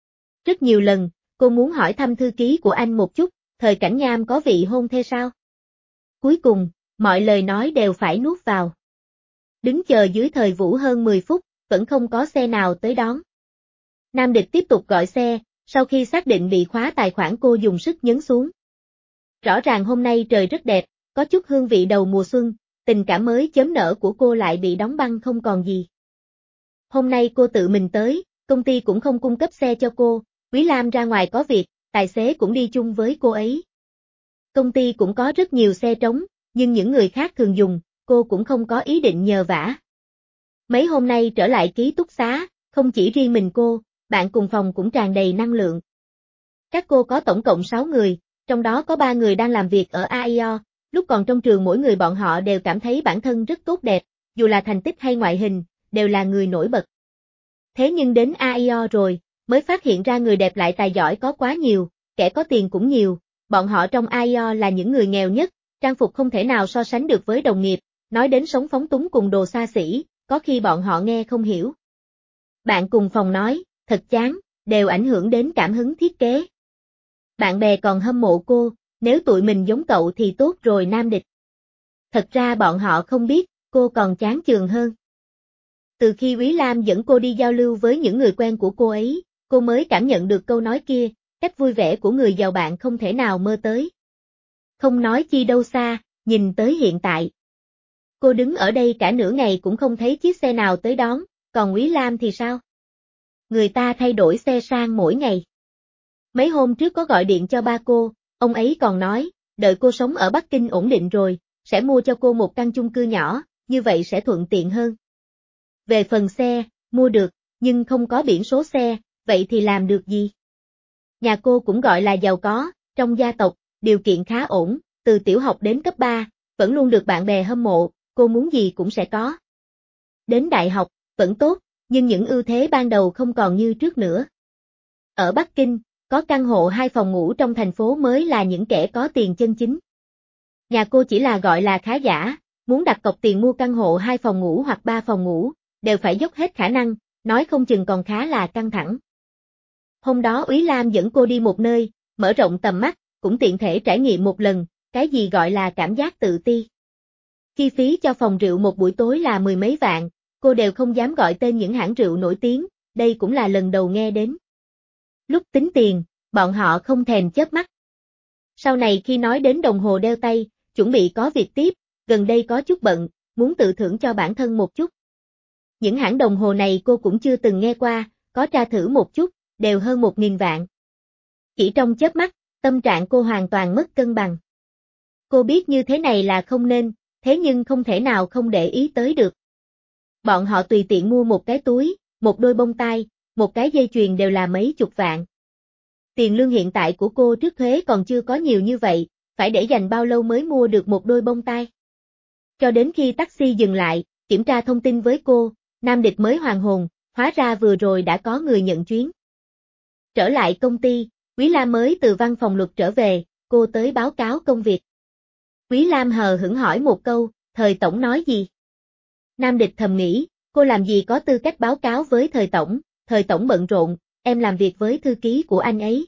Rất nhiều lần, cô muốn hỏi thăm thư ký của anh một chút, Thời Cảnh Nham có vị hôn thê sao? Cuối cùng, mọi lời nói đều phải nuốt vào. Đứng chờ dưới Thời Vũ hơn mười phút, vẫn không có xe nào tới đón. Nam Địch tiếp tục gọi xe, sau khi xác định bị khóa tài khoản cô dùng sức nhấn xuống. Rõ ràng hôm nay trời rất đẹp, có chút hương vị đầu mùa xuân, tình cảm mới chớm nở của cô lại bị đóng băng không còn gì. Hôm nay cô tự mình tới, công ty cũng không cung cấp xe cho cô, Quý Lam ra ngoài có việc, tài xế cũng đi chung với cô ấy. Công ty cũng có rất nhiều xe trống, nhưng những người khác thường dùng, cô cũng không có ý định nhờ vả. Mấy hôm nay trở lại ký túc xá, không chỉ riêng mình cô, bạn cùng phòng cũng tràn đầy năng lượng. Các cô có tổng cộng sáu người, trong đó có ba người đang làm việc ở i e o, lúc còn trong trường mỗi người bọn họ đều cảm thấy bản thân rất tốt đẹp, dù là thành tích hay ngoại hình, đều là người nổi bật. Thế nhưng đến i e o rồi, mới phát hiện ra người đẹp lại tài giỏi có quá nhiều, kẻ có tiền cũng nhiều, bọn họ trong i e o là những người nghèo nhất, trang phục không thể nào so sánh được với đồng nghiệp, nói đến sống phóng túng cùng đồ xa xỉ, có khi bọn họ nghe không hiểu. Bạn cùng phòng nói, thật chán, đều ảnh hưởng đến cảm hứng thiết kế. Bạn bè còn hâm mộ cô, Nếu tụi mình giống cậu thì tốt rồi Nam Địch. Thật ra bọn họ không biết, cô còn chán chường hơn. Từ khi Úy Lam dẫn cô đi giao lưu với những người quen của cô ấy, cô mới cảm nhận được câu nói kia, cách vui vẻ của người giàu bạn không thể nào mơ tới. Không nói chi đâu xa, nhìn tới hiện tại. Cô đứng ở đây cả nửa ngày cũng không thấy chiếc xe nào tới đón, còn Úy Lam thì sao? Người ta thay đổi xe sang mỗi ngày. Mấy hôm trước có gọi điện cho ba cô, ông ấy còn nói, đợi cô sống ở Bắc Kinh ổn định rồi, sẽ mua cho cô một căn chung cư nhỏ, như vậy sẽ thuận tiện hơn. Về phần xe, mua được, nhưng không có biển số xe, vậy thì làm được gì? Nhà cô cũng gọi là giàu có, trong gia tộc, điều kiện khá ổn, từ tiểu học đến cấp ba, vẫn luôn được bạn bè hâm mộ, cô muốn gì cũng sẽ có. Đến đại học, vẫn tốt, nhưng những ưu thế ban đầu không còn như trước nữa. Ở Bắc Kinh, có căn hộ hai phòng ngủ trong thành phố mới là những kẻ có tiền chân chính. Nhà cô chỉ là gọi là khá giả, muốn đặt cọc tiền mua căn hộ hai phòng ngủ hoặc ba phòng ngủ, đều phải dốc hết khả năng, nói không chừng còn khá là căng thẳng. Hôm đó Úy Lam dẫn cô đi một nơi, mở rộng tầm mắt, cũng tiện thể trải nghiệm một lần, cái gì gọi là cảm giác tự ti. Chi phí cho phòng rượu một buổi tối là mười mấy vạn, cô đều không dám gọi tên những hãng rượu nổi tiếng, đây cũng là lần đầu nghe đến. Lúc tính tiền, bọn họ không thèm chớp mắt. Sau này khi nói đến đồng hồ đeo tay, chuẩn bị có việc tiếp, gần đây có chút bận, muốn tự thưởng cho bản thân một chút. Những hãng đồng hồ này cô cũng chưa từng nghe qua, có tra thử một chút, đều hơn một nghìn vạn. Chỉ trong chớp mắt, tâm trạng cô hoàn toàn mất cân bằng. Cô biết như thế này là không nên, thế nhưng không thể nào không để ý tới được. Bọn họ tùy tiện mua một cái túi, một đôi bông tai, một cái dây chuyền đều là mấy chục vạn. Tiền lương hiện tại của cô trước thuế còn chưa có nhiều như vậy, phải để dành bao lâu mới mua được một đôi bông tai. Cho đến khi taxi dừng lại, kiểm tra thông tin với cô, Nam Địch mới hoàn hồn, hóa ra vừa rồi đã có người nhận chuyến. Trở lại công ty, Úy Lam mới từ văn phòng luật trở về, cô tới báo cáo công việc. Úy Lam hờ hững hỏi một câu, thời tổng nói gì? Nam Địch thầm nghĩ, cô làm gì có tư cách báo cáo với thời tổng, thời tổng bận rộn, em làm việc với thư ký của anh ấy.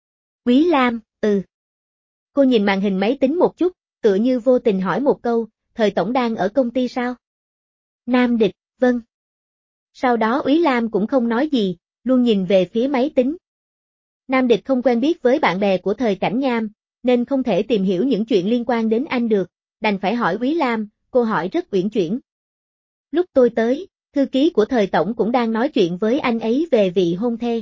Úy Lam, ừ. Cô nhìn màn hình máy tính một chút, tựa như vô tình hỏi một câu, thời tổng đang ở công ty sao? Nam Địch, vâng. Sau đó Úy Lam cũng không nói gì, luôn nhìn về phía máy tính. Nam Địch không quen biết với bạn bè của thời Cảnh Nham, nên không thể tìm hiểu những chuyện liên quan đến anh được, đành phải hỏi Úy Lam, cô hỏi rất uyển chuyển. Lúc tôi tới, thư ký của thời tổng cũng đang nói chuyện với anh ấy về vị hôn thê.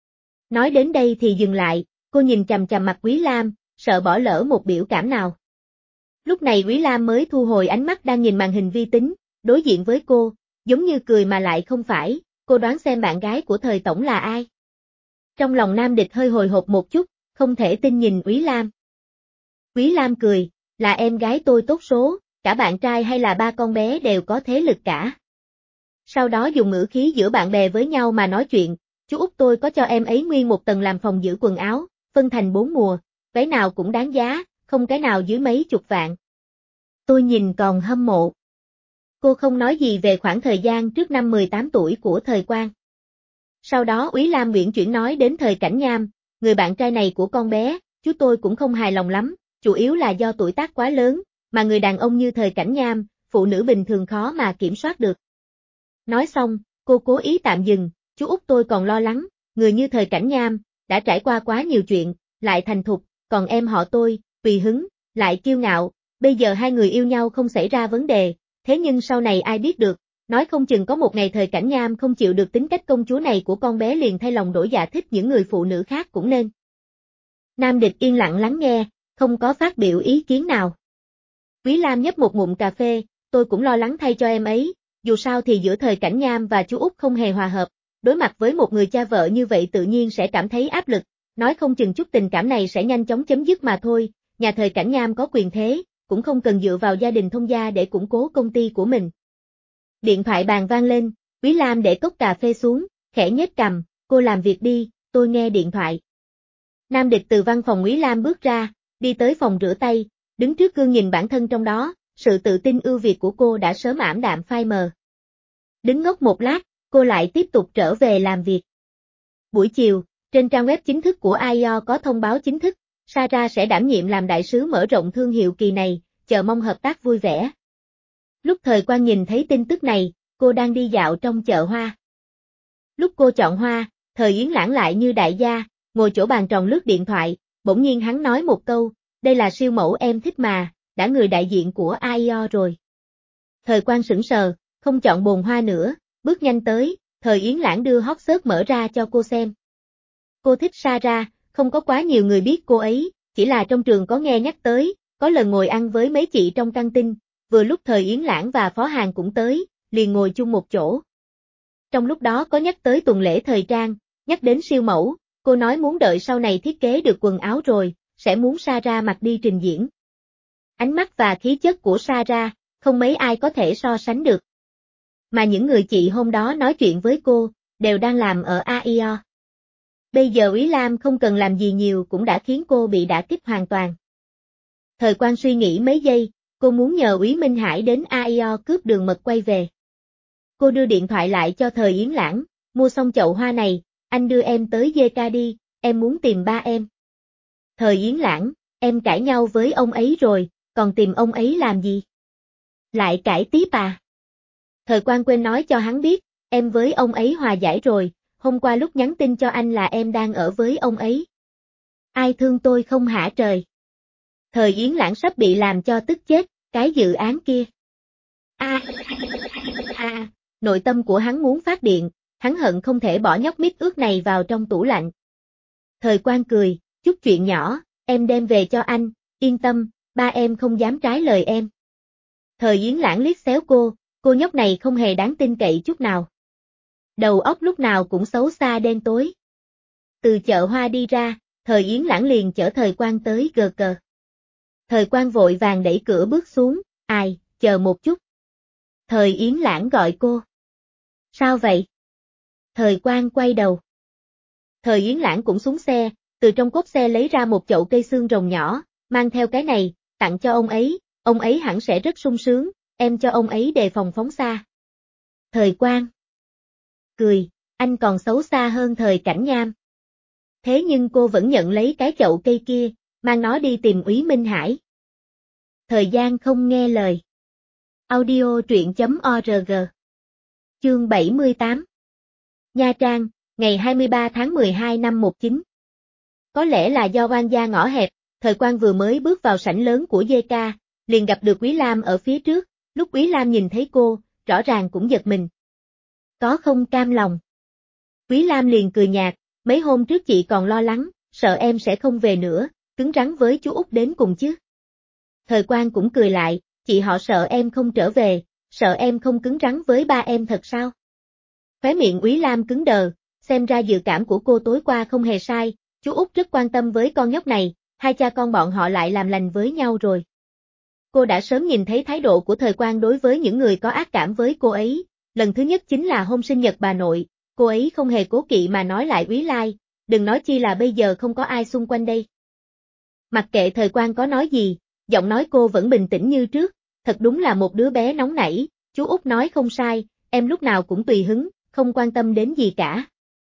Nói đến đây thì dừng lại, cô nhìn chằm chằm mặt Úy Lam, sợ bỏ lỡ một biểu cảm nào. Lúc này Úy Lam mới thu hồi ánh mắt đang nhìn màn hình vi tính, đối diện với cô, giống như cười mà lại không phải, cô đoán xem bạn gái của thời tổng là ai. Trong lòng Nam Địch hơi hồi hộp một chút, không thể tin nhìn Úy Lam. Úy Lam cười, là em gái tôi tốt số, cả bạn trai hay là ba con bé đều có thế lực cả. Sau đó dùng ngữ khí giữa bạn bè với nhau mà nói chuyện, chú út tôi có cho em ấy nguyên một tầng làm phòng giữ quần áo, phân thành bốn mùa, váy nào cũng đáng giá, không cái nào dưới mấy chục vạn. Tôi nhìn còn hâm mộ. Cô không nói gì về khoảng thời gian trước năm mười tám tuổi của thời Quang. Sau đó Úy Lam uyển chuyển nói đến thời Cảnh Nham, người bạn trai này của con bé, chú tôi cũng không hài lòng lắm, chủ yếu là do tuổi tác quá lớn, mà người đàn ông như thời Cảnh Nham, phụ nữ bình thường khó mà kiểm soát được. Nói xong, cô cố ý tạm dừng, chú út tôi còn lo lắng, người như thời Cảnh Nham, đã trải qua quá nhiều chuyện, lại thành thục, còn em họ tôi, tùy hứng, lại kiêu ngạo, bây giờ hai người yêu nhau không xảy ra vấn đề, thế nhưng sau này ai biết được, nói không chừng có một ngày thời Cảnh Nham không chịu được tính cách công chúa này của con bé liền thay lòng đổi dạ thích những người phụ nữ khác cũng nên. Nam Địch yên lặng lắng nghe, không có phát biểu ý kiến nào. Úy Lam nhấp một ngụm cà phê, tôi cũng lo lắng thay cho em ấy, dù sao thì giữa thời Cảnh Nham và chú út không hề hòa hợp, đối mặt với một người cha vợ như vậy tự nhiên sẽ cảm thấy áp lực, nói không chừng chút tình cảm này sẽ nhanh chóng chấm dứt mà thôi, nhà thời Cảnh Nham có quyền thế, cũng không cần dựa vào gia đình thông gia để củng cố công ty của mình. Điện thoại bàn vang lên, Úy Lam để cốc cà phê xuống, khẽ nhếch cằm, cô làm việc đi, tôi nghe điện thoại. Nam Địch từ văn phòng Úy Lam bước ra, đi tới phòng rửa tay, đứng trước gương nhìn bản thân trong đó, sự tự tin ưu việt của cô đã sớm ảm đạm phai mờ. Đứng ngốc một lát, cô lại tiếp tục trở về làm việc. Buổi chiều, trên trang web chính thức của i o có thông báo chính thức, Sarah sẽ đảm nhiệm làm đại sứ mở rộng thương hiệu kỳ này, chờ mong hợp tác vui vẻ. Lúc Thời Quang nhìn thấy tin tức này, cô đang đi dạo trong chợ hoa. Lúc cô chọn hoa, Thời Yến Lãng lại như đại gia, ngồi chỗ bàn tròn lướt điện thoại, bỗng nhiên hắn nói một câu, đây là siêu mẫu em thích mà, đã người đại diện của a i o rồi. Thời Quang sững sờ, không chọn bồn hoa nữa, bước nhanh tới, Thời Yến Lãng đưa hot search mở ra cho cô xem. Cô thích Sarah, không có quá nhiều người biết cô ấy, chỉ là trong trường có nghe nhắc tới, có lần ngồi ăn với mấy chị trong căng tin, vừa lúc Thời Yến Lãng và Phó Hàn cũng tới, liền ngồi chung một chỗ. Trong lúc đó có nhắc tới tuần lễ thời trang, nhắc đến siêu mẫu, cô nói muốn đợi sau này thiết kế được quần áo rồi, sẽ muốn Sarah mặc đi trình diễn. Ánh mắt và khí chất của Sarah, không mấy ai có thể so sánh được. Mà những người chị hôm đó nói chuyện với cô, đều đang làm ở a i o. Bây giờ Úy Lam không cần làm gì nhiều cũng đã khiến cô bị đả kích hoàn toàn. Thời Quang suy nghĩ mấy giây, cô muốn nhờ Úy Minh Hải đến a i o cướp đường mật quay về. Cô đưa điện thoại lại cho Thời Yến Lãng, mua xong chậu hoa này, anh đưa em tới giê ca đi, em muốn tìm ba em. Thời Yến Lãng, em cãi nhau với ông ấy rồi, còn tìm ông ấy làm gì? Lại cãi tiếp à? Thời Quang quên nói cho hắn biết, em với ông ấy hòa giải rồi, hôm qua lúc nhắn tin cho anh là em đang ở với ông ấy. Ai thương tôi không hả trời? Thời Yến Lãng sắp bị làm cho tức chết, cái dự án kia. A, a, nội tâm của hắn muốn phát điện, hắn hận không thể bỏ nhóc mít ướt này vào trong tủ lạnh. Thời Quang cười, chút chuyện nhỏ, em đem về cho anh, yên tâm, ba em không dám trái lời em. Thời Yến Lãng liếc xéo cô, cô nhóc này không hề đáng tin cậy chút nào. Đầu óc lúc nào cũng xấu xa đen tối. Từ chợ hoa đi ra, Thời Yến Lãng liền chở Thời Quang tới gờ cờ. Thời Quang vội vàng đẩy cửa bước xuống, ai, chờ một chút. Thời Yến Lãng gọi cô. Sao vậy? Thời Quang quay đầu. Thời Yến Lãng cũng xuống xe, từ trong cốp xe lấy ra một chậu cây xương rồng nhỏ, mang theo cái này, tặng cho ông ấy, ông ấy hẳn sẽ rất sung sướng, em cho ông ấy đề phòng phóng xa. Thời Quang cười, anh còn xấu xa hơn Thời Cảnh Nham. Thế nhưng cô vẫn nhận lấy cái chậu cây kia, mang nó đi tìm Úy Minh Hải. Thời gian không nghe lời. Audio truyện chấm org. Chương bảy mươi tám. Nha Trang, ngày hai mươi ba tháng mười hai năm một chín. Có lẽ là do oan gia ngõ hẹp, Thời Quang vừa mới bước vào sảnh lớn của giê ca, liền gặp được Quý Lam ở phía trước, lúc Quý Lam nhìn thấy cô, rõ ràng cũng giật mình. Có không cam lòng. Quý Lam liền cười nhạt, mấy hôm trước chị còn lo lắng, sợ em sẽ không về nữa, cứng rắn với chú Út đến cùng chứ. Thời Quang cũng cười lại, chị họ sợ em không trở về, sợ em không cứng rắn với ba em thật sao? Khóe miệng Quý Lam cứng đờ, xem ra dự cảm của cô tối qua không hề sai, chú Út rất quan tâm với con nhóc này, hai cha con bọn họ lại làm lành với nhau rồi. Cô đã sớm nhìn thấy thái độ của Thời Quang đối với những người có ác cảm với cô ấy, lần thứ nhất chính là hôm sinh nhật bà nội, cô ấy không hề cố kỵ mà nói lại Úy Lai, đừng nói chi là bây giờ không có ai xung quanh đây. Mặc kệ Thời Quang có nói gì, giọng nói cô vẫn bình tĩnh như trước, thật đúng là một đứa bé nóng nảy, chú Út nói không sai, em lúc nào cũng tùy hứng, không quan tâm đến gì cả.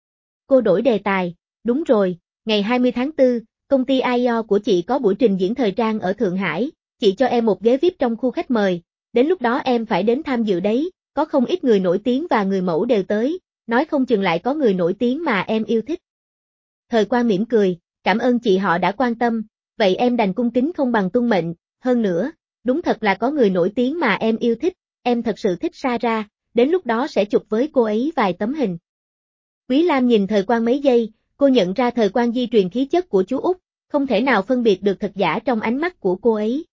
Cô đổi đề tài, đúng rồi, ngày hai mươi tháng tư, công ty i o của chị có buổi trình diễn thời trang ở Thượng Hải, chị cho em một ghế vi ai pi trong khu khách mời, đến lúc đó em phải đến tham dự đấy, có không ít người nổi tiếng và người mẫu đều tới, nói không chừng lại có người nổi tiếng mà em yêu thích. Thời Quang mỉm cười, cảm ơn chị họ đã quan tâm, vậy em đành cung kính không bằng tuân mệnh, hơn nữa, đúng thật là có người nổi tiếng mà em yêu thích, em thật sự thích Sarah, đến lúc đó sẽ chụp với cô ấy vài tấm hình. Quý Lam nhìn Thời Quang mấy giây, cô nhận ra Thời Quang di truyền khí chất của chú Út, không thể nào phân biệt được thật giả trong ánh mắt của cô ấy.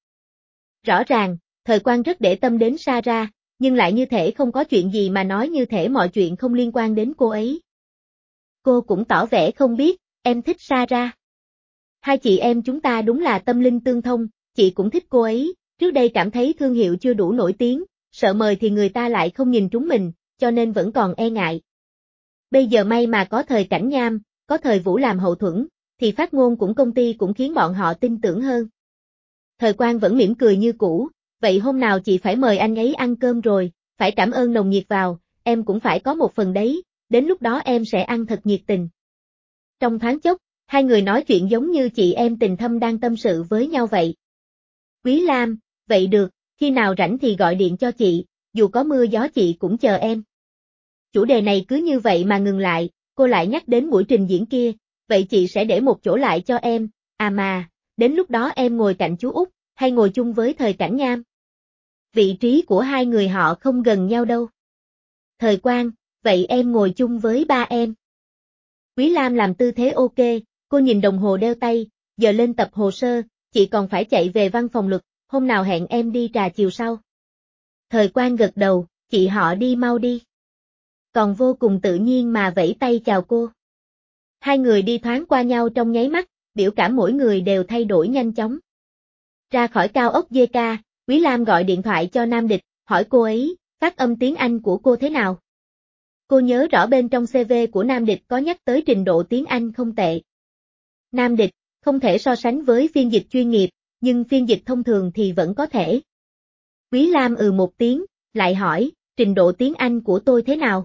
Rõ ràng, Thời Quang rất để tâm đến Sarah, nhưng lại như thể không có chuyện gì mà nói như thể mọi chuyện không liên quan đến cô ấy. Cô cũng tỏ vẻ không biết, em thích Sarah. Hai chị em chúng ta đúng là tâm linh tương thông, chị cũng thích cô ấy, trước đây cảm thấy thương hiệu chưa đủ nổi tiếng, sợ mời thì người ta lại không nhìn trúng mình, cho nên vẫn còn e ngại. Bây giờ may mà có Thời Cảnh Nham, có Thời Vũ làm hậu thuẫn, thì phát ngôn của công ty cũng khiến bọn họ tin tưởng hơn. Thời Quang vẫn mỉm cười như cũ, vậy hôm nào chị phải mời anh ấy ăn cơm rồi, phải cảm ơn nồng nhiệt vào, em cũng phải có một phần đấy, đến lúc đó em sẽ ăn thật nhiệt tình. Trong thoáng chốc, Hai người nói chuyện giống như chị em tình thâm đang tâm sự với nhau vậy. Quý Lam, vậy được, khi nào rảnh thì gọi điện cho chị, dù có mưa gió chị cũng chờ em. Chủ đề này cứ như vậy mà ngừng lại, cô lại nhắc đến buổi trình diễn kia, vậy chị sẽ để một chỗ lại cho em, à mà, đến lúc đó em ngồi cạnh chú Út, hay ngồi chung với Thời Cảnh Nham. Vị trí của hai người họ không gần nhau đâu. Thời Quang, vậy em ngồi chung với ba em. Quý Lam làm tư thế ok, cô nhìn đồng hồ đeo tay, giờ lên tập hồ sơ, chị còn phải chạy về văn phòng luật, hôm nào hẹn em đi trà chiều sau. Thời Quang gật đầu, chị họ đi mau đi. Còn vô cùng tự nhiên mà vẫy tay chào cô. Hai người đi thoáng qua nhau trong nháy mắt, biểu cảm mỗi người đều thay đổi nhanh chóng. Ra khỏi cao ốc giê ca, Quý Lam gọi điện thoại cho Nam Địch, hỏi cô ấy, phát âm tiếng Anh của cô thế nào? Cô nhớ rõ bên trong xê vê của Nam Địch có nhắc tới trình độ tiếng Anh không tệ. Nam Địch, không thể so sánh với phiên dịch chuyên nghiệp, nhưng phiên dịch thông thường thì vẫn có thể. Quý Lam ừ một tiếng, lại hỏi, trình độ tiếng Anh của tôi thế nào?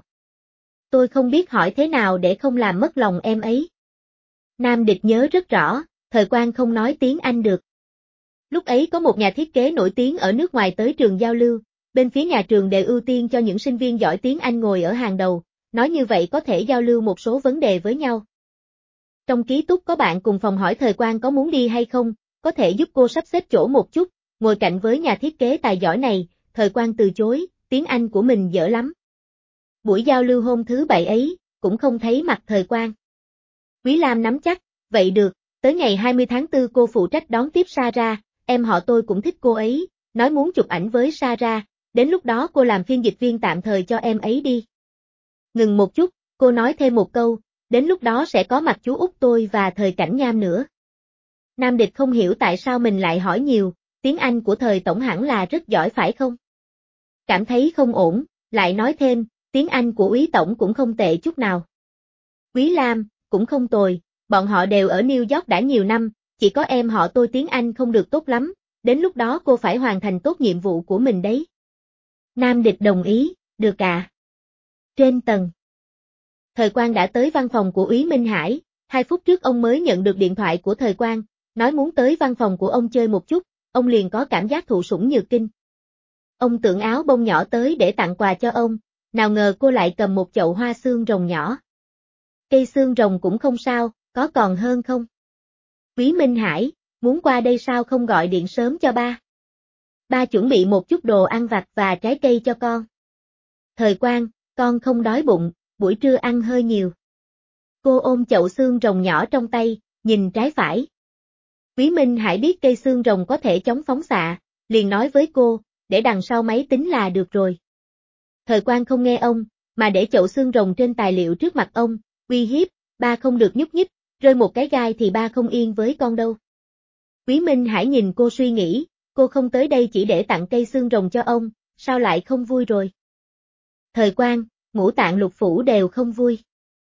Tôi không biết hỏi thế nào để không làm mất lòng em ấy. Nam Địch nhớ rất rõ, Thời Quang không nói tiếng Anh được. Lúc ấy có một nhà thiết kế nổi tiếng ở nước ngoài tới trường giao lưu, bên phía nhà trường đều ưu tiên cho những sinh viên giỏi tiếng Anh ngồi ở hàng đầu, nói như vậy có thể giao lưu một số vấn đề với nhau. Trong ký túc có bạn cùng phòng hỏi Thời Quang có muốn đi hay không, có thể giúp cô sắp xếp chỗ một chút, ngồi cạnh với nhà thiết kế tài giỏi này, Thời Quang từ chối, tiếng Anh của mình dở lắm. Buổi giao lưu hôm thứ bảy ấy, cũng không thấy mặt Thời Quang. Quý Lam nắm chắc, vậy được, tới ngày hai mươi tháng tư cô phụ trách đón tiếp Sarah, em họ tôi cũng thích cô ấy, nói muốn chụp ảnh với Sarah, đến lúc đó cô làm phiên dịch viên tạm thời cho em ấy đi. Ngừng một chút, cô nói thêm một câu, đến lúc đó sẽ có mặt chú Út tôi và Thời Cảnh Nham nữa. Nam Địch không hiểu tại sao mình lại hỏi nhiều, tiếng Anh của Thời Tổng hẳn là rất giỏi phải không? Cảm thấy không ổn, lại nói thêm, tiếng Anh của Úy Tổng cũng không tệ chút nào. Quý Lam, cũng không tồi, bọn họ đều ở New York đã nhiều năm, chỉ có em họ tôi tiếng Anh không được tốt lắm, đến lúc đó cô phải hoàn thành tốt nhiệm vụ của mình đấy. Nam Địch đồng ý, được à. Trên tầng. Thời Quang đã tới văn phòng của Úy Minh Hải, hai phút trước ông mới nhận được điện thoại của Thời Quang, nói muốn tới văn phòng của ông chơi một chút, ông liền có cảm giác thụ sủng nhược kinh. Ông tưởng áo bông nhỏ tới để tặng quà cho ông, nào ngờ cô lại cầm một chậu hoa xương rồng nhỏ. Cây xương rồng cũng không sao, có còn hơn không? Úy Minh Hải, muốn qua đây sao không gọi điện sớm cho ba? Ba chuẩn bị một chút đồ ăn vặt và trái cây cho con. Thời Quang, con không đói bụng, buổi trưa ăn hơi nhiều. Cô ôm chậu xương rồng nhỏ trong tay, nhìn trái phải. Úy Minh Hải biết cây xương rồng có thể chống phóng xạ, liền nói với cô, để đằng sau máy tính là được rồi. Thời Quang không nghe ông, mà để chậu xương rồng trên tài liệu trước mặt ông, uy hiếp, ba không được nhúc nhích, rơi một cái gai thì ba không yên với con đâu. Úy Minh Hải nhìn cô suy nghĩ, cô không tới đây chỉ để tặng cây xương rồng cho ông, sao lại không vui rồi? Thời Quang, ngũ tạng lục phủ đều không vui.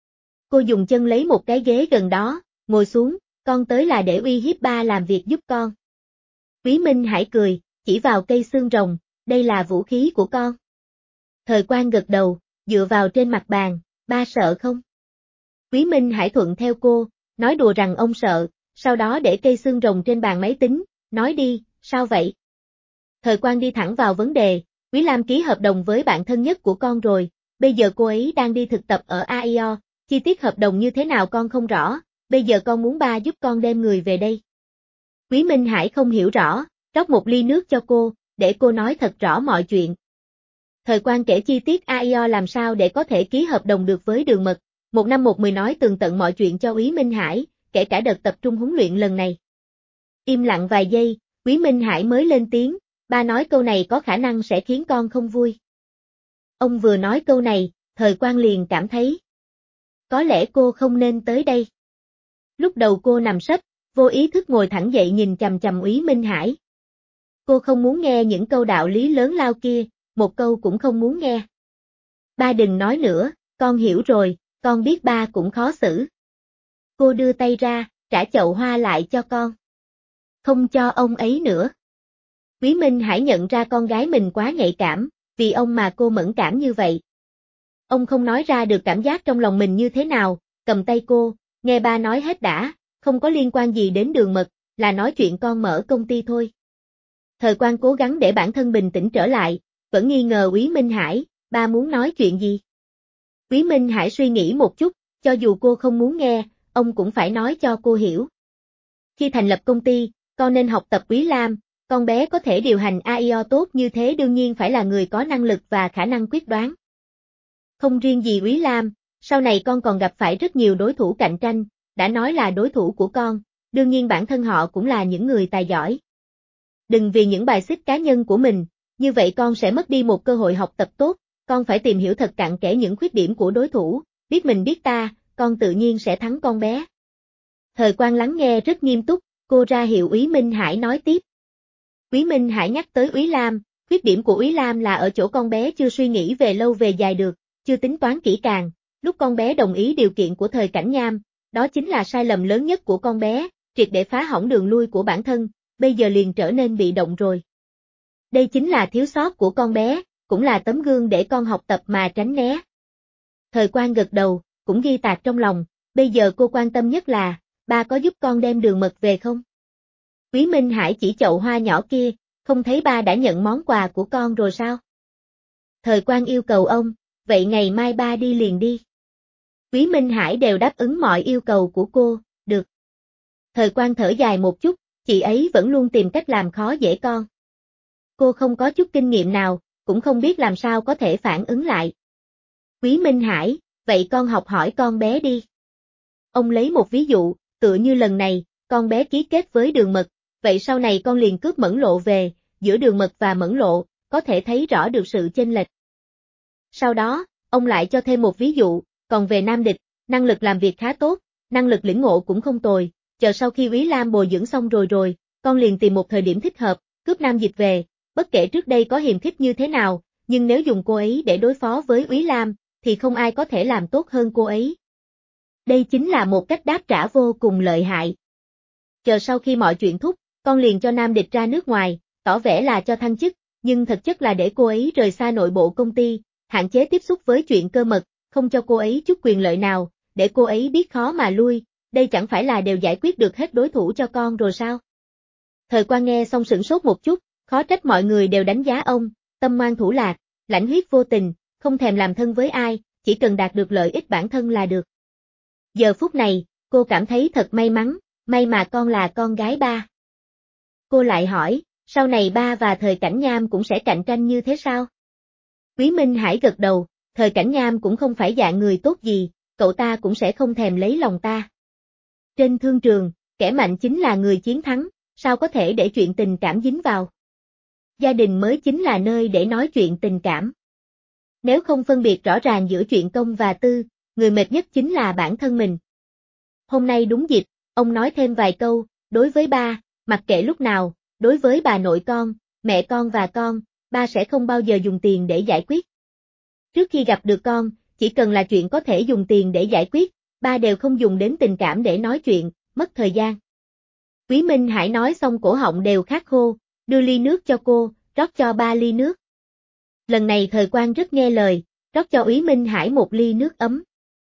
Cô dùng chân lấy một cái ghế gần đó, ngồi xuống, con tới là để uy hiếp ba làm việc giúp con. Úy Minh Hải cười, chỉ vào cây xương rồng, đây là vũ khí của con. Thời Quang gật đầu, dựa vào trên mặt bàn, ba sợ không? Úy Minh Hải thuận theo cô, nói đùa rằng ông sợ, sau đó để cây xương rồng trên bàn máy tính, nói đi, sao vậy? Thời Quang đi thẳng vào vấn đề, Quý Lam ký hợp đồng với bạn thân nhất của con rồi, bây giờ cô ấy đang đi thực tập ở a i o, chi tiết hợp đồng như thế nào con không rõ, bây giờ con muốn ba giúp con đem người về đây. Quý Minh Hải không hiểu rõ, rót một ly nước cho cô, để cô nói thật rõ mọi chuyện. Thời Quang kể chi tiết a i o làm sao để có thể ký hợp đồng được với Đường Mật, một năm một mười nói tường tận mọi chuyện cho Úy Minh Hải, kể cả đợt tập trung huấn luyện lần này. Im lặng vài giây, Úy Minh Hải mới lên tiếng, ba nói câu này có khả năng sẽ khiến con không vui. Ông vừa nói câu này, Thời Quang liền cảm thấy, có lẽ cô không nên tới đây. Lúc đầu cô nằm sấp, vô ý thức ngồi thẳng dậy nhìn chằm chằm Úy Minh Hải. Cô không muốn nghe những câu đạo lý lớn lao kia, một câu cũng không muốn nghe. Ba đừng nói nữa, con hiểu rồi, con biết ba cũng khó xử. Cô đưa tay ra, trả chậu hoa lại cho con. Không cho ông ấy nữa. Úy Minh Hải nhận ra con gái mình quá nhạy cảm, vì ông mà cô mẫn cảm như vậy. Ông không nói ra được cảm giác trong lòng mình như thế nào, cầm tay cô, nghe ba nói hết đã, không có liên quan gì đến Đường Mật, là nói chuyện con mở công ty thôi. Thời Quang cố gắng để bản thân bình tĩnh trở lại, vẫn nghi ngờ Úy Minh Hải, ba muốn nói chuyện gì? Úy Minh Hải suy nghĩ một chút, cho dù cô không muốn nghe, ông cũng phải nói cho cô hiểu. Khi thành lập công ty, con nên học tập Úy Lam, con bé có thể điều hành a i o tốt như thế đương nhiên phải là người có năng lực và khả năng quyết đoán. Không riêng gì Úy Lam, sau này con còn gặp phải rất nhiều đối thủ cạnh tranh, đã nói là đối thủ của con, đương nhiên bản thân họ cũng là những người tài giỏi. Đừng vì những bài xích cá nhân của mình, như vậy con sẽ mất đi một cơ hội học tập tốt, con phải tìm hiểu thật cặn kẽ những khuyết điểm của đối thủ, biết mình biết ta, con tự nhiên sẽ thắng con bé. Thời Quang lắng nghe rất nghiêm túc, cô ra hiệu Úy Minh Hải nói tiếp. Úy Minh Hải nhắc tới Úy Lam, khuyết điểm của Úy Lam là ở chỗ con bé chưa suy nghĩ về lâu về dài được, chưa tính toán kỹ càng, lúc con bé đồng ý điều kiện của Thời Cảnh Nham, đó chính là sai lầm lớn nhất của con bé, triệt để phá hỏng đường lui của bản thân, bây giờ liền trở nên bị động rồi. Đây chính là thiếu sót của con bé, cũng là tấm gương để con học tập mà tránh né. Thời Quang gật đầu, cũng ghi tạc trong lòng, bây giờ cô quan tâm nhất là, ba có giúp con đem Đường Mật về không? Úy Minh Hải chỉ chậu hoa nhỏ kia, không thấy ba đã nhận món quà của con rồi sao? Thời Quang yêu cầu ông, vậy ngày mai ba đi liền đi. Úy Minh Hải đều đáp ứng mọi yêu cầu của cô, được. Thời Quang thở dài một chút, chị ấy vẫn luôn tìm cách làm khó dễ con. Cô không có chút kinh nghiệm nào, cũng không biết làm sao có thể phản ứng lại. Úy Minh Hải, vậy con học hỏi con bé đi. Ông lấy một ví dụ, tựa như lần này, con bé ký kết với Đường Mật, vậy sau này con liền cướp Mẫn Lộ về, giữa Đường Mật và Mẫn Lộ, có thể thấy rõ được sự chênh lệch. Sau đó, ông lại cho thêm một ví dụ, còn về Nam Địch, năng lực làm việc khá tốt, năng lực lĩnh ngộ cũng không tồi, chờ sau khi Úy Lam bồi dưỡng xong rồi rồi, con liền tìm một thời điểm thích hợp, cướp Nam Dịch về, bất kể trước đây có hiềm khích như thế nào, nhưng nếu dùng cô ấy để đối phó với Úy Lam, thì không ai có thể làm tốt hơn cô ấy. Đây chính là một cách đáp trả vô cùng lợi hại. Chờ sau khi mọi chuyện thúc, con liền cho Nam Địch ra nước ngoài, tỏ vẻ là cho thăng chức, nhưng thực chất là để cô ấy rời xa nội bộ công ty, hạn chế tiếp xúc với chuyện cơ mật, không cho cô ấy chút quyền lợi nào, để cô ấy biết khó mà lui, đây chẳng phải là đều giải quyết được hết đối thủ cho con rồi sao? Thời Quang nghe xong sửng sốt một chút, khó trách mọi người đều đánh giá ông, tâm ngoan thủ lạc, lãnh huyết vô tình, không thèm làm thân với ai, chỉ cần đạt được lợi ích bản thân là được. Giờ phút này, cô cảm thấy thật may mắn, may mà con là con gái ba. Cô lại hỏi, sau này ba và Thời Cảnh Nham cũng sẽ cạnh tranh như thế sao? Úy Minh Hải gật đầu, Thời Cảnh Nham cũng không phải dạng người tốt gì, cậu ta cũng sẽ không thèm lấy lòng ta. Trên thương trường, kẻ mạnh chính là người chiến thắng, sao có thể để chuyện tình cảm dính vào? Gia đình mới chính là nơi để nói chuyện tình cảm. Nếu không phân biệt rõ ràng giữa chuyện công và tư, người mệt nhất chính là bản thân mình. Hôm nay đúng dịp, ông nói thêm vài câu, đối với ba, mặc kệ lúc nào, đối với bà nội con, mẹ con và con, ba sẽ không bao giờ dùng tiền để giải quyết. Trước khi gặp được con, chỉ cần là chuyện có thể dùng tiền để giải quyết, ba đều không dùng đến tình cảm để nói chuyện, mất thời gian. Úy Minh Hải nói xong cổ họng đều khát khô, đưa ly nước cho cô, rót cho ba ly nước. Lần này Thời Quang rất nghe lời, rót cho Úy Minh Hải một ly nước ấm.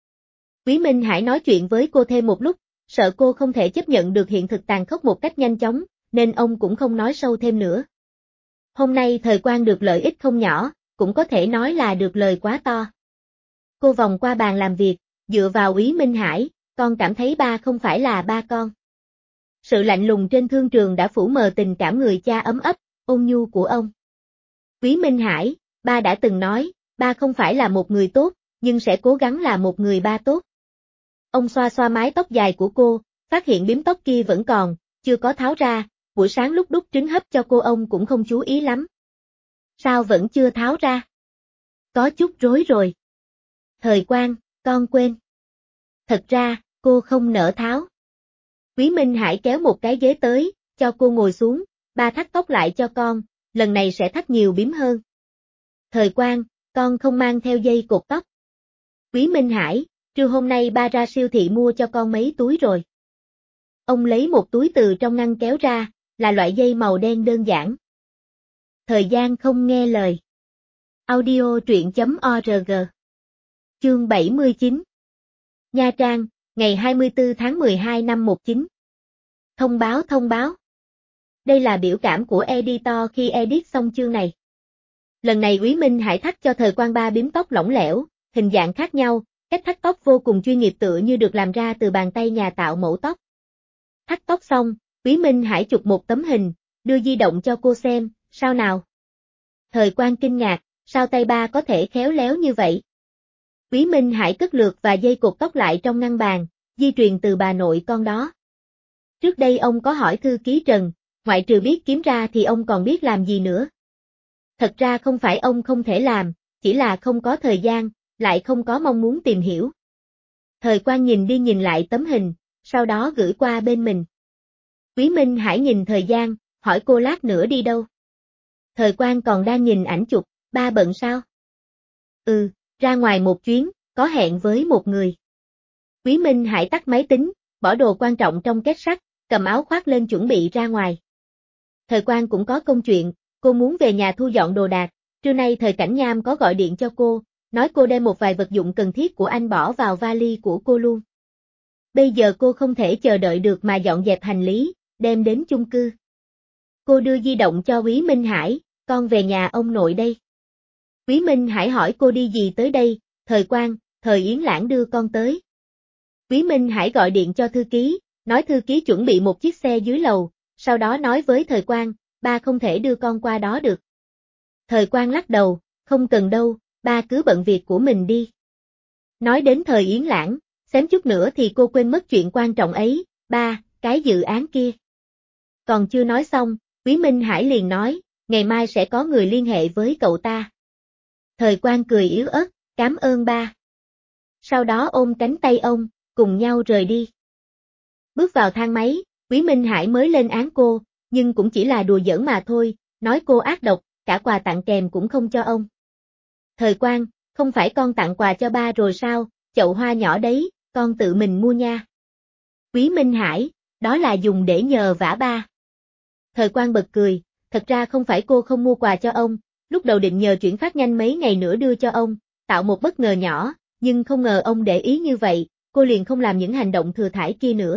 Úy Minh Hải nói chuyện với cô thêm một lúc, sợ cô không thể chấp nhận được hiện thực tàn khốc một cách nhanh chóng, nên ông cũng không nói sâu thêm nữa. Hôm nay Thời Quang được lợi ích không nhỏ, cũng có thể nói là được lời quá to. Cô vòng qua bàn làm việc, dựa vào Úy Minh Hải, con cảm thấy ba không phải là ba con. Sự lạnh lùng trên thương trường đã phủ mờ tình cảm người cha ấm ấp, ôn nhu của ông. Úy Minh Hải, ba đã từng nói, ba không phải là một người tốt, nhưng sẽ cố gắng là một người ba tốt. Ông xoa xoa mái tóc dài của cô, phát hiện bím tóc kia vẫn còn, chưa có tháo ra, buổi sáng lúc đút trứng hấp cho cô ông cũng không chú ý lắm. Sao vẫn chưa tháo ra? Có chút rối rồi. Thời Quang, con quên. Thật ra, cô không nỡ tháo. Úy Minh Hải kéo một cái ghế tới, cho cô ngồi xuống, ba thắt tóc lại cho con, lần này sẽ thắt nhiều bím hơn. Thời Quang, con không mang theo dây cột tóc. Úy Minh Hải, trưa hôm nay ba ra siêu thị mua cho con mấy túi rồi. Ông lấy một túi từ trong ngăn kéo ra, là loại dây màu đen đơn giản. Thời gian không nghe lời. Audio truyện chấm org. Chương bảy mươi chín. Nha Trang, ngày hai mươi tư tháng mười hai năm một chín. Thông báo thông báo. Đây là biểu cảm của editor khi edit xong chương này. Lần này Úy Minh Hải thắt cho Thời Quang ba bím tóc lỏng lẻo, hình dạng khác nhau, cách thắt tóc vô cùng chuyên nghiệp tựa như được làm ra từ bàn tay nhà tạo mẫu tóc. Thắt tóc xong, Úy Minh Hải chụp một tấm hình, đưa di động cho cô xem, sao nào? Thời Quang kinh ngạc, sao tay ba có thể khéo léo như vậy? Úy Minh Hải cất lược và dây cột tóc lại trong ngăn bàn, di truyền từ bà nội con đó. Trước đây ông có hỏi thư ký Trần, ngoại trừ biết kiếm ra thì ông còn biết làm gì nữa. Thật ra không phải ông không thể làm, chỉ là không có thời gian, lại không có mong muốn tìm hiểu. Thời Quang nhìn đi nhìn lại tấm hình, sau đó gửi qua bên mình. Úy Minh Hải nhìn thời gian, hỏi cô lát nữa đi đâu. Thời Quang còn đang nhìn ảnh chụp, ba bận sao? Ừ, ra ngoài một chuyến, có hẹn với một người. Úy Minh Hải tắt máy tính, bỏ đồ quan trọng trong két sắt, cầm áo khoác lên chuẩn bị ra ngoài. Thời Quang cũng có công chuyện, cô muốn về nhà thu dọn đồ đạc, trưa nay Thời Cảnh Nham có gọi điện cho cô, nói cô đem một vài vật dụng cần thiết của anh bỏ vào vali của cô luôn. Bây giờ cô không thể chờ đợi được mà dọn dẹp hành lý, đem đến chung cư. Cô đưa di động cho Úy Minh Hải, con về nhà ông nội đây. Úy Minh Hải hỏi cô đi gì tới đây, Thời Quang, Thời Yến Lãng đưa con tới. Úy Minh Hải gọi điện cho thư ký, nói thư ký chuẩn bị một chiếc xe dưới lầu, sau đó nói với Thời Quang, ba không thể đưa con qua đó được. Thời Quang lắc đầu, không cần đâu, ba cứ bận việc của mình đi. Nói đến Thời Yến Lãng, xém chút nữa thì cô quên mất chuyện quan trọng ấy, ba, cái dự án kia. Còn chưa nói xong, Úy Minh Hải liền nói, ngày mai sẽ có người liên hệ với cậu ta. Thời Quang cười yếu ớt, cảm ơn ba. Sau đó ôm cánh tay ông, cùng nhau rời đi. Bước vào thang máy, Úy Minh Hải mới lên án cô, nhưng cũng chỉ là đùa giỡn mà thôi, nói cô ác độc, cả quà tặng kèm cũng không cho ông. Thời Quang, không phải con tặng quà cho ba rồi sao, chậu hoa nhỏ đấy, con tự mình mua nha. Úy Minh Hải, đó là dùng để nhờ vả ba. Thời Quang bật cười, thật ra không phải cô không mua quà cho ông, lúc đầu định nhờ chuyển phát nhanh mấy ngày nữa đưa cho ông, tạo một bất ngờ nhỏ, nhưng không ngờ ông để ý như vậy, cô liền không làm những hành động thừa thãi kia nữa.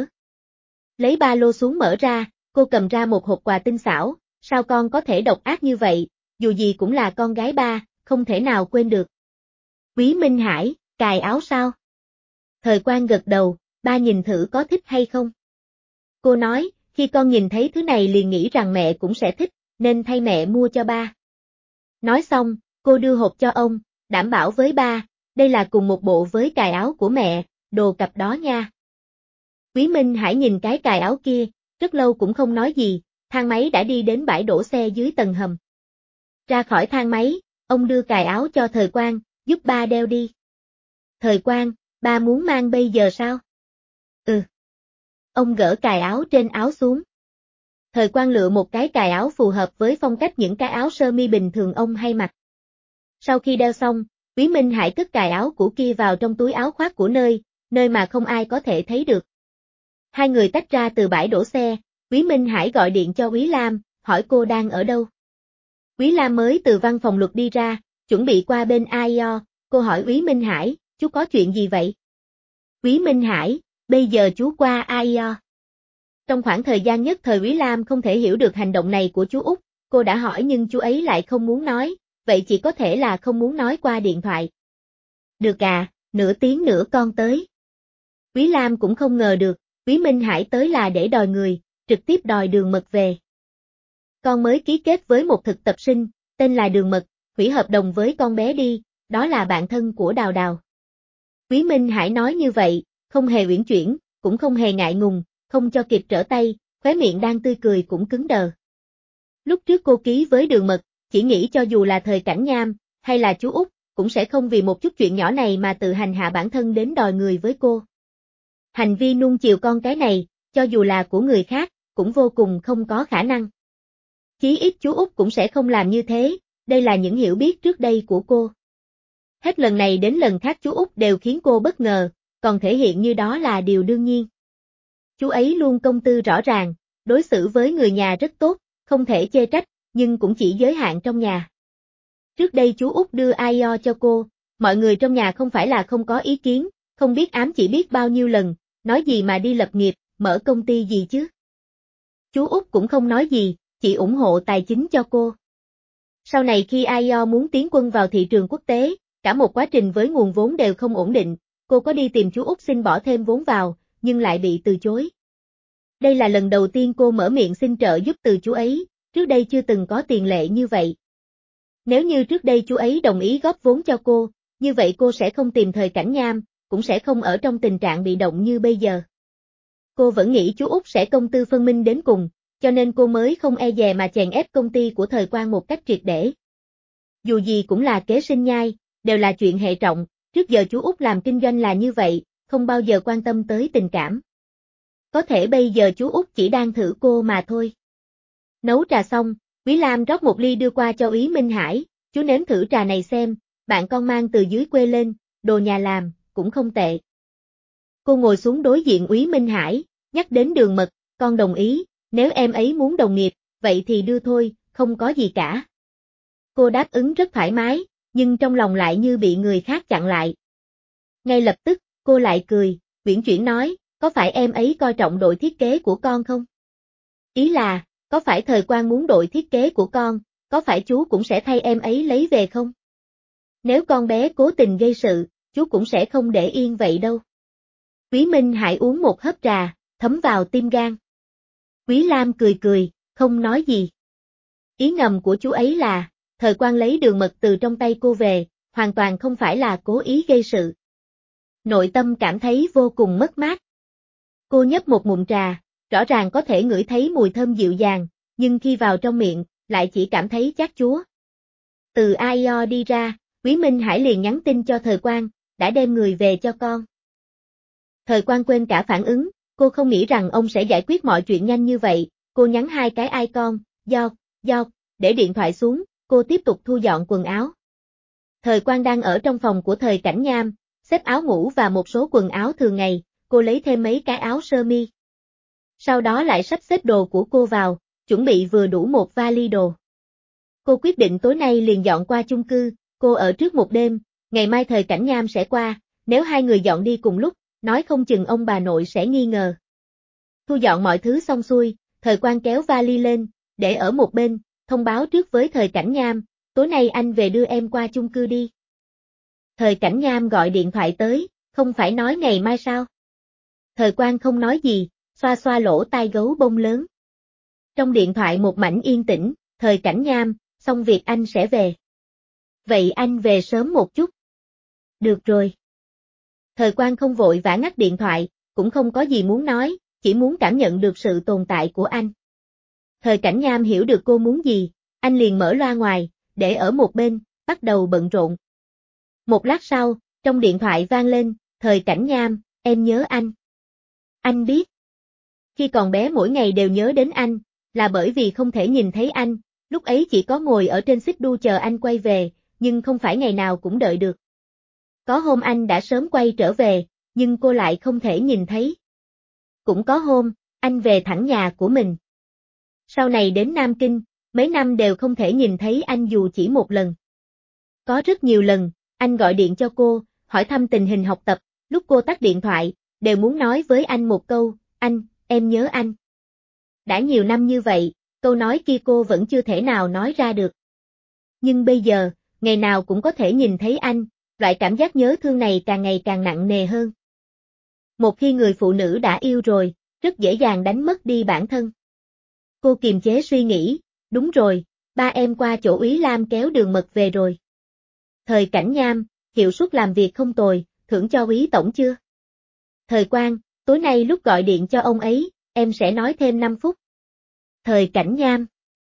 Lấy ba lô xuống mở ra, cô cầm ra một hộp quà tinh xảo, sao con có thể độc ác như vậy, dù gì cũng là con gái ba, không thể nào quên được. Úy Minh Hải, cài áo sao? Thời Quang gật đầu, ba nhìn thử có thích hay không? Cô nói, khi con nhìn thấy thứ này liền nghĩ rằng mẹ cũng sẽ thích, nên thay mẹ mua cho ba. Nói xong, cô đưa hộp cho ông, đảm bảo với ba, đây là cùng một bộ với cài áo của mẹ, đồ cặp đó nha. Úy Minh Hải nhìn cái cài áo kia, rất lâu cũng không nói gì, thang máy đã đi đến bãi đổ xe dưới tầng hầm. Ra khỏi thang máy, ông đưa cài áo cho Thời Quang, giúp ba đeo đi. Thời Quang, ba muốn mang bây giờ sao? Ừ. Ông gỡ cài áo trên áo xuống. Thời Quang lựa một cái cài áo phù hợp với phong cách những cái áo sơ mi bình thường ông hay mặc. Sau khi đeo xong, Úy Minh Hải cất cài áo cũ kia vào trong túi áo khoác của nơi, nơi mà không ai có thể thấy được. Hai người tách ra từ bãi đổ xe, Úy Minh Hải gọi điện cho Úy Lam, hỏi cô đang ở đâu. Úy Lam mới từ văn phòng luật đi ra, chuẩn bị qua bên a i o, cô hỏi Úy Minh Hải, chú có chuyện gì vậy? Úy Minh Hải, bây giờ chú qua a i o. Trong khoảng thời gian nhất thời Úy Lam không thể hiểu được hành động này của chú Út, cô đã hỏi nhưng chú ấy lại không muốn nói, vậy chỉ có thể là không muốn nói qua điện thoại. Được à, nửa tiếng nữa con tới. Úy Lam cũng không ngờ được, Úy Minh Hải tới là để đòi người, trực tiếp đòi Đường Mật về. Con mới ký kết với một thực tập sinh, tên là Đường Mật, hủy hợp đồng với con bé đi, đó là bạn thân của Đào Đào. Úy Minh Hải nói như vậy, không hề uyển chuyển, cũng không hề ngại ngùng, không cho kịp trở tay, khóe miệng đang tươi cười cũng cứng đờ. Lúc trước cô ký với Đường Mật, chỉ nghĩ cho dù là Thời Cảnh Nham, hay là chú Út, cũng sẽ không vì một chút chuyện nhỏ này mà tự hành hạ bản thân đến đòi người với cô. Hành vi nuông chiều con cái này, cho dù là của người khác, cũng vô cùng không có khả năng. Chí ít chú Út cũng sẽ không làm như thế, đây là những hiểu biết trước đây của cô. Hết lần này đến lần khác chú Út đều khiến cô bất ngờ, còn thể hiện như đó là điều đương nhiên. Chú ấy luôn công tư rõ ràng, đối xử với người nhà rất tốt, không thể chê trách, nhưng cũng chỉ giới hạn trong nhà. Trước đây chú Út đưa i e o cho cô, mọi người trong nhà không phải là không có ý kiến, không biết ám chỉ biết bao nhiêu lần, nói gì mà đi lập nghiệp, mở công ty gì chứ. Chú Út cũng không nói gì, chỉ ủng hộ tài chính cho cô. Sau này khi a i o muốn tiến quân vào thị trường quốc tế, cả một quá trình với nguồn vốn đều không ổn định, cô có đi tìm chú Út xin bỏ thêm vốn vào, nhưng lại bị từ chối. Đây là lần đầu tiên cô mở miệng xin trợ giúp từ chú ấy, trước đây chưa từng có tiền lệ như vậy. Nếu như trước đây chú ấy đồng ý góp vốn cho cô, như vậy cô sẽ không tìm Thời Cảnh Nham, cũng sẽ không ở trong tình trạng bị động như bây giờ. Cô vẫn nghĩ chú Út sẽ công tư phân minh đến cùng, cho nên cô mới không e dè mà chèn ép công ty của Thời Quang một cách triệt để. Dù gì cũng là kế sinh nhai, đều là chuyện hệ trọng, trước giờ chú Út làm kinh doanh là như vậy, không bao giờ quan tâm tới tình cảm. Có thể bây giờ chú Út chỉ đang thử cô mà thôi. Nấu trà xong, Quý Lam rót một ly đưa qua cho Úy Minh Hải, chú nếm thử trà này xem, bạn con mang từ dưới quê lên, đồ nhà làm, cũng không tệ. Cô ngồi xuống đối diện Úy Minh Hải, nhắc đến Đường Mật, con đồng ý, nếu em ấy muốn đồng nghiệp, vậy thì đưa thôi, không có gì cả. Cô đáp ứng rất thoải mái, nhưng trong lòng lại như bị người khác chặn lại. Ngay lập tức, cô lại cười, uyển chuyển nói, có phải em ấy coi trọng đội thiết kế của con không? Ý là, có phải Thời Quang muốn đội thiết kế của con, có phải chú cũng sẽ thay em ấy lấy về không? Nếu con bé cố tình gây sự, chú cũng sẽ không để yên vậy đâu. Quý Minh Hải uống một hớp trà, thấm vào tim gan. Quý Lam cười cười, không nói gì. Ý ngầm của chú ấy là, Thời Quang lấy Đường Mật từ trong tay cô về, hoàn toàn không phải là cố ý gây sự. Nội tâm cảm thấy vô cùng mất mát. Cô nhấp một ngụm trà, rõ ràng có thể ngửi thấy mùi thơm dịu dàng, nhưng khi vào trong miệng, lại chỉ cảm thấy chát chúa. Từ a i o đi ra, Quý Minh Hải liền nhắn tin cho Thời Quang, đã đem người về cho con. Thời Quang quên cả phản ứng, cô không nghĩ rằng ông sẽ giải quyết mọi chuyện nhanh như vậy, cô nhắn hai cái icon, do, do, để điện thoại xuống, cô tiếp tục thu dọn quần áo. Thời Quang đang ở trong phòng của Thời Cảnh Nham, xếp áo ngủ và một số quần áo thường ngày, cô lấy thêm mấy cái áo sơ mi. Sau đó lại sắp xếp đồ của cô vào, chuẩn bị vừa đủ một vali đồ. Cô quyết định tối nay liền dọn qua chung cư, cô ở trước một đêm, ngày mai Thời Cảnh Nham sẽ qua, nếu hai người dọn đi cùng lúc, nói không chừng ông bà nội sẽ nghi ngờ. Thu dọn mọi thứ xong xuôi, Thời Quang kéo vali lên, để ở một bên, thông báo trước với Thời Cảnh Nham, tối nay anh về đưa em qua chung cư đi. Thời Cảnh Nham gọi điện thoại tới, không phải nói ngày mai sao? Thời Quang không nói gì, xoa xoa lỗ tai gấu bông lớn. Trong điện thoại một mảnh yên tĩnh, Thời Cảnh Nham, xong việc anh sẽ về. Vậy anh về sớm một chút. Được rồi. Thời Quang không vội vã ngắt điện thoại, cũng không có gì muốn nói, chỉ muốn cảm nhận được sự tồn tại của anh. Thời Cảnh Nham hiểu được cô muốn gì, anh liền mở loa ngoài, để ở một bên, bắt đầu bận rộn. Một lát sau, trong điện thoại vang lên, Thời Cảnh Nham, em nhớ anh. Anh biết. Khi còn bé mỗi ngày đều nhớ đến anh, là bởi vì không thể nhìn thấy anh, lúc ấy chỉ có ngồi ở trên xích đu chờ anh quay về, nhưng không phải ngày nào cũng đợi được. Có hôm anh đã sớm quay trở về, nhưng cô lại không thể nhìn thấy. Cũng có hôm, anh về thẳng nhà của mình. Sau này đến Nam Kinh, mấy năm đều không thể nhìn thấy anh dù chỉ một lần. Có rất nhiều lần, anh gọi điện cho cô, hỏi thăm tình hình học tập, lúc cô tắt điện thoại, đều muốn nói với anh một câu, anh, em nhớ anh. Đã nhiều năm như vậy, câu nói kia cô vẫn chưa thể nào nói ra được. Nhưng bây giờ, ngày nào cũng có thể nhìn thấy anh, loại cảm giác nhớ thương này càng ngày càng nặng nề hơn. Một khi người phụ nữ đã yêu rồi, rất dễ dàng đánh mất đi bản thân. Cô kiềm chế suy nghĩ, đúng rồi, ba em qua chỗ Úy Lam kéo Đường Mật về rồi. Thời Cảnh Nham, hiệu suất làm việc không tồi, thưởng cho Úy tổng chưa? Thời Quang, tối nay lúc gọi điện cho ông ấy, em sẽ nói thêm năm phút. Thời Cảnh Nham.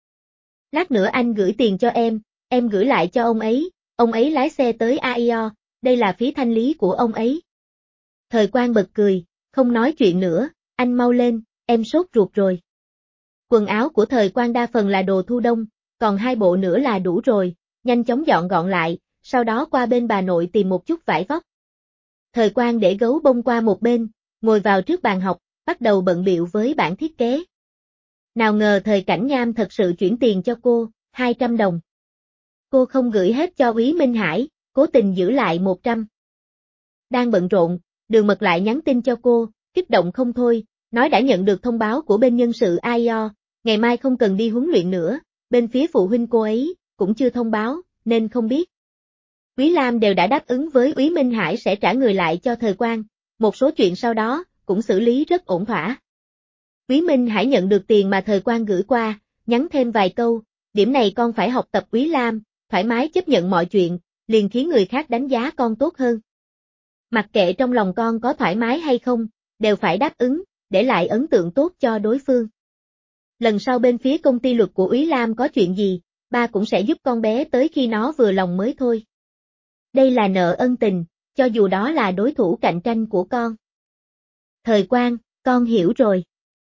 Lát nữa anh gửi tiền cho em, em gửi lại cho ông ấy, ông ấy lái xe tới a i o, đây là phí thanh lý của ông ấy. Thời Quang bật cười, không nói chuyện nữa, anh mau lên, em sốt ruột rồi. Quần áo của Thời Quang đa phần là đồ thu đông, còn hai bộ nữa là đủ rồi, nhanh chóng dọn gọn lại, sau đó qua bên bà nội tìm một chút vải vóc. Thời Quang để gấu bông qua một bên, ngồi vào trước bàn học, bắt đầu bận bịu với bản thiết kế. Nào ngờ Thời Cảnh Nham thật sự chuyển tiền cho cô, hai trăm đồng. Cô không gửi hết cho Úy Minh Hải, cố tình giữ lại một trăm. Đang bận rộn, Đường Mật lại nhắn tin cho cô, kích động không thôi, nói đã nhận được thông báo của bên nhân sự i e o, ngày mai không cần đi huấn luyện nữa, bên phía phụ huynh cô ấy cũng chưa thông báo, nên không biết. Úy Lam đều đã đáp ứng với Úy Minh Hải sẽ trả người lại cho Thời Quang, một số chuyện sau đó cũng xử lý rất ổn thỏa. Úy Minh Hải nhận được tiền mà Thời Quang gửi qua, nhắn thêm vài câu, điểm này con phải học tập Úy Lam, thoải mái chấp nhận mọi chuyện, liền khiến người khác đánh giá con tốt hơn. Mặc kệ trong lòng con có thoải mái hay không, đều phải đáp ứng, để lại ấn tượng tốt cho đối phương. Lần sau bên phía công ty luật của Úy Lam có chuyện gì, ba cũng sẽ giúp con bé tới khi nó vừa lòng mới thôi. Đây là nợ ân tình, cho dù đó là đối thủ cạnh tranh của con. Thời Quang, con hiểu rồi.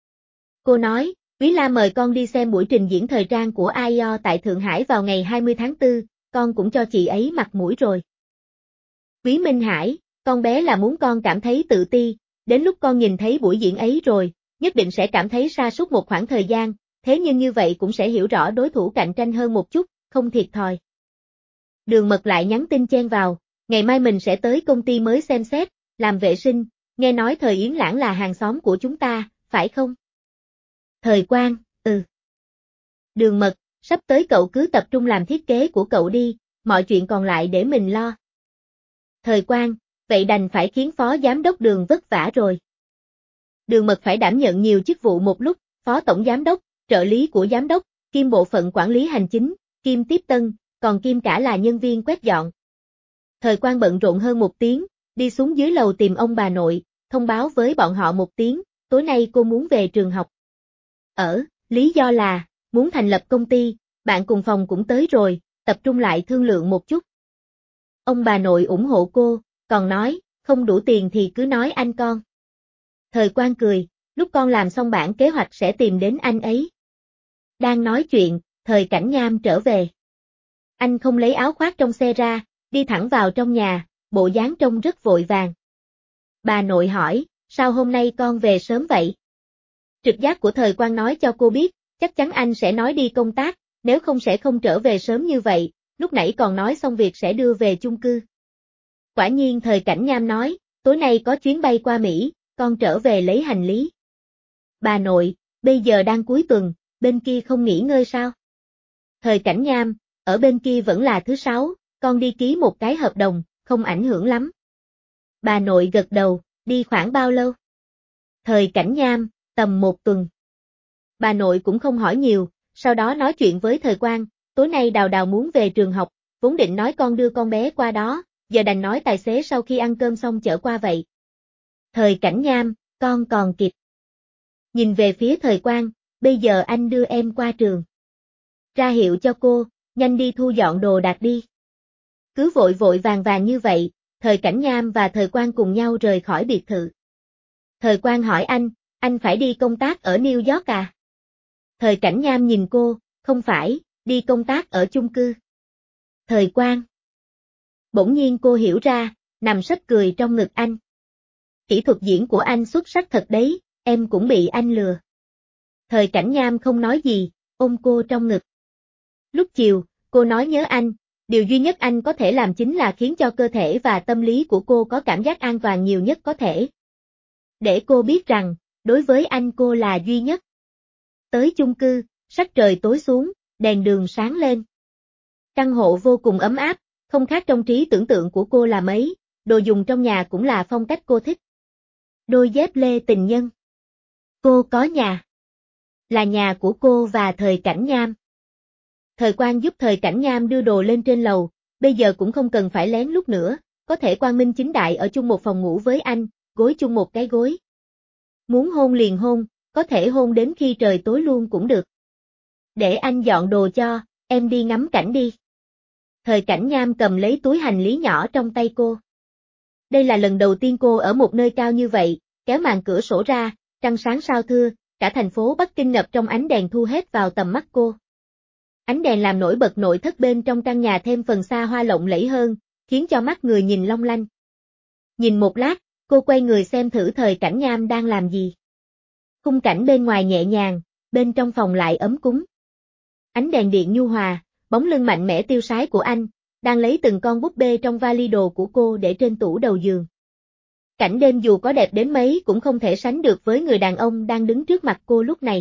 Cô nói, Úy Lam mời con đi xem buổi trình diễn thời trang của i e o tại Thượng Hải vào ngày hai mươi tháng tư, con cũng cho chị ấy mặt mũi rồi. Úy Minh Hải, con bé là muốn con cảm thấy tự ti, đến lúc con nhìn thấy buổi diễn ấy rồi, nhất định sẽ cảm thấy sa sút một khoảng thời gian, thế nhưng như vậy cũng sẽ hiểu rõ đối thủ cạnh tranh hơn một chút, không thiệt thòi. Đường Mật lại nhắn tin chen vào, ngày mai mình sẽ tới công ty mới xem xét, làm vệ sinh, nghe nói Thời Yến Lãng là hàng xóm của chúng ta, phải không? Thời Quang, ừ. Đường Mật, sắp tới cậu cứ tập trung làm thiết kế của cậu đi, mọi chuyện còn lại để mình lo. Thời Quang, vậy đành phải khiến phó giám đốc Đường vất vả rồi. Đường Mật phải đảm nhận nhiều chức vụ một lúc, phó tổng giám đốc, trợ lý của giám đốc, kiêm bộ phận quản lý hành chính, kiêm tiếp tân, còn kiêm cả là nhân viên quét dọn. Thời Quang bận rộn hơn một tiếng, đi xuống dưới lầu tìm ông bà nội, thông báo với bọn họ một tiếng, tối nay cô muốn về trường học. Ở, lý do là, muốn thành lập công ty, bạn cùng phòng cũng tới rồi, tập trung lại thương lượng một chút. Ông bà nội ủng hộ cô, còn nói, không đủ tiền thì cứ nói anh con. Thời Quang cười, lúc con làm xong bản kế hoạch sẽ tìm đến anh ấy. Đang nói chuyện, Thời Cảnh Nham trở về. Anh không lấy áo khoác trong xe ra, đi thẳng vào trong nhà, bộ dáng trông rất vội vàng. Bà nội hỏi, sao hôm nay con về sớm vậy? Trực giác của Thời Quang nói cho cô biết, chắc chắn anh sẽ nói đi công tác, nếu không sẽ không trở về sớm như vậy, lúc nãy còn nói xong việc sẽ đưa về chung cư. Quả nhiên Thời Cảnh Nham nói, tối nay có chuyến bay qua Mỹ, con trở về lấy hành lý. Bà nội, bây giờ đang cuối tuần, bên kia không nghỉ ngơi sao? Thời Cảnh Nham, ở bên kia vẫn là thứ sáu, con đi ký một cái hợp đồng, không ảnh hưởng lắm. Bà nội gật đầu, đi khoảng bao lâu? Thời Cảnh Nham, tầm một tuần. Bà nội cũng không hỏi nhiều, sau đó nói chuyện với Thời Quang, tối nay Đào Đào muốn về trường học, vốn định nói con đưa con bé qua đó, giờ đành nói tài xế sau khi ăn cơm xong chở qua vậy. Thời Cảnh Nham, con còn kịp. Nhìn về phía Thời Quang, bây giờ anh đưa em qua trường. Ra hiệu cho cô, nhanh đi thu dọn đồ đạc đi. Cứ vội vội vàng vàng như vậy, Thời Cảnh Nham và Thời Quang cùng nhau rời khỏi biệt thự. Thời Quang hỏi anh, anh phải đi công tác ở New York à? Thời Cảnh Nham nhìn cô, không phải, đi công tác ở chung cư. Thời Quang. Bỗng nhiên cô hiểu ra, nằm sấp cười trong ngực anh. Kỹ thuật diễn của anh xuất sắc thật đấy, em cũng bị anh lừa. Thời Cảnh Nham không nói gì, ôm cô trong ngực. Lúc chiều, cô nói nhớ anh, điều duy nhất anh có thể làm chính là khiến cho cơ thể và tâm lý của cô có cảm giác an toàn nhiều nhất có thể. Để cô biết rằng, đối với anh cô là duy nhất. Tới chung cư, sắc trời tối xuống, đèn đường sáng lên. Căn hộ vô cùng ấm áp, không khác trong trí tưởng tượng của cô là mấy, đồ dùng trong nhà cũng là phong cách cô thích. Đôi dép lê tình nhân. Cô có nhà. Là nhà của cô và Thời Cảnh Nham. Thời Quang giúp Thời Cảnh Nham đưa đồ lên trên lầu, bây giờ cũng không cần phải lén lút nữa, có thể quang minh chính đại ở chung một phòng ngủ với anh, gối chung một cái gối. Muốn hôn liền hôn, có thể hôn đến khi trời tối luôn cũng được. Để anh dọn đồ cho, em đi ngắm cảnh đi. Thời Cảnh Nham cầm lấy túi hành lý nhỏ trong tay cô. Đây là lần đầu tiên cô ở một nơi cao như vậy, kéo màn cửa sổ ra, trăng sáng sao thưa, cả thành phố Bắc Kinh ngập trong ánh đèn thu hết vào tầm mắt cô. Ánh đèn làm nổi bật nội thất bên trong căn nhà thêm phần xa hoa lộng lẫy hơn, khiến cho mắt người nhìn long lanh. Nhìn một lát, cô quay người xem thử Thời Cảnh Nham đang làm gì. Khung cảnh bên ngoài nhẹ nhàng, bên trong phòng lại ấm cúng. Ánh đèn điện nhu hòa, bóng lưng mạnh mẽ tiêu sái của anh, đang lấy từng con búp bê trong vali đồ của cô để trên tủ đầu giường. Cảnh đêm dù có đẹp đến mấy cũng không thể sánh được với người đàn ông đang đứng trước mặt cô lúc này.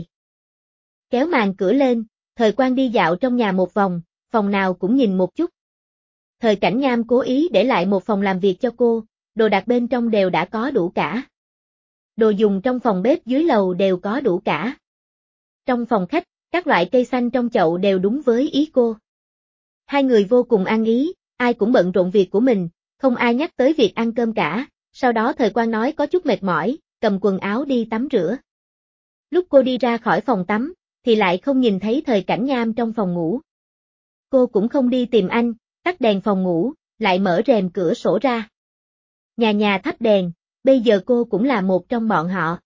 Kéo màn cửa lên, Thời Quang đi dạo trong nhà một vòng, phòng nào cũng nhìn một chút. Thời Cảnh Nham cố ý để lại một phòng làm việc cho cô, đồ đạc bên trong đều đã có đủ cả. Đồ dùng trong phòng bếp dưới lầu đều có đủ cả. Trong phòng khách, các loại cây xanh trong chậu đều đúng với ý cô. Hai người vô cùng ăn ý, ai cũng bận rộn việc của mình, không ai nhắc tới việc ăn cơm cả. Sau đó Thời Quang nói có chút mệt mỏi, cầm quần áo đi tắm rửa. Lúc cô đi ra khỏi phòng tắm, thì lại không nhìn thấy Thời Cảnh Nham trong phòng ngủ. Cô cũng không đi tìm anh, tắt đèn phòng ngủ, lại mở rèm cửa sổ ra. Nhà nhà thắp đèn, bây giờ cô cũng là một trong bọn họ.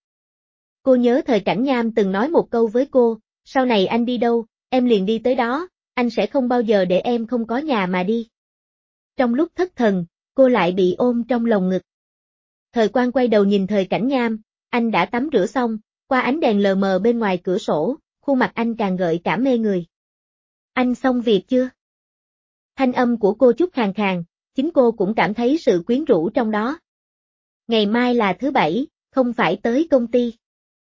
Cô nhớ Thời Cảnh Nham từng nói một câu với cô, sau này anh đi đâu, em liền đi tới đó, anh sẽ không bao giờ để em không có nhà mà đi. Trong lúc thất thần, cô lại bị ôm trong lồng ngực. Thời Quang quay đầu nhìn Thời Cảnh Nham, anh đã tắm rửa xong, qua ánh đèn lờ mờ bên ngoài cửa sổ, khuôn mặt anh càng gợi cảm mê người. Anh xong việc chưa? Thanh âm của cô chút khàn khàn, chính cô cũng cảm thấy sự quyến rũ trong đó. Ngày mai là thứ bảy, không phải tới công ty.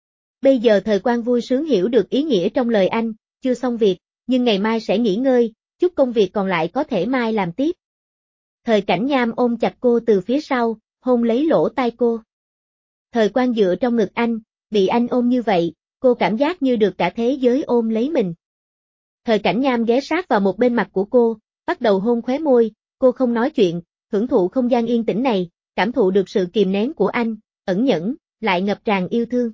Bây giờ Thời Quang vui sướng hiểu được ý nghĩa trong lời anh, chưa xong việc, nhưng ngày mai sẽ nghỉ ngơi, chút công việc còn lại có thể mai làm tiếp. Thời Cảnh Nham ôm chặt cô từ phía sau, hôn lấy lỗ tai cô. Thời Quang dựa trong ngực anh, bị anh ôm như vậy, cô cảm giác như được cả thế giới ôm lấy mình. Thời Cảnh Nham ghé sát vào một bên mặt của cô, bắt đầu hôn khóe môi, cô không nói chuyện, hưởng thụ không gian yên tĩnh này, cảm thụ được sự kìm nén của anh, ẩn nhẫn, lại ngập tràn yêu thương.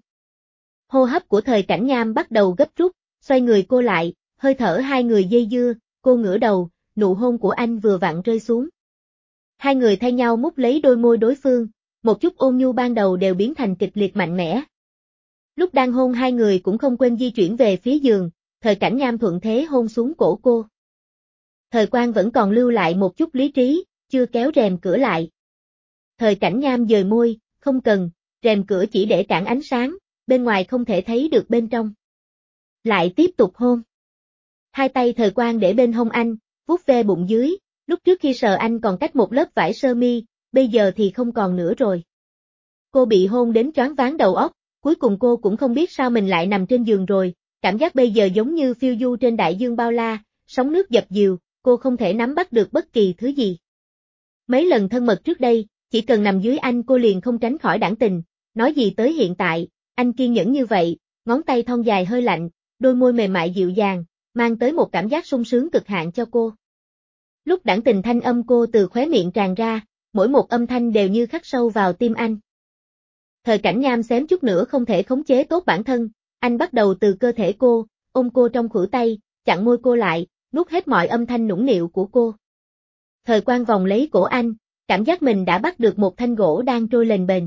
Hô hấp của Thời Cảnh Nham bắt đầu gấp rút, xoay người cô lại, hơi thở hai người dây dưa, cô ngửa đầu, nụ hôn của anh vừa vặn rơi xuống. Hai người thay nhau mút lấy đôi môi đối phương, một chút ôn nhu ban đầu đều biến thành kịch liệt mạnh mẽ. Lúc đang hôn hai người cũng không quên di chuyển về phía giường, Thời Cảnh Nham thuận thế hôn xuống cổ cô. Thời Quang vẫn còn lưu lại một chút lý trí, chưa kéo rèm cửa lại. Thời Cảnh Nham dời môi, không cần, rèm cửa chỉ để cản ánh sáng, bên ngoài không thể thấy được bên trong. Lại tiếp tục hôn. Hai tay Thời Quang để bên hông anh, vuốt ve bụng dưới, lúc trước khi sờ anh còn cách một lớp vải sơ mi, bây giờ thì không còn nữa rồi. Cô bị hôn đến choáng váng đầu óc, cuối cùng cô cũng không biết sao mình lại nằm trên giường rồi, cảm giác bây giờ giống như phiêu du trên đại dương bao la, sóng nước dập dìu, cô không thể nắm bắt được bất kỳ thứ gì. Mấy lần thân mật trước đây, chỉ cần nằm dưới anh cô liền không tránh khỏi đãng tình, nói gì tới hiện tại, anh kiên nhẫn như vậy, ngón tay thon dài hơi lạnh, đôi môi mềm mại dịu dàng, mang tới một cảm giác sung sướng cực hạn cho cô. Lúc đãng tình thanh âm cô từ khóe miệng tràn ra, mỗi một âm thanh đều như khắc sâu vào tim anh. Thời Cảnh Nham xém chút nữa không thể khống chế tốt bản thân, anh bắt đầu từ cơ thể cô, ôm cô trong khuỷu tay, chặn môi cô lại, nuốt hết mọi âm thanh nũng nịu của cô. Thời Quang vòng lấy cổ anh, cảm giác mình đã bắt được một thanh gỗ đang trôi lềnh bềnh.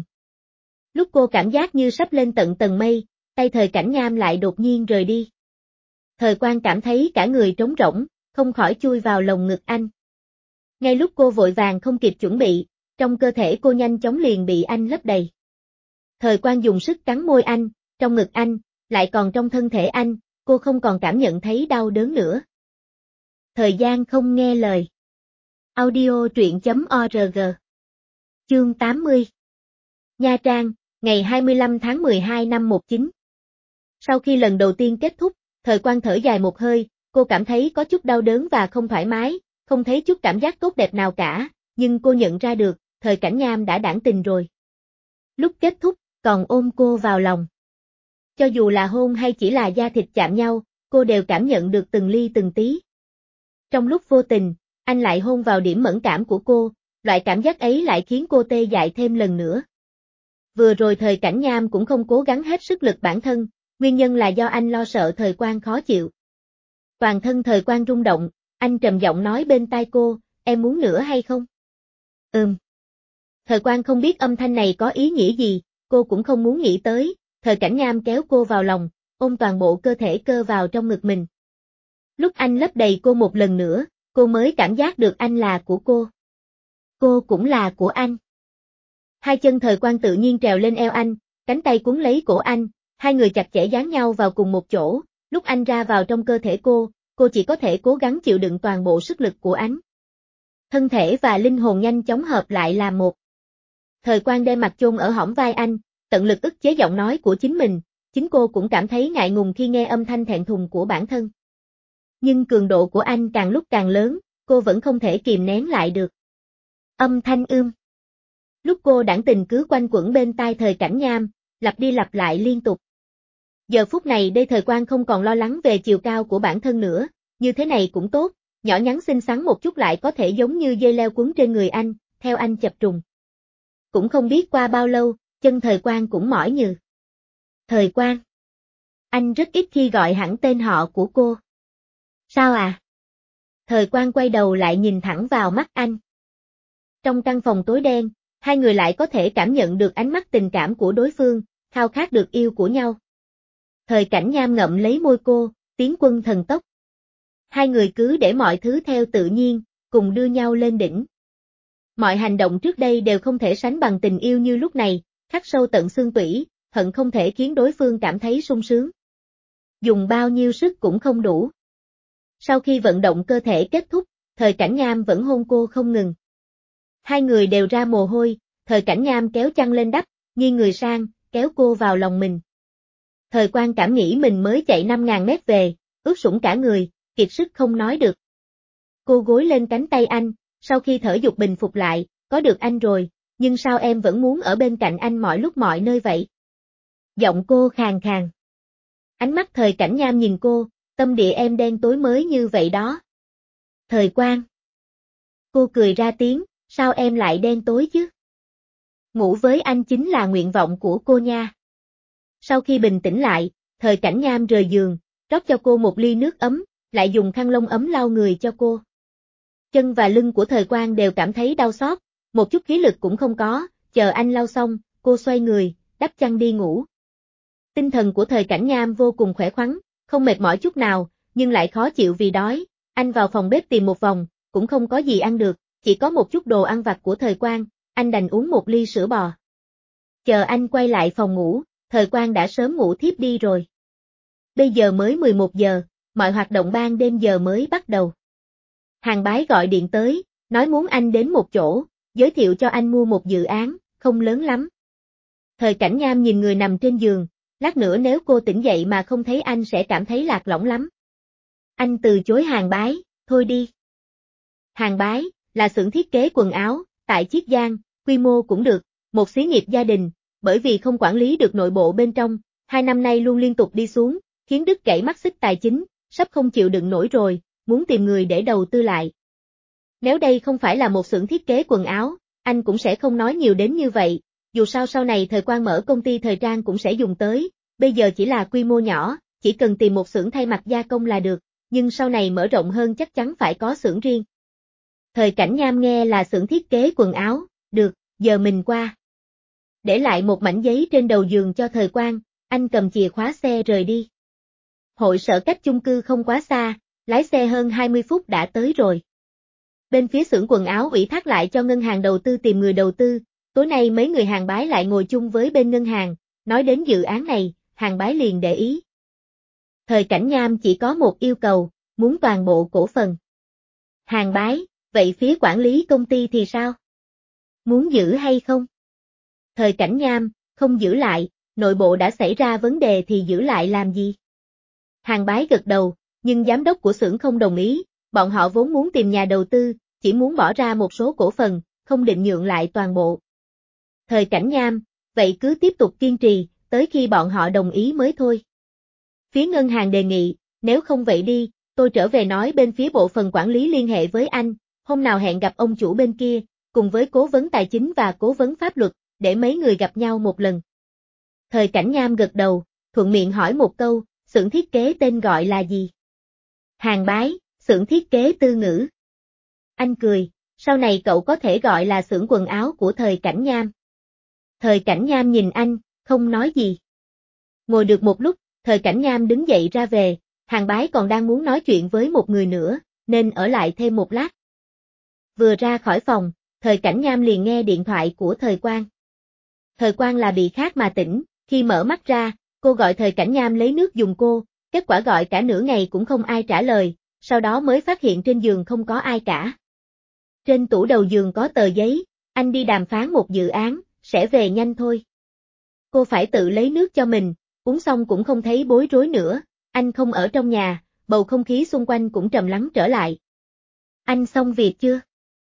Lúc cô cảm giác như sắp lên tận tầng mây, tay Thời Cảnh Nham lại đột nhiên rời đi. Thời Quang cảm thấy cả người trống rỗng, không khỏi chui vào lồng ngực anh. Ngay lúc cô vội vàng không kịp chuẩn bị, trong cơ thể cô nhanh chóng liền bị anh lấp đầy. Thời Quang dùng sức cắn môi anh, trong ngực anh, lại còn trong thân thể anh, cô không còn cảm nhận thấy đau đớn nữa. Thời gian không nghe lời. Audio truyện chấm org. Chương tám mươi. Nha Trang, ngày hai mươi lăm tháng mười hai năm một chín. Sau khi lần đầu tiên kết thúc, Thời Quang thở dài một hơi, cô cảm thấy có chút đau đớn và không thoải mái, không thấy chút cảm giác tốt đẹp nào cả, nhưng cô nhận ra được, Thời Cảnh Nham đã đãng tình rồi. Lúc kết thúc, còn ôm cô vào lòng. Cho dù là hôn hay chỉ là da thịt chạm nhau, cô đều cảm nhận được từng ly từng tí. Trong lúc vô tình, anh lại hôn vào điểm mẫn cảm của cô, loại cảm giác ấy lại khiến cô tê dại thêm lần nữa. Vừa rồi Thời Cảnh Nham cũng không cố gắng hết sức lực bản thân, nguyên nhân là do anh lo sợ Thời Quang khó chịu. Toàn thân Thời Quang rung động, anh trầm giọng nói bên tai cô, em muốn nữa hay không? Ừm. Thời Quang không biết âm thanh này có ý nghĩa gì, cô cũng không muốn nghĩ tới, Thời Cảnh Nham kéo cô vào lòng, ôm toàn bộ cơ thể cơ vào trong ngực mình. Lúc anh lấp đầy cô một lần nữa, cô mới cảm giác được anh là của cô. Cô cũng là của anh. Hai chân Thời Quang tự nhiên trèo lên eo anh, cánh tay cuốn lấy cổ anh, hai người chặt chẽ dán nhau vào cùng một chỗ, lúc anh ra vào trong cơ thể cô, cô chỉ có thể cố gắng chịu đựng toàn bộ sức lực của anh. Thân thể và linh hồn nhanh chóng hợp lại là một. Thời Quang đem mặt chôn ở hõm vai anh, tận lực ức chế giọng nói của chính mình, chính cô cũng cảm thấy ngại ngùng khi nghe âm thanh thẹn thùng của bản thân. Nhưng cường độ của anh càng lúc càng lớn, cô vẫn không thể kìm nén lại được. Âm thanh ưm. Lúc cô đãng tình cứ quanh quẩn bên tai Thời Cảnh Nham, lặp đi lặp lại liên tục. Giờ phút này đây Thời Quang không còn lo lắng về chiều cao của bản thân nữa, như thế này cũng tốt, nhỏ nhắn xinh xắn một chút lại có thể giống như dây leo quấn trên người anh, theo anh chập trùng. Cũng không biết qua bao lâu, chân Thời Quang cũng mỏi nhừ. Thời Quang. Anh rất ít khi gọi hẳn tên họ của cô. Sao à? Thời Quang quay đầu lại nhìn thẳng vào mắt anh. Trong căn phòng tối đen, hai người lại có thể cảm nhận được ánh mắt tình cảm của đối phương, khao khát được yêu của nhau. Thời Cảnh Nham ngậm lấy môi cô, tiến quân thần tốc. Hai người cứ để mọi thứ theo tự nhiên, cùng đưa nhau lên đỉnh. Mọi hành động trước đây đều không thể sánh bằng tình yêu như lúc này, khắc sâu tận xương tủy, hận không thể khiến đối phương cảm thấy sung sướng. Dùng bao nhiêu sức cũng không đủ. Sau khi vận động cơ thể kết thúc, Thời Cảnh Nham vẫn hôn cô không ngừng. Hai người đều ra mồ hôi, Thời Cảnh Nham kéo chăn lên đắp, nghiêng người sang, kéo cô vào lòng mình. Thời Quang cảm nghĩ mình mới chạy năm ngàn mét về, ướt sũng cả người, kiệt sức không nói được. Cô gối lên cánh tay anh, sau khi thở dục bình phục lại, có được anh rồi, nhưng sao em vẫn muốn ở bên cạnh anh mọi lúc mọi nơi vậy? Giọng cô khàn khàn. Ánh mắt Thời Cảnh Nham nhìn cô, tâm địa em đen tối mới như vậy đó. Thời Quang. Cô cười ra tiếng, sao em lại đen tối chứ? Ngủ với anh chính là nguyện vọng của cô nha. Sau khi bình tĩnh lại, Thời Cảnh Nham rời giường, rót cho cô một ly nước ấm, lại dùng khăn lông ấm lau người cho cô. Chân và lưng của Thời Quang đều cảm thấy đau xót, một chút khí lực cũng không có, chờ anh lau xong, cô xoay người, đắp chăn đi ngủ. Tinh thần của Thời Cảnh Nham vô cùng khỏe khoắn, không mệt mỏi chút nào, nhưng lại khó chịu vì đói. Anh vào phòng bếp tìm một vòng, cũng không có gì ăn được, chỉ có một chút đồ ăn vặt của Thời Quang, anh đành uống một ly sữa bò. Chờ anh quay lại phòng ngủ, Thời Quang đã sớm ngủ thiếp đi rồi. Bây giờ mới mười một giờ, mọi hoạt động ban đêm giờ mới bắt đầu. Hàng Bái gọi điện tới, nói muốn anh đến một chỗ, giới thiệu cho anh mua một dự án, không lớn lắm. Thời Cảnh Nham nhìn người nằm trên giường, lát nữa nếu cô tỉnh dậy mà không thấy anh sẽ cảm thấy lạc lõng lắm. Anh từ chối Hàng Bái, thôi đi. Hàng Bái, là xưởng thiết kế quần áo, tại Chiết Giang, quy mô cũng được, một xí nghiệp gia đình, bởi vì không quản lý được nội bộ bên trong, hai năm nay luôn liên tục đi xuống, khiến đứt gãy mắt xích tài chính, sắp không chịu đựng nổi rồi, muốn tìm người để đầu tư lại. Nếu đây không phải là một xưởng thiết kế quần áo, anh cũng sẽ không nói nhiều đến như vậy, dù sao sau này Thời Quang mở công ty thời trang cũng sẽ dùng tới, bây giờ chỉ là quy mô nhỏ, chỉ cần tìm một xưởng thay mặt gia công là được, nhưng sau này mở rộng hơn chắc chắn phải có xưởng riêng. Thời Cảnh Nham nghe là xưởng thiết kế quần áo, được, giờ mình qua. Để lại một mảnh giấy trên đầu giường cho Thời Quang, anh cầm chìa khóa xe rời đi. Hội sở cách chung cư không quá xa, lái xe hơn hai mươi phút đã tới rồi. Bên phía xưởng quần áo ủy thác lại cho ngân hàng đầu tư tìm người đầu tư, tối nay mấy người Hàng Bái lại ngồi chung với bên ngân hàng, nói đến dự án này, Hàng Bái liền để ý. Thời Cảnh Nham chỉ có một yêu cầu, muốn toàn bộ cổ phần. Hàng Bái, vậy phía quản lý công ty thì sao? Muốn giữ hay không? Thời Cảnh Nham, không giữ lại, nội bộ đã xảy ra vấn đề thì giữ lại làm gì? Hàng Bái gật đầu, nhưng giám đốc của xưởng không đồng ý, bọn họ vốn muốn tìm nhà đầu tư, chỉ muốn bỏ ra một số cổ phần, không định nhượng lại toàn bộ. Thời Cảnh Nham, vậy cứ tiếp tục kiên trì, tới khi bọn họ đồng ý mới thôi. Phía ngân hàng đề nghị, nếu không vậy đi, tôi trở về nói bên phía bộ phận quản lý liên hệ với anh, hôm nào hẹn gặp ông chủ bên kia, cùng với cố vấn tài chính và cố vấn pháp luật, để mấy người gặp nhau một lần. Thời Cảnh Nham gật đầu, thuận miệng hỏi một câu, xưởng thiết kế tên gọi là gì? Hàng Bái, xưởng thiết kế Tư Ngữ. Anh cười, sau này cậu có thể gọi là xưởng quần áo của Thời Cảnh Nham. Thời Cảnh Nham nhìn anh, không nói gì. Ngồi được một lúc, Thời Cảnh Nham đứng dậy ra về, Hàng Bái còn đang muốn nói chuyện với một người nữa, nên ở lại thêm một lát. Vừa ra khỏi phòng, Thời Cảnh Nham liền nghe điện thoại của Thời Quang. Thời Quang là bị khát mà tỉnh, khi mở mắt ra, cô gọi Thời Cảnh Nham lấy nước dùng cô, kết quả gọi cả nửa ngày cũng không ai trả lời, sau đó mới phát hiện trên giường không có ai cả. Trên tủ đầu giường có tờ giấy, anh đi đàm phán một dự án, sẽ về nhanh thôi. Cô phải tự lấy nước cho mình, uống xong cũng không thấy bối rối nữa, anh không ở trong nhà, bầu không khí xung quanh cũng trầm lắng trở lại. Anh xong việc chưa?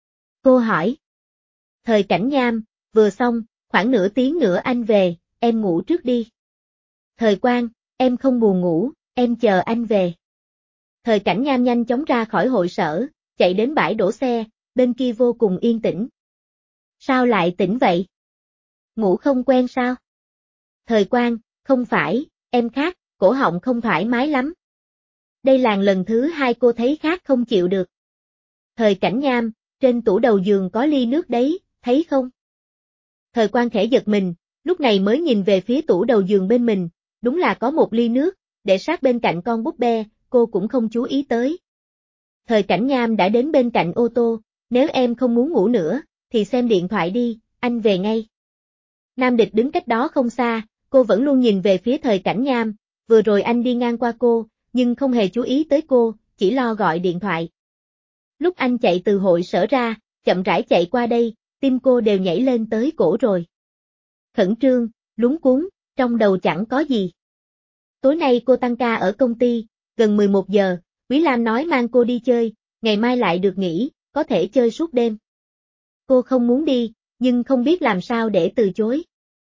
Cô hỏi. Thời Cảnh Nham, vừa xong, khoảng nửa tiếng nữa anh về, em ngủ trước đi. Thời Quang, em không buồn ngủ, em chờ anh về. Thời Cảnh Nham nhanh chóng ra khỏi hội sở, chạy đến bãi đổ xe, bên kia vô cùng yên tĩnh. Sao lại tỉnh vậy? Ngủ không quen sao? Thời Quang, không phải, em khát, cổ họng không thoải mái lắm. Đây là lần thứ hai cô thấy khát không chịu được. Thời Cảnh Nham, trên tủ đầu giường có ly nước đấy, thấy không? Thời Quang khẽ giật mình, lúc này mới nhìn về phía tủ đầu giường bên mình, đúng là có một ly nước, để sát bên cạnh con búp bê, cô cũng không chú ý tới. Thời Cảnh Nham đã đến bên cạnh ô tô, nếu em không muốn ngủ nữa, thì xem điện thoại đi, anh về ngay. Nam Địch đứng cách đó không xa, cô vẫn luôn nhìn về phía Thời Cảnh Nham, vừa rồi anh đi ngang qua cô, nhưng không hề chú ý tới cô, chỉ lo gọi điện thoại. Lúc anh chạy từ hội sở ra, chậm rãi chạy qua đây, tim cô đều nhảy lên tới cổ rồi. Khẩn trương, lúng cuống, trong đầu chẳng có gì. Tối nay cô tăng ca ở công ty, gần mười một giờ, Quý Lam nói mang cô đi chơi, ngày mai lại được nghỉ, có thể chơi suốt đêm. Cô không muốn đi, nhưng không biết làm sao để từ chối.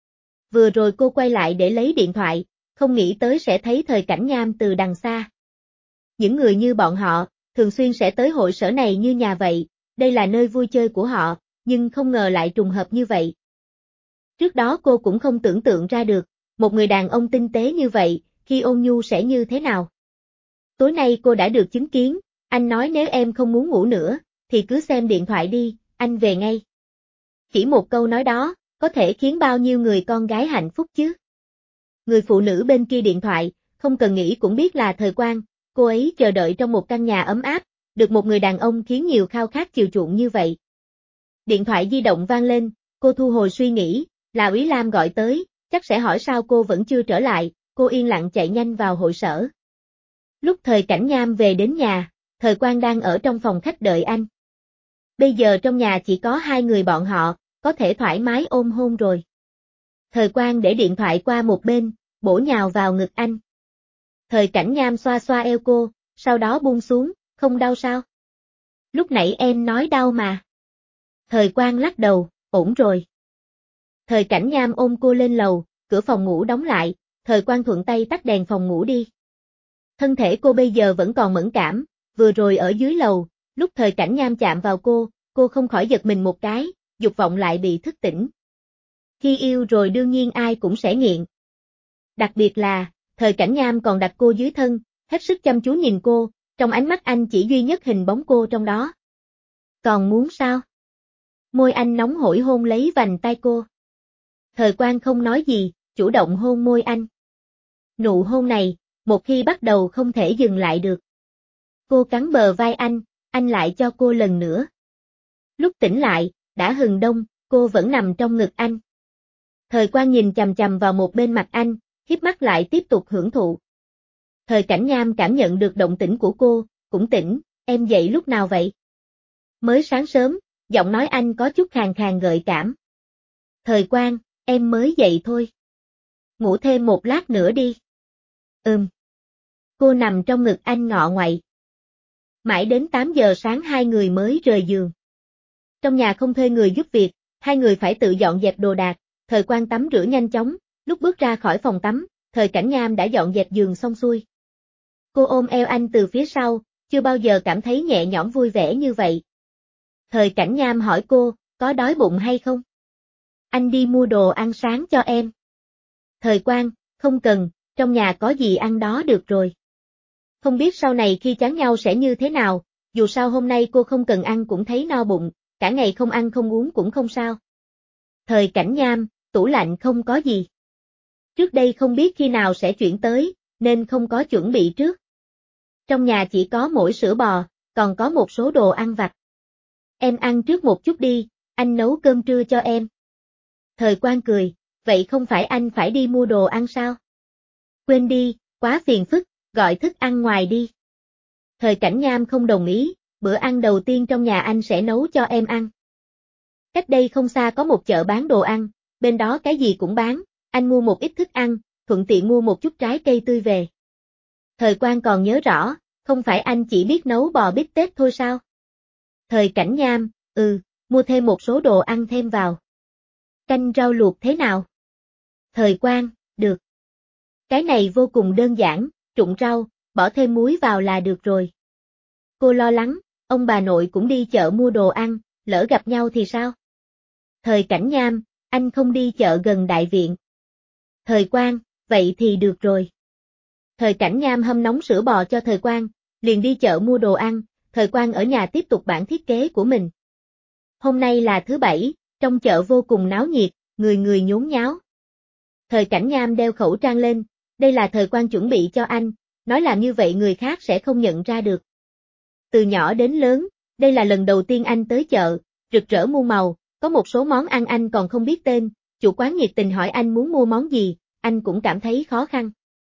Vừa rồi cô quay lại để lấy điện thoại, không nghĩ tới sẽ thấy Thời Cảnh Nham từ đằng xa. Những người như bọn họ, thường xuyên sẽ tới hội sở này như nhà vậy, đây là nơi vui chơi của họ, nhưng không ngờ lại trùng hợp như vậy. Trước đó cô cũng không tưởng tượng ra được, một người đàn ông tinh tế như vậy, khi ôn nhu sẽ như thế nào. Tối nay cô đã được chứng kiến, anh nói nếu em không muốn ngủ nữa, thì cứ xem điện thoại đi, anh về ngay. Chỉ một câu nói đó, có thể khiến bao nhiêu người con gái hạnh phúc chứ. Người phụ nữ bên kia điện thoại, không cần nghĩ cũng biết là Thời Quang, cô ấy chờ đợi trong một căn nhà ấm áp, được một người đàn ông khiến nhiều khao khát chiều chuộng như vậy. Điện thoại di động vang lên, cô thu hồi suy nghĩ, là Úy Lam gọi tới, chắc sẽ hỏi sao cô vẫn chưa trở lại, cô yên lặng chạy nhanh vào hội sở. Lúc Thời Cảnh Nham về đến nhà, Thời Quang đang ở trong phòng khách đợi anh. Bây giờ trong nhà chỉ có hai người bọn họ, có thể thoải mái ôm hôn rồi. Thời Quang để điện thoại qua một bên, bổ nhào vào ngực anh. Thời Cảnh Nham xoa xoa eo cô, sau đó buông xuống, không đau sao? Lúc nãy em nói đau mà. Thời Quang lắc đầu, ổn rồi. Thời Cảnh Nham ôm cô lên lầu, cửa phòng ngủ đóng lại, Thời Quang thuận tay tắt đèn phòng ngủ đi. Thân thể cô bây giờ vẫn còn mẫn cảm, vừa rồi ở dưới lầu, lúc Thời Cảnh Nham chạm vào cô, cô không khỏi giật mình một cái, dục vọng lại bị thức tỉnh. Khi yêu rồi đương nhiên ai cũng sẽ nghiện. Đặc biệt là, Thời Cảnh Nham còn đặt cô dưới thân, hết sức chăm chú nhìn cô, trong ánh mắt anh chỉ duy nhất hình bóng cô trong đó. Còn muốn sao? Môi anh nóng hổi hôn lấy vành tay cô. Thời Quang không nói gì, chủ động hôn môi anh. Nụ hôn này, một khi bắt đầu không thể dừng lại được. Cô cắn bờ vai anh, anh lại cho cô lần nữa. Lúc tỉnh lại, đã hừng đông, cô vẫn nằm trong ngực anh. Thời Quang nhìn chằm chằm vào một bên mặt anh, híp mắt lại tiếp tục hưởng thụ. Thời Cảnh Nham cảm nhận được động tĩnh của cô, cũng tỉnh, em dậy lúc nào vậy? Mới sáng sớm, giọng nói anh có chút khàn khàn gợi cảm. Thời Quang, em mới dậy thôi. Ngủ thêm một lát nữa đi. Ừm. Cô nằm trong ngực anh ngọ ngoậy. Mãi đến tám giờ sáng hai người mới rời giường. Trong nhà không thuê người giúp việc, hai người phải tự dọn dẹp đồ đạc, Thời Quang tắm rửa nhanh chóng, lúc bước ra khỏi phòng tắm, Thời Cảnh Nham đã dọn dẹp giường xong xuôi. Cô ôm eo anh từ phía sau, chưa bao giờ cảm thấy nhẹ nhõm vui vẻ như vậy. Thời Cảnh Nham hỏi cô, có đói bụng hay không? Anh đi mua đồ ăn sáng cho em. Thời Quang, không cần, trong nhà có gì ăn đó được rồi. Không biết sau này khi chán nhau sẽ như thế nào, dù sao hôm nay cô không cần ăn cũng thấy no bụng, cả ngày không ăn không uống cũng không sao. Thời Cảnh Nham, tủ lạnh không có gì. Trước đây không biết khi nào sẽ chuyển tới, nên không có chuẩn bị trước. Trong nhà chỉ có mỗi sữa bò, còn có một số đồ ăn vặt. Em ăn trước một chút đi, anh nấu cơm trưa cho em. Thời Quang cười, vậy không phải anh phải đi mua đồ ăn sao? Quên đi, quá phiền phức, gọi thức ăn ngoài đi. Thời Cảnh Nham không đồng ý, bữa ăn đầu tiên trong nhà anh sẽ nấu cho em ăn. Cách đây không xa có một chợ bán đồ ăn, bên đó cái gì cũng bán, anh mua một ít thức ăn, thuận tiện mua một chút trái cây tươi về. Thời Quang còn nhớ rõ, không phải anh chỉ biết nấu bò bít tết thôi sao? Thời Cảnh Nham, ừ, mua thêm một số đồ ăn thêm vào. Canh rau luộc thế nào? Thời Quang, được. Cái này vô cùng đơn giản, trụng rau, bỏ thêm muối vào là được rồi. Cô lo lắng, ông bà nội cũng đi chợ mua đồ ăn, lỡ gặp nhau thì sao? Thời Cảnh Nham, anh không đi chợ gần đại viện. Thời Quang, vậy thì được rồi. Thời Cảnh Nham hâm nóng sữa bò cho Thời Quang, liền đi chợ mua đồ ăn, Thời Quang ở nhà tiếp tục bản thiết kế của mình. Hôm nay là thứ bảy, trong chợ vô cùng náo nhiệt, người người nhốn nháo. Thời Cảnh Nham đeo khẩu trang lên, đây là Thời Quang chuẩn bị cho anh, nói làm như vậy người khác sẽ không nhận ra được. Từ nhỏ đến lớn, đây là lần đầu tiên anh tới chợ, rực rỡ muôn màu, có một số món ăn anh còn không biết tên, chủ quán nhiệt tình hỏi anh muốn mua món gì, anh cũng cảm thấy khó khăn.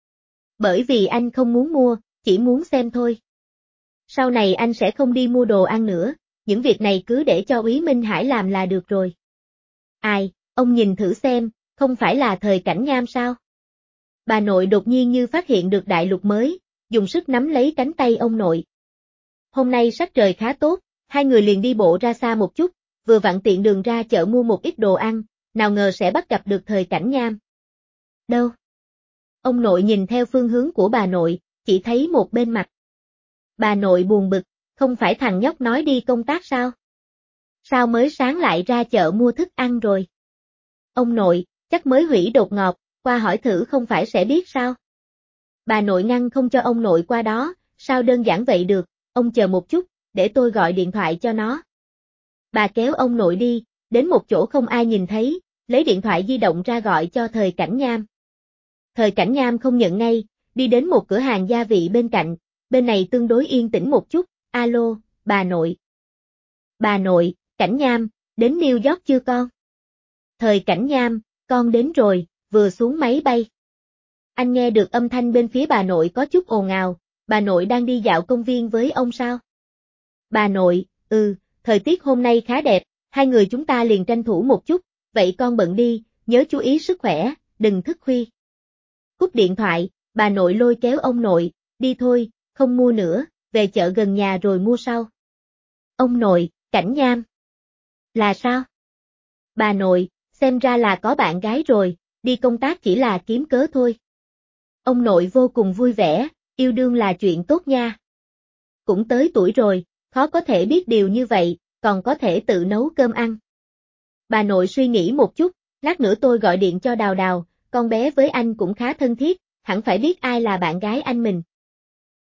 Bởi vì anh không muốn mua, chỉ muốn xem thôi. Sau này anh sẽ không đi mua đồ ăn nữa, những việc này cứ để cho Úy Minh Hải làm là được rồi. Ai, ông nhìn thử xem, không phải là Thời Cảnh Nham sao? Bà nội đột nhiên như phát hiện được đại lục mới, dùng sức nắm lấy cánh tay ông nội. Hôm nay sắc trời khá tốt, hai người liền đi bộ ra xa một chút, vừa vặn tiện đường ra chợ mua một ít đồ ăn, nào ngờ sẽ bắt gặp được Thời Cảnh Nham. Đâu? Ông nội nhìn theo phương hướng của bà nội, chỉ thấy một bên mặt. Bà nội buồn bực, không phải thằng nhóc nói đi công tác sao? Sao mới sáng lại ra chợ mua thức ăn rồi? Ông nội, chắc mới hủy đột ngột, qua hỏi thử không phải sẽ biết sao? Bà nội ngăn không cho ông nội qua đó, sao đơn giản vậy được, ông chờ một chút, để tôi gọi điện thoại cho nó. Bà kéo ông nội đi, đến một chỗ không ai nhìn thấy, lấy điện thoại di động ra gọi cho Thời Cảnh Nham. Thời Cảnh Nham không nhận ngay, đi đến một cửa hàng gia vị bên cạnh, bên này tương đối yên tĩnh một chút, alo, bà nội. Bà nội, Cảnh Nham, đến New York chưa con? Thời Cảnh Nham, con đến rồi, vừa xuống máy bay. Anh nghe được âm thanh bên phía bà nội có chút ồn ào, bà nội đang đi dạo công viên với ông sao? Bà nội, ừ, thời tiết hôm nay khá đẹp, hai người chúng ta liền tranh thủ một chút, vậy con bận đi, nhớ chú ý sức khỏe, đừng thức khuya. Cúp điện thoại, bà nội lôi kéo ông nội, đi thôi, không mua nữa, về chợ gần nhà rồi mua sau. Ông nội, Cảnh Nham. Là sao? Bà nội, xem ra là có bạn gái rồi, đi công tác chỉ là kiếm cớ thôi. Ông nội vô cùng vui vẻ, yêu đương là chuyện tốt nha. Cũng tới tuổi rồi, khó có thể biết điều như vậy, còn có thể tự nấu cơm ăn. Bà nội suy nghĩ một chút, lát nữa tôi gọi điện cho Đào Đào, con bé với anh cũng khá thân thiết, hẳn phải biết ai là bạn gái anh mình.